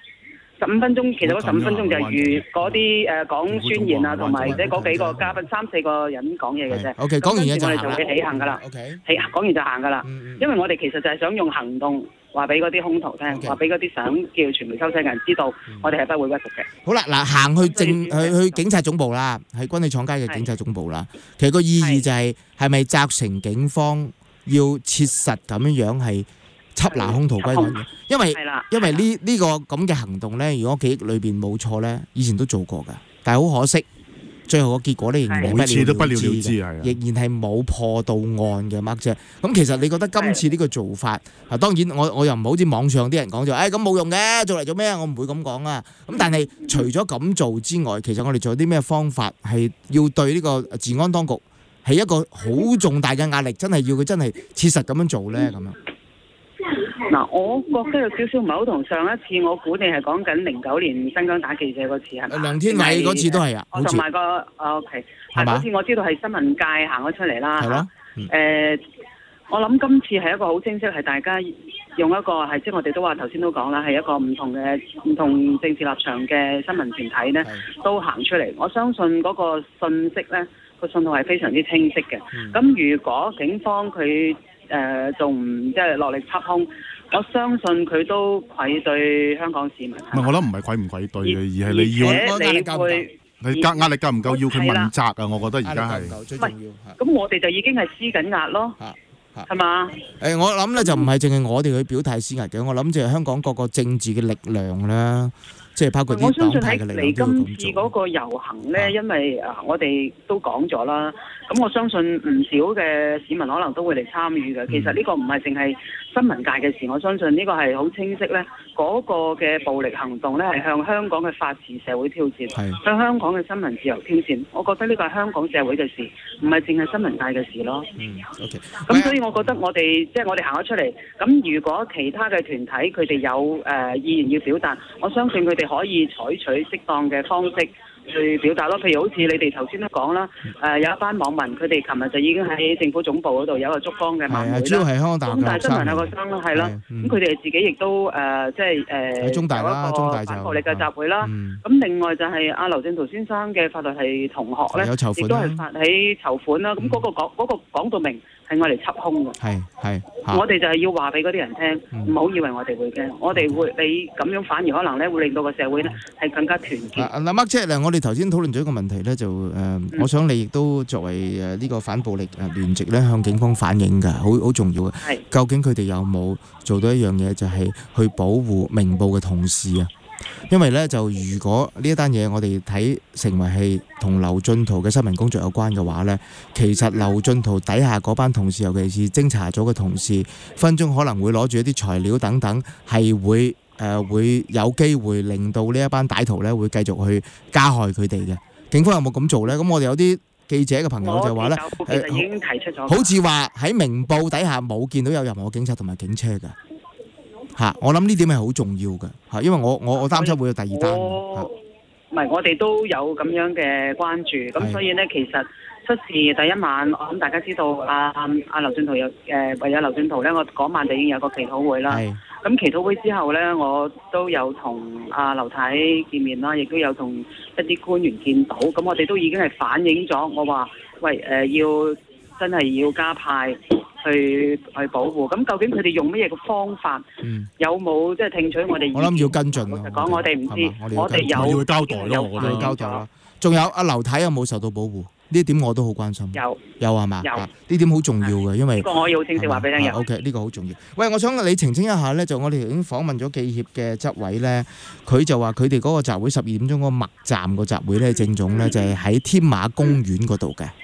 ？15分鐘，其實嗰15分鐘就係預嗰啲講宣言啊，同埋即係嗰幾個嘉賓3-4個人講嘢嘅啫。 OK， 講完嘢就我哋就會起行㗎啦。 OK， 講完就行㗎啦。因為我哋其實就係想用行動話俾嗰啲兇徒聽，話俾嗰啲想叫傳媒收聲嘅人知道，我哋係不會屈服嘅。 好啦，嗱，行去警察總部啦，喺軍器廠街嘅警察總部啦。其實個意義就係咪責成警方要切實咁樣係緝拿兇徒歸案嘅？因為呢個咁嘅行動咧，如果記憶裏邊冇錯咧，以前都做過㗎，但係好可惜，最後個結果咧仍然係每次都不了了之， 仍然係冇破到案嘅麥姐。咁其實你覺得今次呢個做法啊，當然我又唔好似網上啲人講就咁冇用嘅，做嚟做咩？我唔會咁講啊。咁但係除咗咁做之外，其實我哋仲有啲咩方法係要對呢個治安當局係一個好重大嘅壓力，真係要佢真係切實咁樣做咧咁樣。 嗱，我覺得有少少唔係好同上一次，我估你係講緊09年新疆打記者嗰次係咪？ 梁天偉嗰次都係啊， 同埋OK， 嗰次我知道係新聞界行咗出嚟啦。係咯。我諗今次係一個好清晰，係大家用一個係即係我哋都話頭先都講啦，係一個唔同政治立場嘅新聞團體咧，都行出嚟。我相信嗰個信息咧，個信號係非常之清晰嘅。咁如果警方佢仲唔即係落力緝兇，我相信佢都愧對香港市民。 唔係，我諗唔係愧唔愧對嘅，而係你要你壓力夠唔夠要佢問責啊？我覺得而家係最重要。 咁我哋就已經係施緊壓咯，係嘛？ 我諗咧就唔係淨係我哋去表態施壓嘅，我諗就係香港各個政治嘅力量啦。即係包括啲黨派嘅力量都要咁做。我相信喺嚟今次嗰個遊行咧，因為我哋都講咗啦，咁我相信唔少嘅市民可能都會嚟參與嘅。其實呢個唔係淨係新聞界嘅事，我相信呢個係好清晰咧。嗰個嘅暴力行動咧係向香港嘅法治社會挑戰，向香港嘅新聞自由挑戰。我覺得呢個係香港社會嘅事，唔係淨係新聞界嘅事咯。OK。咁所以我覺得我哋即係我哋行咗出嚟。咁如果其他嘅團體佢哋有意願要表達，我相信佢哋可以採取適當嘅方式去表達咯。譬如好似你哋頭先都講啦，有一班網民佢哋琴日就已經喺政府總部嗰度有一個燭光嘅晚會啦。主要係香港大學嘅學生。中大新聞有個生啦，係啦。咁佢哋自己亦都即係喺中大啦，中大就反暴力嘅集會啦。咁另外就係阿劉振圖先生嘅法律系同學咧，亦都係發起籌款啦。咁嗰個講到明。係我嚟緝兇嘅，我哋就係要話俾嗰啲人聽，唔好以為我哋會驚，我哋會你咁樣反而可能咧會令到個社會咧係更加團結。嗱，Mark姐，我哋頭先討論咗一個問題咧，就我想你亦都作為呢個反暴力聯席咧向警方反映㗎，好重要嘅。究竟佢哋有冇做到一樣嘢，就係去保護明報嘅同事啊？因為咧就如果呢一單嘢我哋睇成為係同劉進圖嘅新聞工作有關嘅話咧，其實劉進圖底下嗰班同事，尤其是偵查組嘅同事，分鐘可能會攞住一啲材料等等，係會有機會令到呢一班歹徒咧會繼續去加害佢哋嘅。警方有冇咁做咧？咁我哋有啲記者嘅朋友就話咧， 其實已經提出咗， 好似話喺明報底下冇見到有任何警察同埋警車㗎。我諗呢點係好重要嘅，因為我擔心會有第二單。 唔係，我哋都有咁樣嘅關注，咁所以呢，其實出事第一晚，我諗大家知道阿劉進圖有為咗劉進圖呢，我嗰晚就已經有個祈禱會啦。咁祈禱會之後呢，我都有同阿劉太見面啦，亦都有同一啲官員見到，咁我哋都已經係反映咗，我話喂要真係要加派。去保護，咁究竟佢哋用乜嘢嘅方法？有冇即係聽取我哋？我諗要跟進咯。講我哋唔知，我哋有要交代咯，我覺得交代啦。仲有阿劉太有冇受到保護？呢一點我都好關心。有係嘛？有呢點好重要嘅，因為呢個我要正式話俾你聽。OK， 呢個好重要。喂，我想你澄清一下咧，就我哋已經訪問咗記協嘅執委咧，佢就話佢哋嗰個集會12點鐘嗰個麥站個集會咧，正總咧就係喺添馬公園嗰度嘅。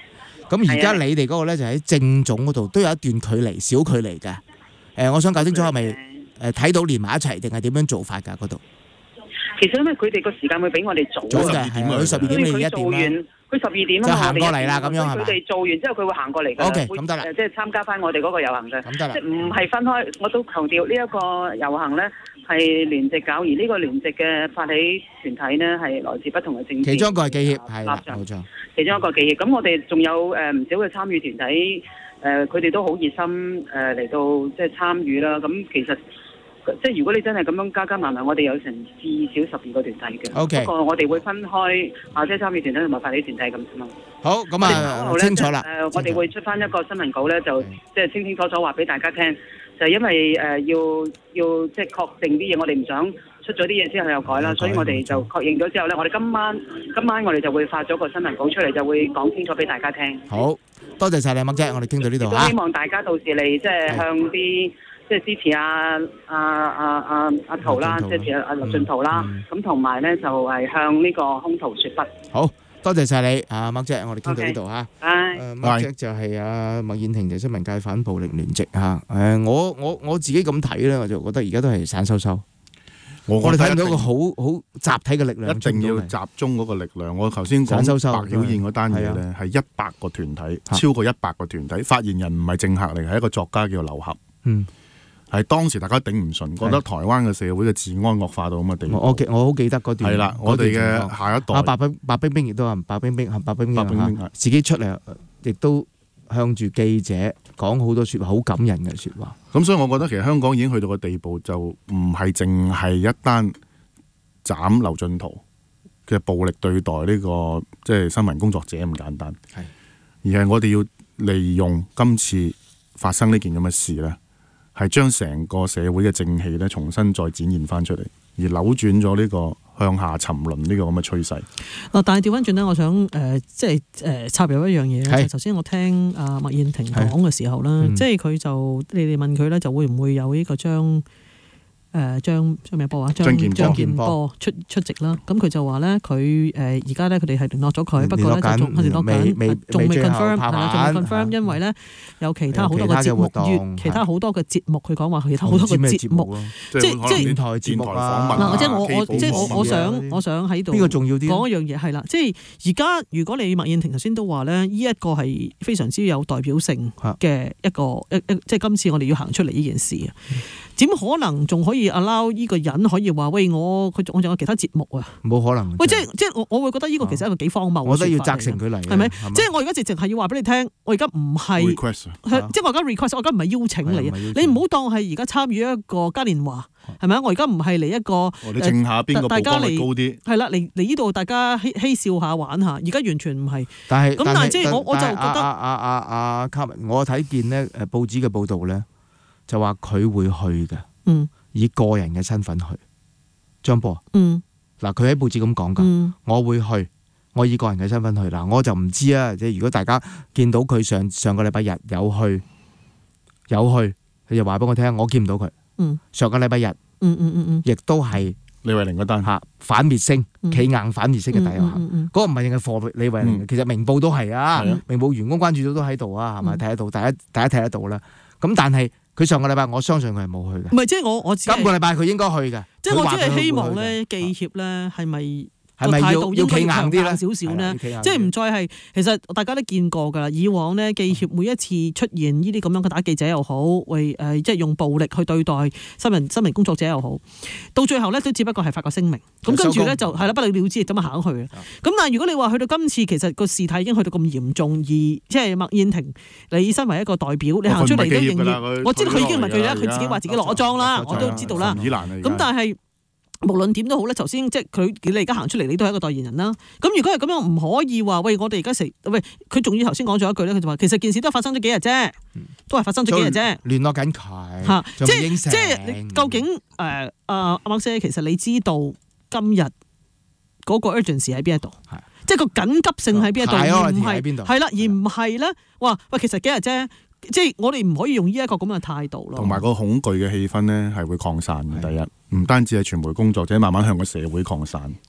咁而家你哋嗰個咧就喺政總嗰度都有一段距離，小距離嘅。我想搞清楚係咪睇到連埋一齊，定係點樣做法㗎嗰度？ 其實因為佢哋個時間會比我哋早嘅，佢12點你1點啦。 佢12點就行過嚟啦，咁樣係嘛？ 佢哋做完之後，佢會行過嚟㗎。 OK，咁得啦， 即係參加翻我哋嗰個遊行嘅。 咁得啦， 即係唔係分開。我都強調呢一個遊行咧係聯席搞，而呢個聯席嘅發起團體呢係來自不同嘅政治。 其中一個係記協，係啦，冇錯。 其中一個記協，咁我哋仲有唔少嘅參與團體，佢哋都好熱心嚟到即係參與啦。咁其實。即係如果你真係咁樣加埋，我哋有成至少12個團體嘅。 OK。 不過我哋會分開即係參與團體同埋發起團體咁啫嘛。 好，咁啊清楚啦。 我哋會出翻一個新聞稿咧，就即係清清楚楚話俾大家聽，就係因為要即係確定啲嘢，我哋唔想出咗啲嘢之後又改啦，所以我哋就確認咗之後咧，我哋今晚我哋就會發咗個新聞稿出嚟，就會講清楚俾大家聽。 好多謝晒你麥姐，我哋傾到呢度嚇。希望大家到時嚟即係向啲。即係支持阿陶啦，即係阿陸俊濤啦，咁同埋咧就係向呢個兇徒説不。 好多謝晒你，麥姐，我哋傾到呢度嚇。麥姐就係麥燕庭，就新聞界反暴力聯席嚇。我自己咁睇咧，我就覺得而家都係散收收。我哋睇唔到一個好集體嘅力量， 一定要集中嗰個力量。我頭先講白曉燕嗰單嘢咧，係100個團體，超過100個團體，發言人唔係政客嚟，係一個作家叫劉俠。係當時大家頂唔順，覺得台灣嘅社會嘅治安惡化到咁嘅地步。 我好記得嗰段。係啦， 我哋嘅下一代。 白冰冰亦都話，白冰冰自己出嚟，亦都向住記者講好多説話，好感人嘅説話。 咁所以，我覺得其實香港已經去到個地步，就唔係淨係一單斬劉俊濤嘅暴力對待呢個即係新聞工作者咁簡單。係，而係我哋要利用今次發生呢件咁嘅事咧。係將成個社會嘅正氣咧，重新再展現翻出嚟，而扭轉咗呢個向下沉淪呢個咁嘅趨勢。 但係調翻轉咧，我想即係插入一樣嘢咧。頭先我聽阿麥燕庭講嘅時候啦，即係佢就你哋問佢咧，就會唔會有呢個張咩波啊？張健波出席啦。咁佢就話咧，佢而家咧佢哋係聯絡咗佢，不過咧就仲聯絡緊，仲未 confirm， 係啦，仲未 confirm， 因為咧有其他好多嘅節目，其他好多嘅節目，佢講話其他好多嘅節目，即係電台節目啊。 嗱，即係我想喺度邊個重要啲？ 講一樣嘢係啦，即係而家如果你麥燕庭頭先都話咧，呢一個係非常之有代表性嘅一個即係今次我哋要行出嚟呢件事啊。點可能仲可以 allow 呢個人可以話喂我仲有其他節目啊？冇可能。喂，即係我會覺得呢個其實係一個幾荒謬嘅。我覺得要責成佢嚟，係咪？即係我而家直情係要話俾你聽，我而家唔係即係我而家 request， 我而家唔係邀請你啊！你唔好當係而家參與一個嘉年華，係咪啊？我而家唔係嚟一個你稱下邊個曝光率高啲， 係啦，嚟呢度大家嬉笑下玩下，而家完全唔係。 但係即係我就覺得卡文，我睇見咧報紙嘅報導咧。就話佢會去嘅，以個人嘅身份去。張波，嗱佢喺報紙咁講㗎，我會去，我以個人嘅身份去。嗱我就唔知啊，即係如果大家見到佢上個禮拜日有去，佢就話俾我聽，我見唔到佢。上個禮拜日，亦都係李慧玲嗰單反滅聲，企硬反滅聲嘅大遊行。嗰個唔係淨係貨李慧玲，其實明報都係啊，明報員工關注組都喺度啊，係咪睇得到？大家睇得到啦。咁但係。佢上個禮拜，我相信佢係冇去嘅。唔係，即係我今個禮拜佢應該去嘅。即係我只係希望咧，記協咧係咪個態度應該要強硬少少咧？即係唔再係，其實大家都見過㗎啦。以往咧，記協每一次出現呢啲咁樣嘅打記者又好，為即係用暴力去對待新聞工作者又好，到最後咧都只不過係發個聲明。咁跟住咧就係啦，不了了之咁樣行去嘅。咁但係如果你話去到今次，其實個事態已經去到咁嚴重，而即係麥燕庭，你身為一個代表，你行出嚟都仍然，我知道佢已經唔係佢啦，佢自己話自己攞裝啦，我都知道啦。咁但係。無論點都好咧，頭先即係你而家行出嚟，你都係一個代言人啦。咁如果係咁樣，唔可以話喂，我哋而家佢仲要頭先講咗一句咧，佢就話其實件事都係發生咗幾日啫，都係發生咗幾日啫。聯絡緊佢，即係究竟阿麥姐，其實你知道今日嗰個 urgency 喺邊一度？即係個緊急性喺邊一度？而唔係係啦，而唔係咧話喂，其實幾日啫。即係我哋唔可以用呢一個咁嘅態度咯，同埋個恐懼嘅氣氛咧係會擴散嘅。第一，唔單止係傳媒工作者慢慢向個社會擴散，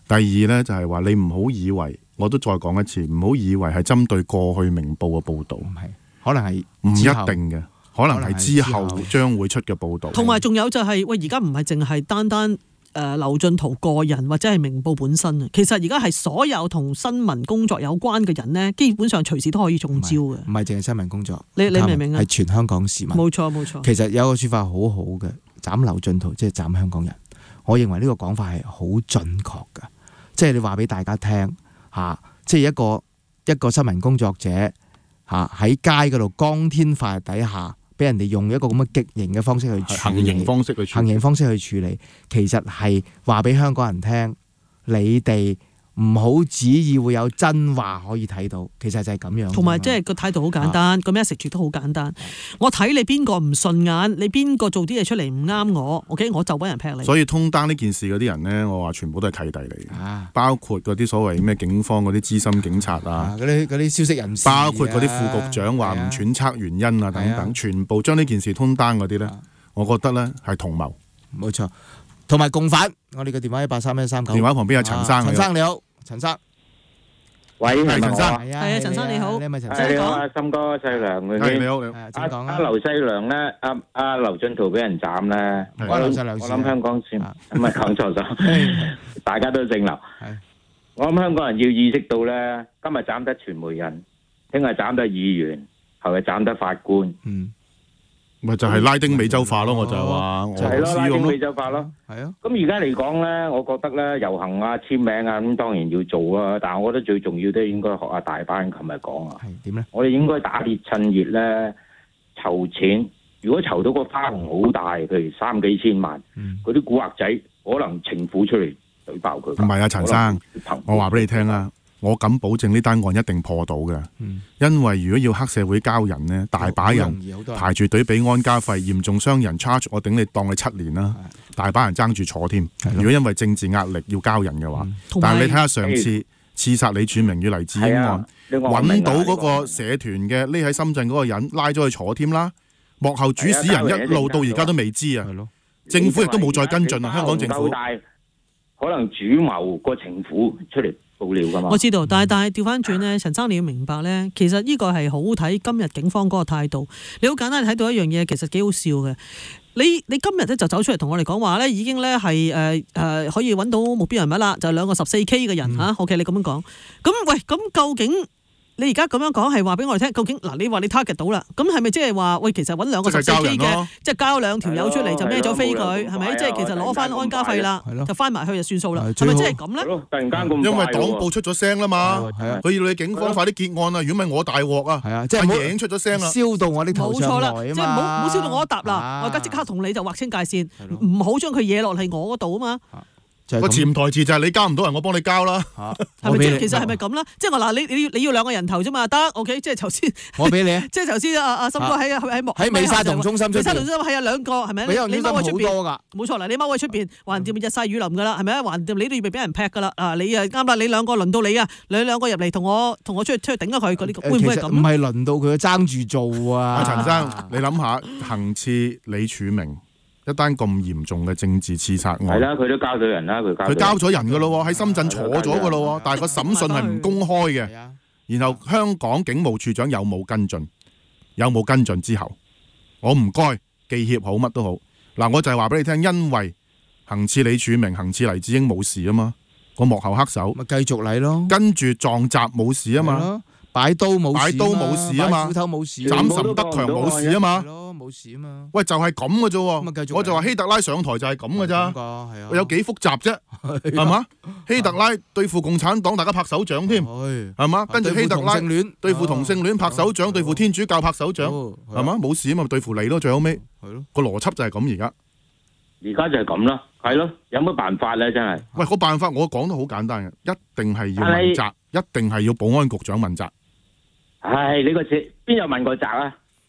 第二咧就係話你唔好以為，我都再講一次，唔好以為係針對過去明報嘅報導， 唔係，可能係唔一定嘅，可能係之後將會出嘅報導。 同埋仲有就係、喂，而家唔係淨係單單劉進圖個人或者係明報本身啊，其實而家係所有同新聞工作有關嘅人咧，基本上隨時都可以中招嘅。唔係淨係新聞工作， 你明唔明啊？ 係全香港市民。 冇錯冇錯。 其實有個説法好好嘅，斬劉進圖即係斬香港人。我認為呢個講法係好準確㗎，即係你話俾大家聽嚇，即係一個新聞工作者嚇喺街嗰度光天化日底下，俾人哋用一個咁嘅極刑嘅方式去處理， 行刑方式去處理，其實係話俾香港人聽，你哋唔好旨意會有真話可以睇到，其實就係咁樣。 同埋即係個態度好簡單，個 message 都好簡單。我睇你邊個唔順眼，你邊個做啲嘢出嚟唔啱我 ，OK， 我就揾人劈你。 所以通單呢件事嗰啲人咧，我話全部都係契弟嚟嘅，包括嗰啲所謂咩警方嗰啲資深警察啊， 嗰啲消息人士， 包括嗰啲副局長話唔揣測原因啊等等，全部將呢件事通單嗰啲咧，我覺得咧係同謀。 冇錯，同埋共犯。我哋嘅電話183-139， 電話旁邊有陳生。 陳生你好，陳生。 喂， 係陳生， 係啊，陳生你好， 你係咪陳生？ 你好啊，森哥細良嗰啲。 你好， 阿劉細良咧，阿劉進圖俾人斬咧，我諗香港先，唔係講錯咗，大家都姓劉。我諗香港人要意識到咧，今日斬得傳媒人，聽日斬得議員，後日斬得法官。 咪就係拉丁美洲化咯，我就係話， 係咯，拉丁美洲化咯， 係啊。 咁而家嚟講咧，我覺得咧遊行啊、簽名啊，咁當然要做啊。但係我覺得最重要都應該學下大班琴日講啊。 係點咧？我哋應該打鐵趁熱咧，籌錢。如果籌到個花紅好大，譬如3、4千萬，嗰啲古惑仔可能情婦出嚟舉爆佢。 唔係啊，陳生，我話俾你聽啊。我敢保證呢單案一定破到嘅，因為如果要黑社會交人呢，大把人排住隊俾安家費，嚴重傷人 charge 我頂你當你7年啦，大把人爭住坐添。如果因為政治壓力要交人嘅話，但係你睇下上次刺殺李柱銘與黎智英案，揾到嗰個社團嘅匿喺深圳嗰個人，拉咗去坐添啦。幕後主使人一路到而家都未知啊，政府亦都冇再跟進啊。香港政府可能主謀個情婦出嚟。 我知道，但係調翻轉咧，陳生你要明白咧，其實呢個係好睇今日警方嗰個態度。你好簡單睇到一樣嘢，其實幾好笑嘅。你今日咧就走出嚟同我哋講話咧，已經咧係可以揾到目標人物啦，就係2個14K 嘅人嚇。OK， 你咁樣講，咁喂，咁究竟？你而家咁樣講係話俾我哋聽，究竟嗱你話你 target 到啦，咁係咪即係話喂，其實揾2個14K 嘅，即係交2條友出嚟就孭咗飛佢，係咪？即係其實攞翻安家費啦，就翻埋去就算數啦，係咪即係咁咧？ 突然間咁， 因為黨報出咗聲啦嘛，佢要你警方快啲結案啊！如果唔係我大鑊啊！係啊，即係贏出咗聲啦， 燒到我啲頭上來啊嘛！ 即係唔好燒到我一笪啦！我而家即刻同你就劃清界線，唔好將佢惹落嚟我嗰度啊嘛！ 個潛台詞就係你交唔到人，我幫你交啦。 係咪即係其實係咪咁啦？即係我嗱，你要2個人頭啫嘛，得 OK。即係頭先， 我俾你。 即係頭先阿森哥喺美沙酮中心出邊。 美沙酮中心係啊2個係咪？你踎喺出邊。冇錯啦，你踎喺出邊，橫掂日曬雨淋㗎啦，係咪啊？橫掂你都要俾人劈㗎啦。啊，你啊啱啦，你2個輪到你啊，你2個入嚟同我出去頂咗佢嗰啲，會唔會係咁？ 唔係輪到佢爭住做啊！ 陳生，你諗下，行刺李柱銘。一單咁嚴重嘅政治刺殺案， 係啦，佢都交咗人啦，佢交咗人噶咯，喺深圳坐咗噶咯，但係個審訊係唔公開嘅。然後香港警務處長有冇跟進？有冇跟進之後，我唔該記協好乜都好。嗱，我就係話俾你聽，因為行刺李柱銘、行刺黎智英冇事啊嘛，個幕後黑手咪繼續嚟咯， 跟住撞閘冇事啊嘛。 擺刀冇事啊嘛， 斧頭冇事，斬岑德強冇事啊嘛， 冇事啊嘛。 喂，就係咁嘅啫，我就話希特拉上台就係咁嘅咋，有幾複雜啫，係嘛？希特拉對付共產黨，大家拍手掌添，係嘛？跟住希特拉對付同性戀拍手掌，對付天主教拍手掌，係嘛？冇事啊嘛，對付你咯，最後尾個邏輯就係咁而家。 而家就係咁啦，係咯，有乜辦法咧？真係。 喂，個辦法我講得好簡單嘅，一定係要問責，一定係要保安局長問責。 唉，呢個邊有問過責啊？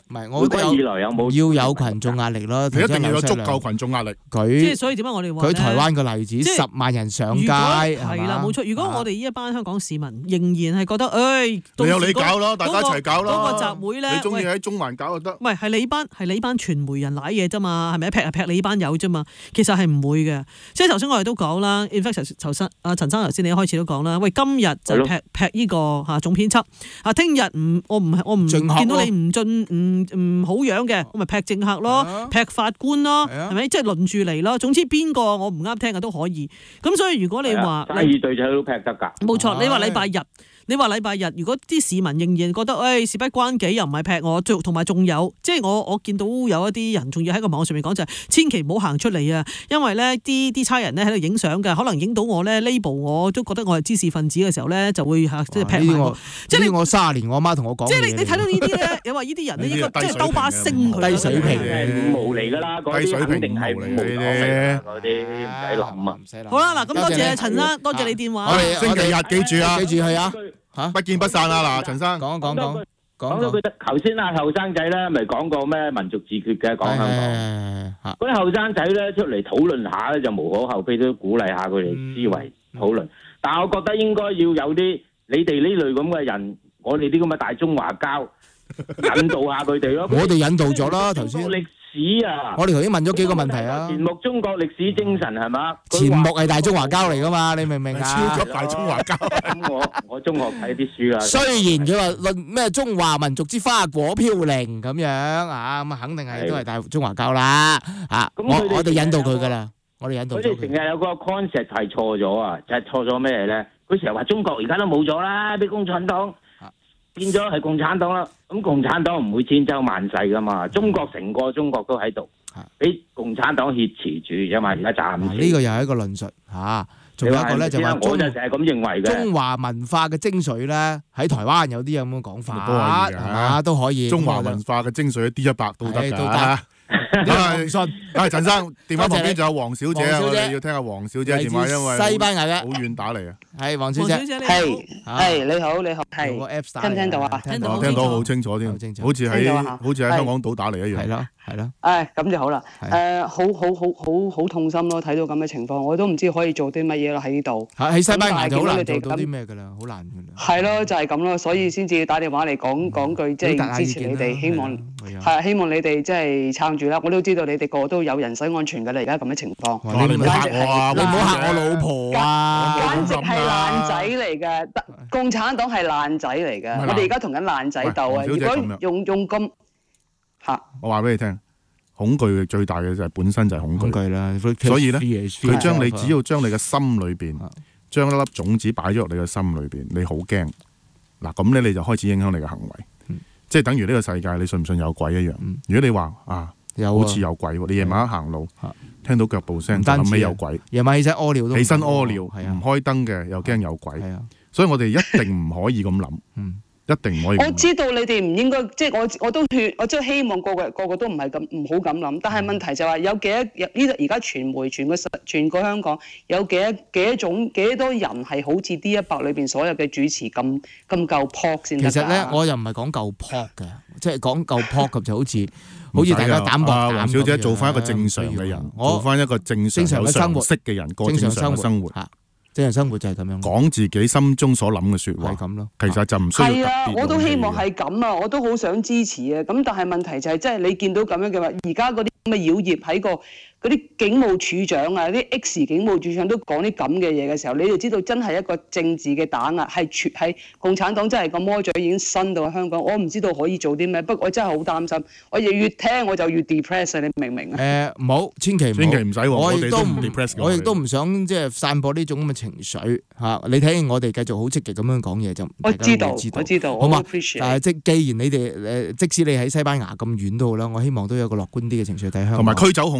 唔係，我覺得要有群眾壓力咯， 你一定要有足夠群眾壓力。 即係所以點解我哋話佢台灣個例子，10萬人上街係啦，冇錯。如果我哋呢一班香港市民仍然係覺得， 你有你搞咯，大家一齊搞咯。 嗰個集會咧， 你中意喺中環搞就得。 唔係，係你班傳媒人舐嘢啫嘛，係咪？劈你班友啫嘛。其實係唔會嘅。即係頭先我哋都講啦 ，in fact 陳生頭先你一開始都講啦，喂，今日就劈呢個總編輯，聽日我唔見到你唔好樣嘅，我咪劈政客咯，劈法官咯，係咪？即係輪住嚟咯。總之邊個我唔啱聽嘅都可以。咁所以如果你話第二隊就都劈得㗎。 冇錯，你話禮拜日，如果啲市民仍然覺得事不關己，又唔係劈我，同埋仲有，即係我見到有一啲人仲要喺個網上面講就係，千祈唔好行出嚟啊！因為咧啲差人咧喺度影相嘅，可能影到我咧 label 我都覺得我係知識分子嘅時候咧，就會即係劈埋我。即係我30年，我阿媽同我講。 即係你睇到呢啲咧，你話呢啲人咧應該即係兜巴星佢。 低水平 5毛嚟㗎啦，嗰啲肯定係5毛嚟嗰啲，唔使諗啊！ 好啦，嗱咁多謝陳生，多謝你電話。 我哋星期日記住啊， 記住係啊。 不見不散啊！嗱，陳生講到佢頭先後生仔咧，咪講過咩民族自決嘅講香港。嗰啲後生仔咧出嚟討論下咧，就無可厚非，都鼓勵下佢哋思維討論。但係我覺得應該要有啲你哋呢類咁嘅人，我哋啲咁嘅大中華膠引導下佢哋咯。 我哋引導咗啦，頭先。 歷史啊！ 我哋頭先問咗幾個問題啊。 前目中國歷史精神係嘛？ 前目係大中華膠嚟㗎嘛？你明唔明啊？ 超級大中華膠。 咁我中學睇啲書啦。 雖然佢話論咩中華民族之花果飄零咁樣啊，咁肯定係都係大中華膠啦啊！我哋引導佢㗎啦，我哋引導佢。 佢哋成日有個 concept 係錯咗啊！就係錯咗咩咧？佢成日話中國而家都冇咗啦，俾共產黨變咗係共產黨啦。咁共產黨唔會千秋萬世噶嘛，成個中國都喺度，俾共產黨挾持住，因為而家暫時呢個又係一個論述嚇。仲有一個咧就話我就成日咁認為嘅。 中華文化嘅精髓咧喺台灣有啲咁嘅講法，係嘛都可以。 中華文化嘅精髓喺 D100都得㗎。唔信？陳生電話旁邊仲有黃小姐啊，我哋要聽下黃小姐電話，因為西班牙嘅好遠打嚟啊。 係黃小姐， 係你好，係聽唔聽到啊？ 聽到好清楚添，好似喺香港島打嚟一樣。 係咯。 咁就好啦。好痛心咯，睇到咁嘅情況，我都唔知可以做啲乜嘢咯喺呢度。 喺西班牙就好難做到啲咩㗎啦，好難㗎啦。 係咯，就係咁咯，所以先至打電話嚟講句，即係支持你哋，希望你哋即係撐住啦。我都知道你哋個個都有人身安全㗎啦，而家咁嘅情況。 你唔好嚇我啊！你唔好嚇我老婆啊！ 簡直係爛仔嚟嘅，共產黨係爛仔嚟嘅。我哋而家同緊爛仔鬥啊！如果用咁嚇， 我話俾你聽，恐懼最大嘅就係本身就係恐懼啦。 所以咧，佢將你只要將你嘅心裏邊將一粒種子擺咗落你嘅心裏邊，你好驚嗱，咁咧你就開始影響你嘅行為，即係等於呢個世界，你信唔信有鬼一樣？如果你話好似有鬼喎，你夜晚一行路聽到腳步聲，就諗起有鬼。 夜晚起身屙尿， 唔開燈嘅又驚有鬼。所以我哋一定唔可以咁諗。一定唔可以。 我知道你哋唔應該，即係我都希望個個都唔係咁唔好咁諗。但係問題就係有幾多而家傳媒全個香港有幾多人係好似 D100裏邊所有嘅主持咁夠撲先得㗎。 其實咧，我又唔係講夠撲嘅，即係講夠撲咁就好似大家膽薄膽。 黃小姐做翻一個正常嘅人，做翻一個正常嘅生活，識嘅人過正常嘅生活。正常生活就係咁樣，講自己心中所諗嘅説話，係咁咯。其實就唔需要特別。係啊， 我都希望係咁啊，我都好想支持啊。咁但係問題就係，即係你見到咁樣嘅話，而家嗰啲咁嘅妖孽喺嗰啲警務處長啊，啲 X 警務處長都講啲咁嘅嘢嘅時候，你就知道真係一個政治嘅打壓，係共產黨真係個魔掌已經伸到香港。我唔知道可以做啲咩，不過我真係好擔心。我越聽我就越 depress 啊！你明唔明啊？ 唔好，千祈唔使喎。我亦都唔 depress， 我亦都唔想即係散播呢種咁嘅情緒嚇。你睇我哋繼續好積極咁樣講嘢就， 我知道， 好嘛？但係既然你哋即使你喺西班牙咁遠都好啦，我希望都有個樂觀啲嘅情緒睇香港。 同埋驅走恐懼咧。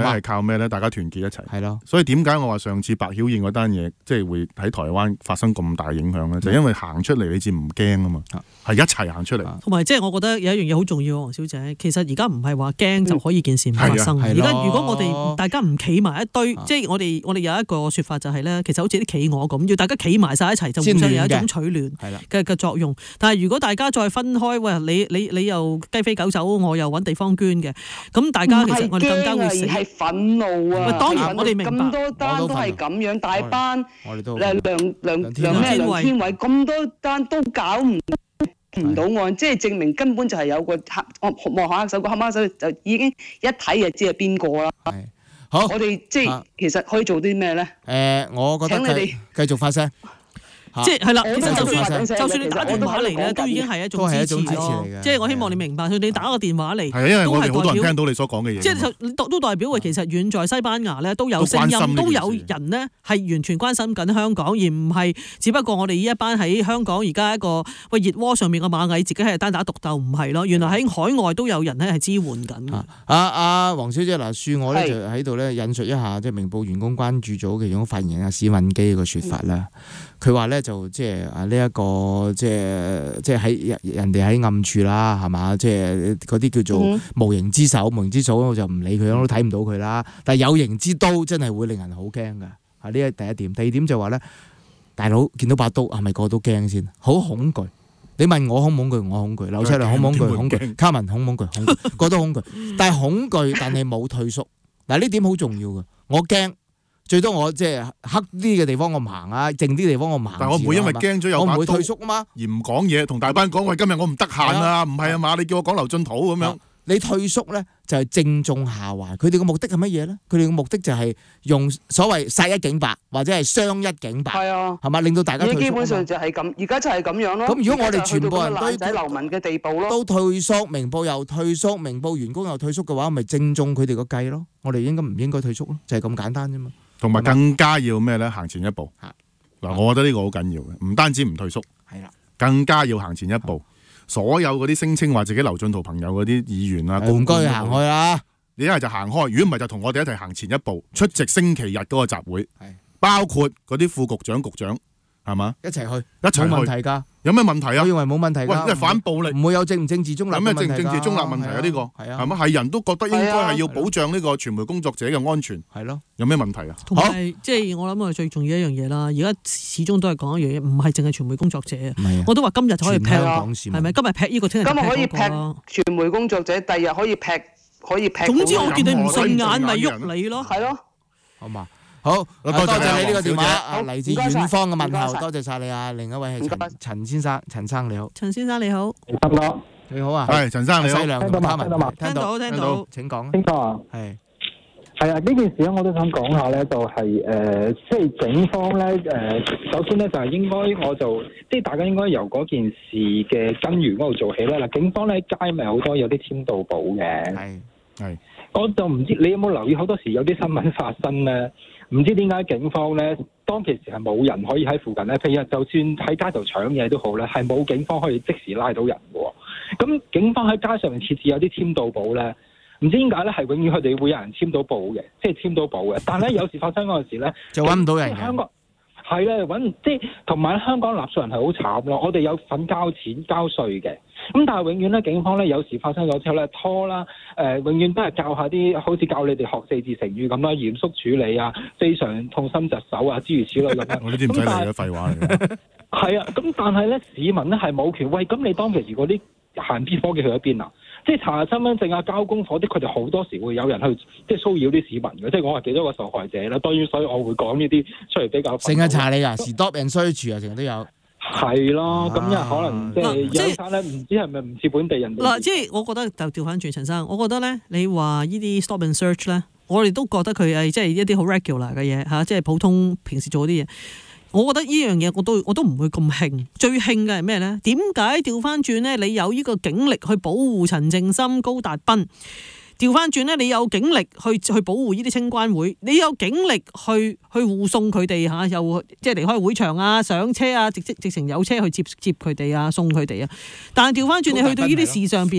係靠咩咧？大家團結一齊。 係咯。 所以點解我話上次白曉燕嗰單嘢，即係會喺台灣發生咁大影響咧？就因為行出嚟你至唔驚啊嘛，係一齊行出嚟。 同埋即係我覺得有一樣嘢好重要，黃小姐，其實而家唔係話驚就可以件事唔發生。而家如果我哋大家唔企埋一堆，即係我哋有一個説法就係咧，其實好似啲企鵝咁，要大家企埋晒一齊就互相有一種取暖嘅作用。但係如果大家再分開，喂你又雞飛狗走，我又揾地方捐嘅，咁大家其實我哋更加會死。 係憤怒啊！ 當然我哋明白咁多單都係咁樣，大班梁天偉咁多單都搞唔到案，即係證明根本就係有個幕後黑手，個黑手就已經一睇就知係邊個啦。 好， 我哋即係其實可以做啲咩咧？ 我覺得繼續發聲。 即係啦，其實就算你打電話嚟咧，都已經係一種支持咯。即係我希望你明白，你打個電話嚟， 係因為我哋好多人聽到你所講嘅嘢。 即係都代表為其實遠在西班牙咧都有聲音，都有人呢係完全關心緊香港，而唔係只不過我哋呢一班喺香港而家一個熱鍋上面嘅螞蟻，自己係單打獨鬥，唔係咯。原來喺海外都有人咧係支援緊。黃小姐嗱，恕我咧就喺度咧引述一下，即係明報員工關注組其中發言人阿史敏基個説法啦。佢話咧就即係呢一個即係喺人哋喺暗處啦，係嘛？即係嗰啲叫做無形之手，無形之手我就唔理佢，我都睇唔到佢啦。但係有形之刀真係會令人好驚㗎。係呢係第一點。第二點就話咧，大佬見到把刀係咪個個都驚先？好恐懼。你問我恐唔恐懼？我恐懼。劉世良恐唔恐懼？恐懼。卡文恐唔恐懼？恐懼。個都恐懼。但係恐懼，但係冇退縮。嗱呢點好重要㗎。我驚。最多我即係黑啲嘅地方我唔行啊，靜啲地方我唔行。 但係我唔會因為驚咗有把刀， 我唔會退縮啊嘛。 而唔講嘢，同大班講喂，今日我唔得閒啊，唔係啊嘛，你叫我講劉進圖咁樣。 你退縮咧就係正中下懷。佢哋嘅目的係乜嘢咧？佢哋嘅目的就係用所謂殺一儆百或者係傷一境百。 係啊， 係嘛？令到大家退縮。 基本上就係咁，而家就係咁樣咯。 咁如果我哋全部人爛仔流民嘅地步咯， 都退縮，明報又退縮，明報員工又退縮嘅話，咪正中佢哋個計咯。我哋應該唔應該退縮咯？就係咁簡單啫嘛。 同埋更加要咩咧？行前一步。嗱，我覺得呢個好緊要嘅，唔單止唔退縮， 係啦， 更加要行前一步。所有嗰啲聲稱話自己劉進圖朋友嗰啲議員啊， 唔該行開啦。 你一係就行開，如果唔係就同我哋一齊行前一步，出席星期日嗰個集會，包括嗰啲副局長、局長。係嘛？一齊去，冇問題㗎。有咩問題啊？我認為冇問題㗎。喂，因為反暴力，唔會有政治中立。有咩政治中立問題啊？呢個係啊，係嘛？係人都覺得應該係要保障呢個傳媒工作者嘅安全。係咯。有咩問題啊？ 同埋即係我諗最重要一樣嘢啦。而家始終都係講一樣嘢，唔係淨係傳媒工作者。我都話今日就可以劈啦，係咪？今日劈呢個，聽日就劈嗰個。今日可以劈傳媒工作者，第日可以劈。總之我見你唔順眼，咪喐你咯。係咯。好嘛。好，多謝你呢個電話，嚟自遠方嘅問候，多謝晒你啊！另一位係陳先生，陳生你好，陳先生你好，得唔得？你好啊，係陳生你好，聽到嘛？聽到，請講。清楚啊，係啊，呢件事咧我都想講下咧，就係即係警方咧首先咧就係應該即係大家應該由嗰件事嘅根源嗰度做起啦。嗱，警方咧街咪好多有啲簽到簿嘅，係，我就唔知你有冇留意好多時有啲新聞發生咧。唔知點解警方咧，當其時係冇人可以喺附近咧，譬如就算喺街度搶嘢都好咧，係冇警方可以即時拉到人嘅。咁警方喺街上面設置有啲簽到簿咧，唔知點解咧係永遠佢哋會有人簽到簿嘅，即係簽到簿嘅。但係咧有時發生嗰陣時咧，就揾唔到人嘅。香港係咧即係同埋香港納稅人係好慘咯，我哋有份交錢交稅嘅。咁但係永遠咧，警方咧有時發生咗之後咧拖啦，永遠都係教下啲好似教你哋學四字成語咁啦，嚴肅處理啊，非常痛心疾首啊，諸如此類咁樣。我呢啲唔使理嘅廢話嚟嘅。係啊，咁但係咧市民咧係冇權。喂，咁你當其時嗰啲行邊科技去咗邊啊？即係查身份證啊、交功課啲，佢哋好多時會有人去即係騷擾啲市民嘅。即係我係幾多個受害者啦。當然，所以我會講呢啲出嚟比較。成日查你啊，stop and search啊，成日都有。係咯，咁又可能即係有間咧，唔知係咪唔似本地人嗱，即係我覺得就調翻轉陳生，我覺得咧，你話呢啲 stop and search 咧，我哋都覺得佢係即係一啲好 regular 嘅嘢嚇，即係普通平時做啲嘢。我覺得呢樣嘢我都唔會咁興，最興嘅係咩咧？點解調翻轉咧？你有呢個警力去保護陳正深、高達斌。調翻轉咧，你有警力去保護呢啲清關會，你有警力去護送佢哋嚇，又即係離開會場啊、上車啊，直情有車去接佢哋啊、送佢哋啊。但係調翻轉，你去到呢啲事上邊，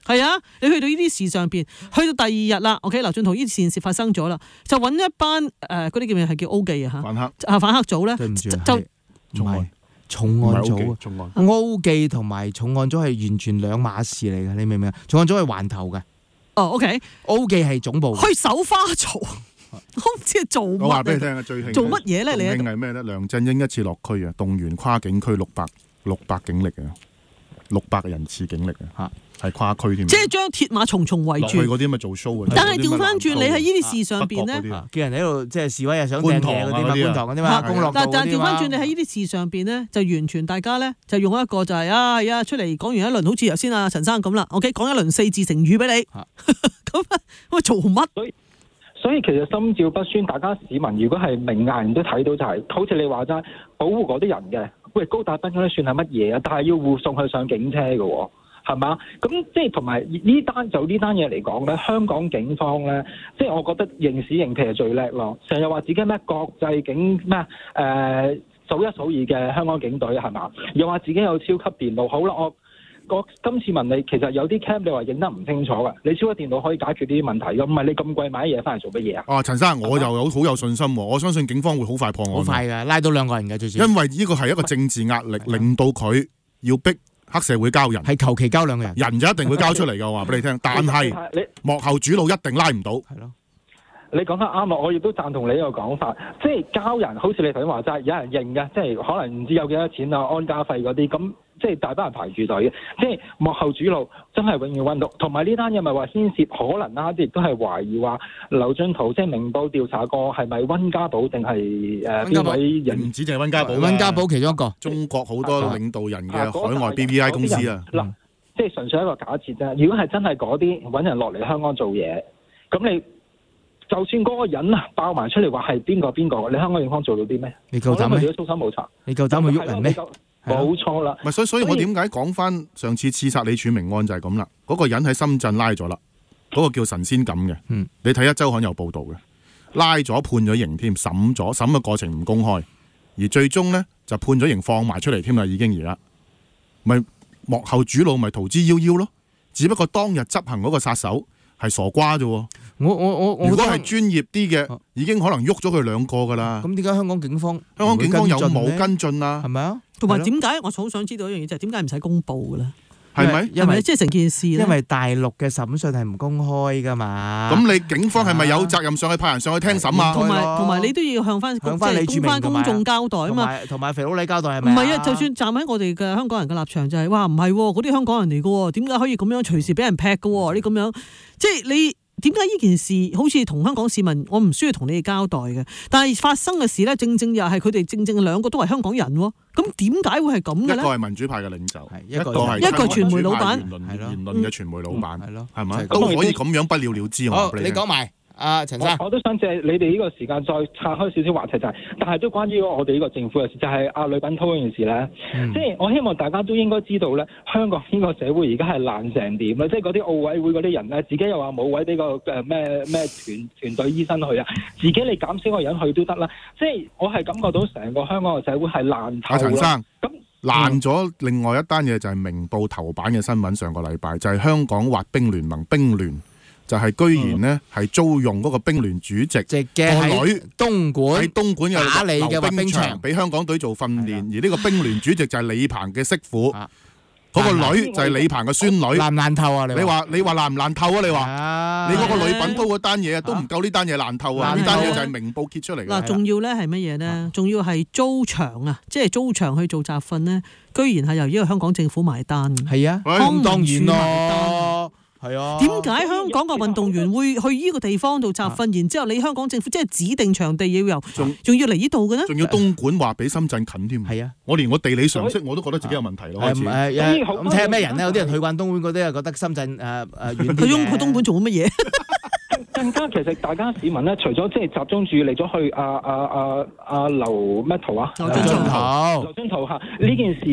係啊，你去到呢啲事上邊，去到第二日啦 ，OK， 劉進圖呢件事發生咗啦，就揾一班嗰啲叫咩係叫 O 記啊嚇，反黑組咧就唔係重案組啊，O 記同埋重案組係完全兩碼事嚟嘅，你明唔明啊？重案組係環頭嘅。 哦 ，OK，O 記係總部。 去手花組，我唔知係做乜。 我話俾你聽啊，最興做乜嘢咧？你最興係咩咧？梁振英一次落區啊，動員跨境區600警力啊，600人次警力啊，係跨區添。即係將鐵馬重重圍住。 嗰啲咪做 show 嘅。 但係調翻轉，你喺呢啲事上邊咧， 叫人喺度即係示威啊，想掟嘢嗰啲嘛，觀塘嗰啲嘛，公樂道嗰啲嘛。 但係調翻轉，你喺呢啲事上邊咧，就完全大家咧就用一個就係出嚟講完一輪，好似頭先阿陳生咁啦 ，OK， 講一輪4字成語俾你，咁我做乜？ 所以其實心照不宣，大家市民如果係明眼人都睇到就係、好似你話齋保護嗰啲人嘅，喂高達斌嗰啲算係乜嘢啊？但係要護送佢上警車嘅喎，係嘛？咁即係同埋呢單嘢嚟講咧，香港警方咧，即係我覺得認屎認屁係最叻咯，成日話自己咩國際警咩數一數二嘅香港警隊係嘛？又話自己有超級電腦，好啦我今次問你，其實有啲 cam 你話影得唔清楚㗎，你超級電腦可以解決呢啲問題㗎，唔係你咁貴買啲嘢翻嚟做乜嘢啊？哦， 陳生，我又好有信心喎，我相信警方會好快破案。 好快㗎，拉到2個人嘅最少。 因為呢個係一個政治壓力，令到佢要逼黑社會交人， 係求其交2個人， 人就一定會交出嚟㗎，我話俾你聽。但係幕後主腦一定拉唔到。係咯。 你講得啱啊！我亦都贊同你呢個講法，即係交人，好似你頭先話齋，有人認嘅，即係可能唔知有幾多錢啊，安家費嗰啲，咁即係大班人排住隊嘅，即係幕後主腦真係永遠揾到。同埋呢單嘢咪話牽涉可能啦，亦都係懷疑話劉進圖即係明報調查過係咪溫家寶定係邊位人？ 唔止淨係溫家寶， 溫家寶其中一個， 中國好多領導人嘅海外 BVI 公司啊。 嗱，即係純粹一個假設啫。如果係真係嗰啲揾人落嚟香港做嘢，咁你就算嗰個人啊爆埋出嚟話係邊個，你香港警方做到啲咩？ 你夠膽咩？ 佢都粗心無策。 你夠膽去喐人咩？ 冇錯啦。 咪所以我點解講翻上次刺殺李柱銘案就係咁啦？嗰個人喺深圳拉咗啦，嗰個叫神仙錦嘅。你睇一週刊有報導嘅，拉咗判咗刑添，審嘅過程唔公開，而最終呢就判咗刑放埋出嚟添啦，已經而家咪幕後主腦咪逃之夭夭咯。只不過當日執行嗰個殺手係傻瓜啫。如果係專業啲嘅，已經可能喐咗佢2個噶啦。 咁點解香港警方有冇跟進啊？ 係咪啊？ 同埋點解我好想知道一樣嘢就係點解唔使公佈嘅咧？ 係咪？ 因為即係成件事咧？ 因為大陸嘅審訊係唔公開噶嘛。 咁你警方係咪有責任上去派人上去聽審啊？ 同埋你都要向翻李柱銘翻公眾交代啊嘛。 同埋肥佬黎交代係咪？ 唔係啊，就算站喺我哋嘅香港人嘅立場就係話唔係嗰啲香港人嚟嘅喎，點解可以咁樣隨時俾人劈嘅喎？你咁樣即係你。點解呢件事好似同香港市民，我唔需要同你哋交代嘅，但係發生嘅事咧，正又係佢哋正2個都係香港人喎，咁點解會係咁嘅咧？ 一個係民主派嘅領袖，一個係傳媒老闆， 言論嘅傳媒老闆，係咪？都可以咁樣不了了之。 好，你講埋。陳生， 我都想借你哋呢個時間再拆開少少話題，就係，但係都關於我哋呢個政府嘅事，就係阿呂秉濤嗰件事咧。即係我希望大家都應該知道咧，香港呢個社會而家係爛成點咧，即係嗰啲奧委會嗰啲人咧，自己又話冇位俾個咩團隊醫生去啊，自己你減少個人去都得啦。即係我係感覺到成個香港嘅社會係爛透。 陳生，咁爛咗另外一單嘢就係明報頭版嘅新聞，上個禮拜就係香港滑冰聯盟冰聯。就係居然呢，係租用嗰個冰聯主席個女東莞嘅打理嘅滑冰場，俾香港隊做訓練。而呢個冰聯主席就係李鵬嘅媳婦，嗰個女就係李鵬嘅孫女。 爛唔爛透啊？ 你話爛唔爛透啊？你話你嗰個呂秉濤嗰單嘢都唔夠呢單嘢爛透啊！呢單嘢就係明報揭出嚟嘅。 嗱，仲要咧係乜嘢呢？仲要係租場啊，即係租場去做集訓呢，居然係由呢個香港政府埋單。 係啊，當然咯。係啊， 點解香港嘅運動員會去呢個地方度集訓，然之後你香港政府即係指定場地要由，仲要嚟呢度嘅呢？ 仲要東莞話比深圳近添。 係啊， 我連我地理常識我都覺得自己有問題咯。開始咁睇下咩人咧？有啲人去慣東莞嗰啲又覺得深圳遠啲。 去東莞做乜嘢？ 更加其實大家市民咧，除咗即係集中注意力咗去劉咩圖啊？劉進圖嚇呢件事。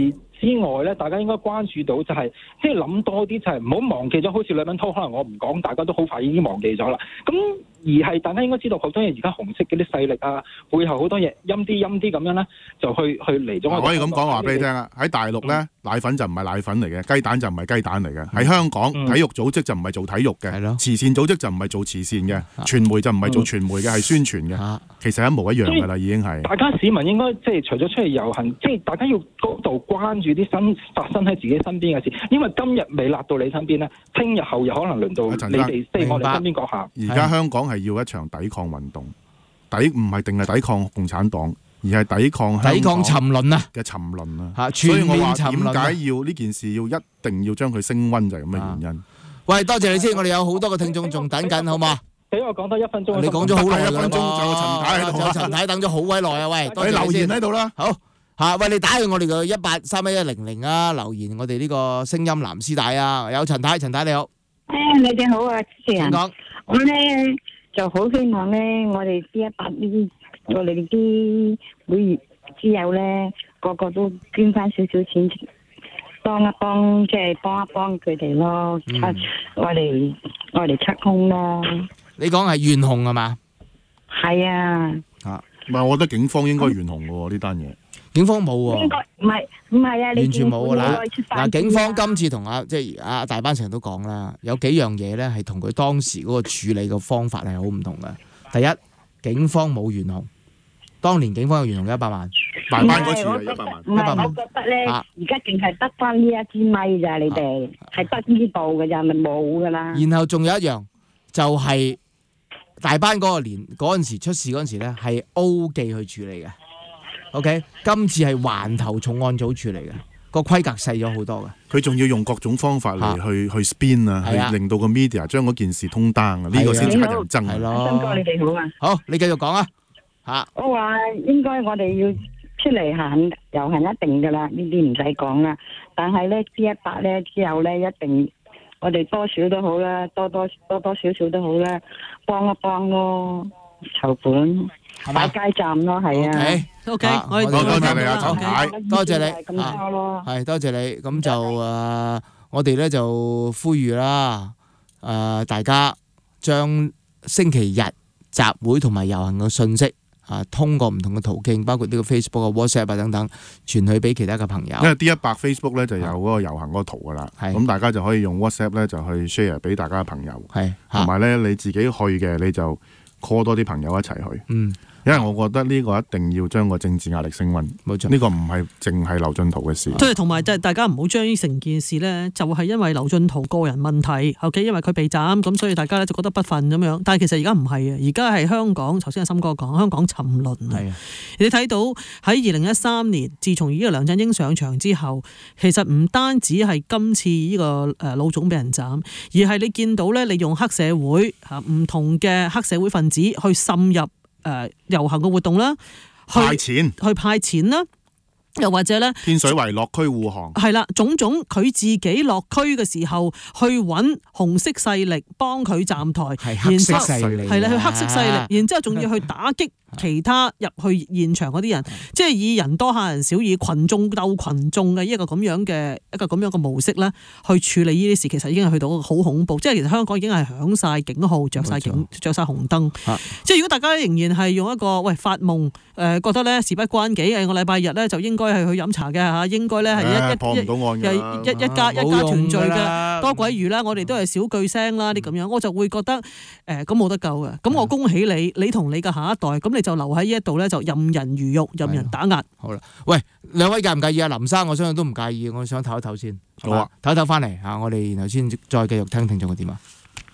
之外咧，大家應該關注到就係即係諗多啲，就係唔好忘記咗，好似兩蚊濤，可能我唔講，大家都好快已經忘記咗啦。咁而係大家應該知道好多嘢，而家紅色嗰啲勢力啊，背後好多嘢陰啲咁樣咧，就去嚟咗。 可以咁講話俾你聽啊！喺大陸咧，奶粉就唔係奶粉嚟嘅，雞蛋就唔係雞蛋嚟嘅。喺香港，體育組織就唔係做體育嘅，慈善組織就唔係做慈善嘅，傳媒就唔係做傳媒嘅，係宣傳嘅。其實一模一樣㗎啦，已經係。大家市民應該即係除咗出嚟遊行，即係大家要高度關注啲發生喺自己身邊嘅事，因為今日未辣到你身邊咧，聽日後日可能輪到你哋，即係我哋身邊嗰下。而家香港係要一場抵抗運動，唔係定係抵抗共產黨，而係抵抗沉淪啊嘅沉淪啊！ 嚇， 所以我話全面沉淪。 點解要呢件事一定要將佢升溫，就係咁嘅原因。 喂，多謝你先，我哋有好多個聽眾仲等緊，好嘛？ 俾我講多1分鐘。 你講咗好耐 1分鐘，就有陳太喺度。 有陳太等咗好鬼耐啊！喂， 你留言喺度啦。 好嚇，喂，你打去我哋嘅183110啊，留言我哋呢個聲音藍絲帶啊，有陳太，陳太你好。 你哋好啊，主持人。 講。 我咧就好希望咧，我哋D100呢，我哋啲會員之友咧，個個都捐翻少少錢，幫一幫，即係幫一幫佢哋咯。我哋出空咯。 你講係懸紅係嘛？ 係啊。 唔係，我覺得警方應該懸紅嘅喎呢單嘢。 警方冇喎。 應該唔係啊！ 完全冇㗎啦。 嗱， 警方今次同即係阿大班成日都講啦，有幾樣嘢咧係同佢當時嗰個處理嘅方法係好唔同嘅。第一，警方冇懸紅，當年警方有懸紅100萬，大班嗰次係100萬。 唔係，我覺得咧，而家淨係得翻呢一支咪咋，你哋係得呢部嘅咋，咪冇㗎啦。 然後仲有一樣就係大班嗰陣時出事嗰陣時咧，係 O 記去處理嘅。OK， 今次係環頭重案組處理嘅，個規格細咗好多嘅。 佢仲要用各種方法嚟去 spin 啊，去令到個 media 將嗰件事通單啊，呢個先乞人憎。 係咯， 新哥你哋好啊。 好，你繼續講啊。嚇。 我話應該我哋要出嚟行遊行一定㗎啦，呢啲唔使講啦。但係咧 D100咧之後咧一定，我哋多少都好啦，多少少都好啦，幫一幫咯，籌款。擺街站咯，係啊。 OK， 多謝你啊，陳太，多謝你。 咁多咯。 係多謝你，咁就我哋咧就呼籲啦，大家將星期日集會同埋遊行嘅信息通過唔同嘅途徑，包括呢個 Facebook 啊、WhatsApp 啊等等，傳去俾其他嘅朋友。 因為 D100 Facebook 咧就有嗰個遊行嗰個圖噶啦，咁大家就可以用 WhatsApp 咧就去 share 俾大家嘅朋友，同埋咧你自己去嘅你就 call 多啲朋友一齊去。因為我覺得呢個一定要將個政治壓力升溫，冇錯，呢個唔係淨係劉進圖嘅事。 即係同埋，即係大家唔好將成件事咧，就係因為劉進圖個人問題，OK， 因為佢被斬，咁所以大家咧就覺得不忿咁樣。但係其實而家唔係啊，而家係香港，頭先阿森哥講，香港沉淪啊。你睇到喺2013年，自從呢個梁振英上場之後，其實唔單止係今次呢個老總俾人斬，而係你見到咧，利用黑社會唔同嘅黑社會分子去滲入遊行嘅活動啦，去派錢啦，又或者咧天水圍落區護航， 係啦，種種佢自己落區嘅時候去揾紅色勢力幫佢站台， 係黑色勢力， 係啦，去黑色勢力，然之後仲要去打擊其他入去現場嗰啲人，即係以人多嚇人少，以群眾鬥群眾嘅一個咁樣嘅模式咧，去處理呢啲事，其實已經係去到好恐怖。即係其實香港已經係響晒警號，着晒紅燈。即係如果大家仍然係用一個發夢，覺得咧事不關己，我禮拜日咧就應該係去飲茶嘅嚇，應該咧係一家團聚嘅，多鬼餘啦，我哋都係小巨聲啦啲咁樣，我就會覺得咁冇得救嘅。咁我恭喜你同你嘅下一代，咁你就留喺呢一度咧，就任人魚肉，任人打壓。好啦， 喂，兩位介唔介意啊？林生，我相信都唔介意，我想唞一唞先。好啊，唞一唞翻嚟嚇，我哋然後先再繼續聽聽眾嘅點啊。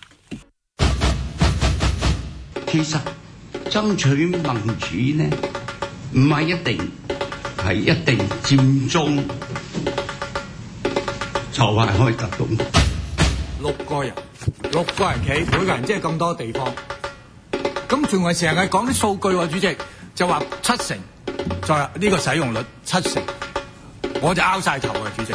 其實爭取民主呢，唔係一定佔中就係可以得到。 六個人企，每個人即係咁多地方。咁仲係成日講啲數據喎，主席就話70%，就係呢個使用率70%，我就拗晒頭啊，主席。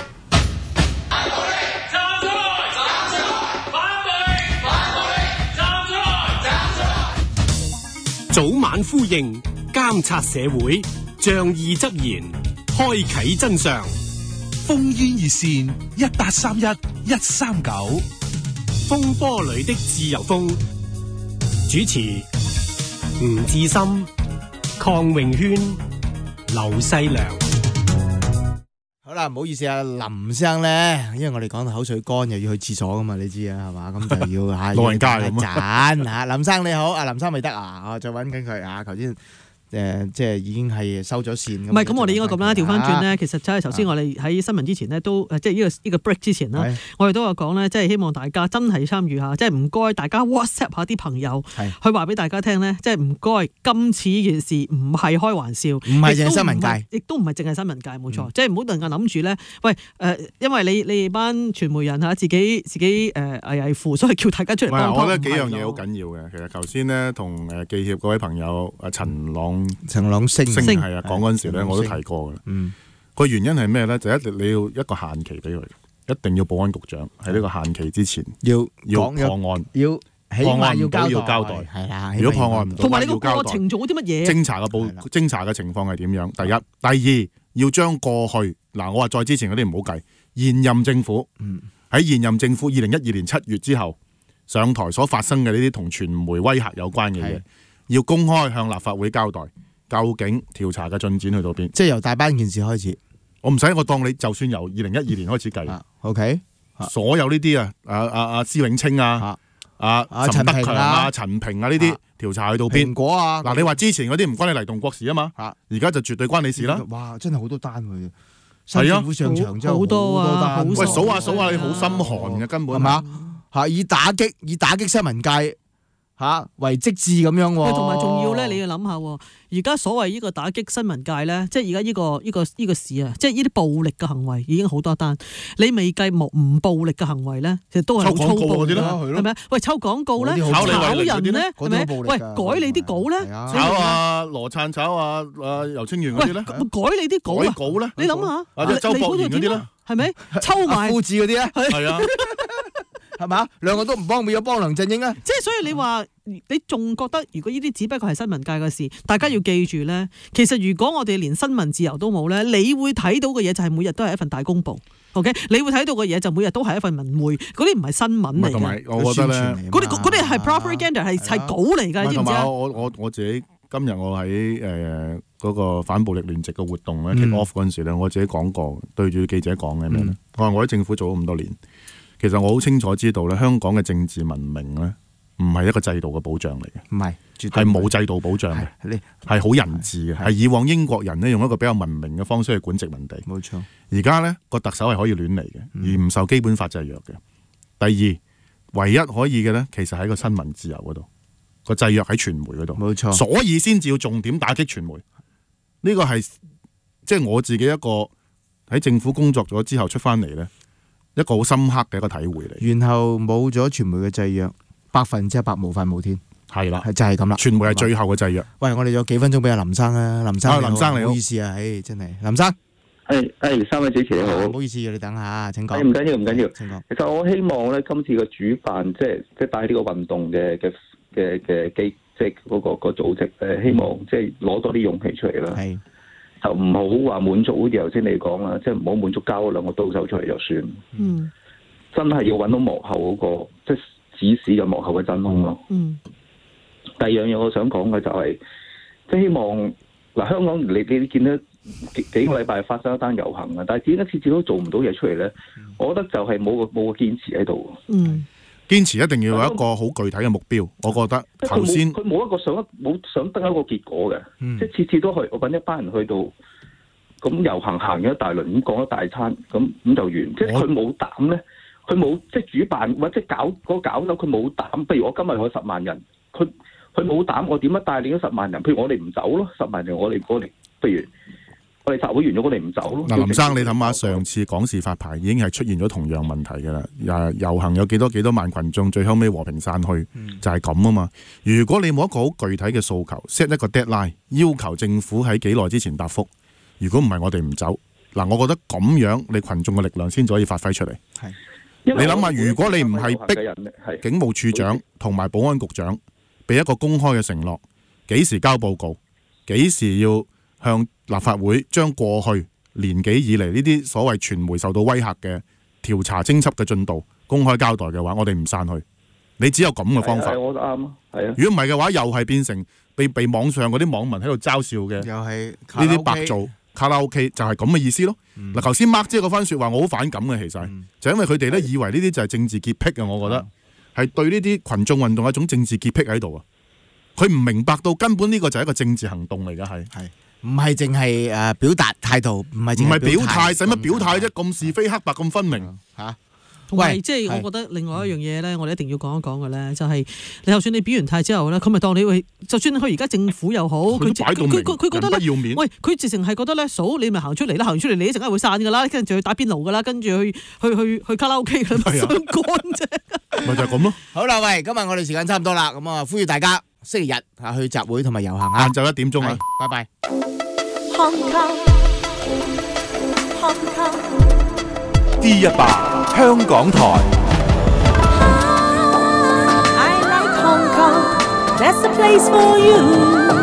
早晚呼應，監察社會，仗義執言，開啟真相。 烽煙熱線1831-139。 風波裏的自由風，主持吳志森、鄺永軒、劉世良。 好啦，唔好意思啊，林生咧，因為我哋講到口水乾，又要去廁所噶嘛，你知啊，係嘛？咁就要嚇老人家咁盞嚇。林生你好，阿林生未得啊，我再揾緊佢啊，頭先。即係已經係收咗線。 唔係咁，我哋應該咁啦，調翻轉咧。其實真係頭先我哋喺新聞之前咧，都即係呢個 break 之前啦，我哋都有講咧，即係希望大家真係參與下，即係唔該大家 WhatsApp 下啲朋友，去話俾大家聽咧，即係唔該今次呢件事唔係開玩笑， 唔係淨係新聞界， 亦都唔係淨係新聞界，冇錯，即係唔好能夠諗住咧，喂因為你哋班傳媒人嚇自己危乎，所以叫大家出嚟幫。 我覺得幾樣嘢好緊要嘅。其實頭先咧同記協嗰位朋友阿陳朗星係啊，講嗰陣時咧，我都提過嘅。個原因係咩咧？就一定你要一個限期俾佢，一定要保安局長喺呢個限期之前要破案， 要起碼要交代。 係啦，如果破案唔到， 同埋你個過程做啲乜嘢？ 偵查嘅情況係點樣？第一、第二要將過去嗱，我話再之前嗰啲唔好計，現任政府喺現任政府2012年7月之後上台所發生嘅呢啲同傳媒威嚇有關嘅嘢，要公開向立法會交代。究竟調查嘅進展去到邊？ 即係由大班件事開始， 我唔使我當你就算由2012年開始計 ，OK， 所有呢啲阿施永青陳德強陳平呢啲調查去到邊？ 蘋果啊， 嗱你話之前嗰啲唔關你黎棟國事啊嘛，而家就絕對關你事啦。 哇，真係好多單喎， 係啊， 政府上場真係好多單。 喂，數下你好心寒嘅根本係嘛？ 以打擊新聞界。為職志咁樣喎， 同埋仲要咧，你要諗下，而家所謂呢個打擊新聞界咧，即係而家呢個事啊，即係呢啲暴力嘅行為已經好多單，你未計唔暴力嘅行為咧，其實都係好粗暴嘅，係咪？喂，抽廣告咧，炒人咧，係咪？喂，改你啲稿咧， 炒羅燦炒游清源嗰啲咧， 改你啲稿咧， 你諗下， 或者周博賢嗰啲咧， 係咪？抽埋副字嗰啲咧， 係啊。 係嘛？兩個都唔幫，變咗幫梁振英啊！ 即係所以你話，你仲覺得如果呢啲只不過係新聞界嘅事，大家要記住咧。其實如果我哋連新聞自由都冇咧，你會睇到嘅嘢就係每日都係一份大公報 ，OK？ 你會睇到嘅嘢就每日都係一份文匯，嗰啲唔係新聞嚟嘅。 同埋我覺得咧， 嗰啲係 propaganda 係稿嚟㗎，知唔知啊？ 我自己今日我喺嗰個反暴力聯席嘅活動咧 kick off 嗰陣時咧，我自己講過，對住記者講嘅咩咧？我話我喺政府做咗咁多年。其實我好清楚知道咧，香港嘅政治文明咧，唔係一個制度嘅保障嚟嘅， 唔係， 係冇制度保障嘅，係好人治嘅，係以往英國人咧用一個比較文明嘅方式去管殖民地。 冇錯， 而家咧個特首係可以亂嚟嘅，而唔受基本法制約嘅。第二，唯一可以嘅咧，其實喺個新聞自由嗰度，個制約喺傳媒嗰度。 冇錯， 所以先至要重點打擊傳媒。呢個係即係我自己一個喺政府工作咗之後出翻嚟咧。一個好深刻嘅一個體會嚟， 然後冇咗傳媒嘅制約，100%無法無天， 係啦， 就係咁啦。 傳媒係最後嘅制約。 喂，我哋有幾分鐘俾阿林生啊，林生你好，唔好意思啊，真係林生， 三位主持你好， 唔好意思，你等下，請講。 唔緊要，唔緊要。 請講。 其實我希望咧，今次嘅主辦即係帶呢個運動嘅機，即係嗰個組織希望即係攞多啲勇氣出嚟啦。係。就唔好話滿足，好似頭先你講啦，即係唔好滿足交嗰兩個刀手出嚟就算。真係要揾到幕後嗰個，即係指使嘅幕後嘅真兇咯。第二樣嘢我想講嘅就係，即係希望嗱，香港你見到幾個禮拜發生一單遊行啊，但係點解次次都做唔到嘢出嚟咧？我覺得就係冇個堅持喺度。 堅持一定要有一個好具體嘅目標，我覺得頭先佢冇一個想得一個結果嘅，即係次次都去，我揾一班人去到咁遊行行咗一大輪，咁講一大餐，咁就完。即係佢冇膽咧，佢冇即係主辦或者搞手，佢冇膽。譬如我今日去10萬人，佢冇膽，我點樣帶領咗10萬人？譬如我哋唔走咯，10萬人我哋，譬如我哋集會完咗，我哋唔走咯。 嗱，林生你諗下，上次港視發牌已經係出現咗同樣問題㗎啦。遊行有幾多萬群眾，最後尾和平散去，就係咁啊嘛。如果你冇一個好具體嘅訴求 ，set 一個 deadline， 要求政府喺幾耐之前答覆。如果唔係，我哋唔走。嗱，我覺得咁樣你群眾嘅力量先至可以發揮出嚟。你諗下，如果你唔係逼警務處長同埋保安局長俾一個公開嘅承諾，幾時交報告，幾時要向立法會將過去年幾以嚟呢啲所謂傳媒受到威嚇嘅調查偵緝嘅進度公開交代嘅話，我哋唔散去。你只有咁嘅方法。 我覺得啱啊，係啊。 如果唔係嘅話，又係變成被網上嗰啲網民喺度嘲笑嘅， 又係呢啲白做卡拉 OK 就係咁嘅意思咯。嗱，頭先 Mark 姐嗰番説話，我好反感嘅，其實就因為佢哋咧以為呢啲就係政治潔癖啊，我覺得係對呢啲群眾運動一種政治潔癖喺度啊。佢唔明白到根本呢個就係一個政治行動嚟嘅，係唔係淨係表達態度，唔係表態，使乜表態啫？咁是非黑白咁分明嚇。 同埋即係我覺得另外一樣嘢咧，我哋一定要講一講嘅咧，就係你就算你表完態之後咧，佢咪當你喂，就算佢而家政府又好，佢覺得咧，喂，佢直情係覺得咧，數你咪行出嚟啦，行出嚟你一陣間會散㗎啦，跟住去打邊爐㗎啦，跟住去卡拉 OK 㗎啦，相干啫。 咪就係咁咯。 好啦，喂，今日我哋時間差唔多啦，咁啊，呼籲大家星期日去集會同埋遊行啊， 晏晝1點鐘啊， 拜拜。 D100 香港台。 I like Hong Kong, that's the place for you.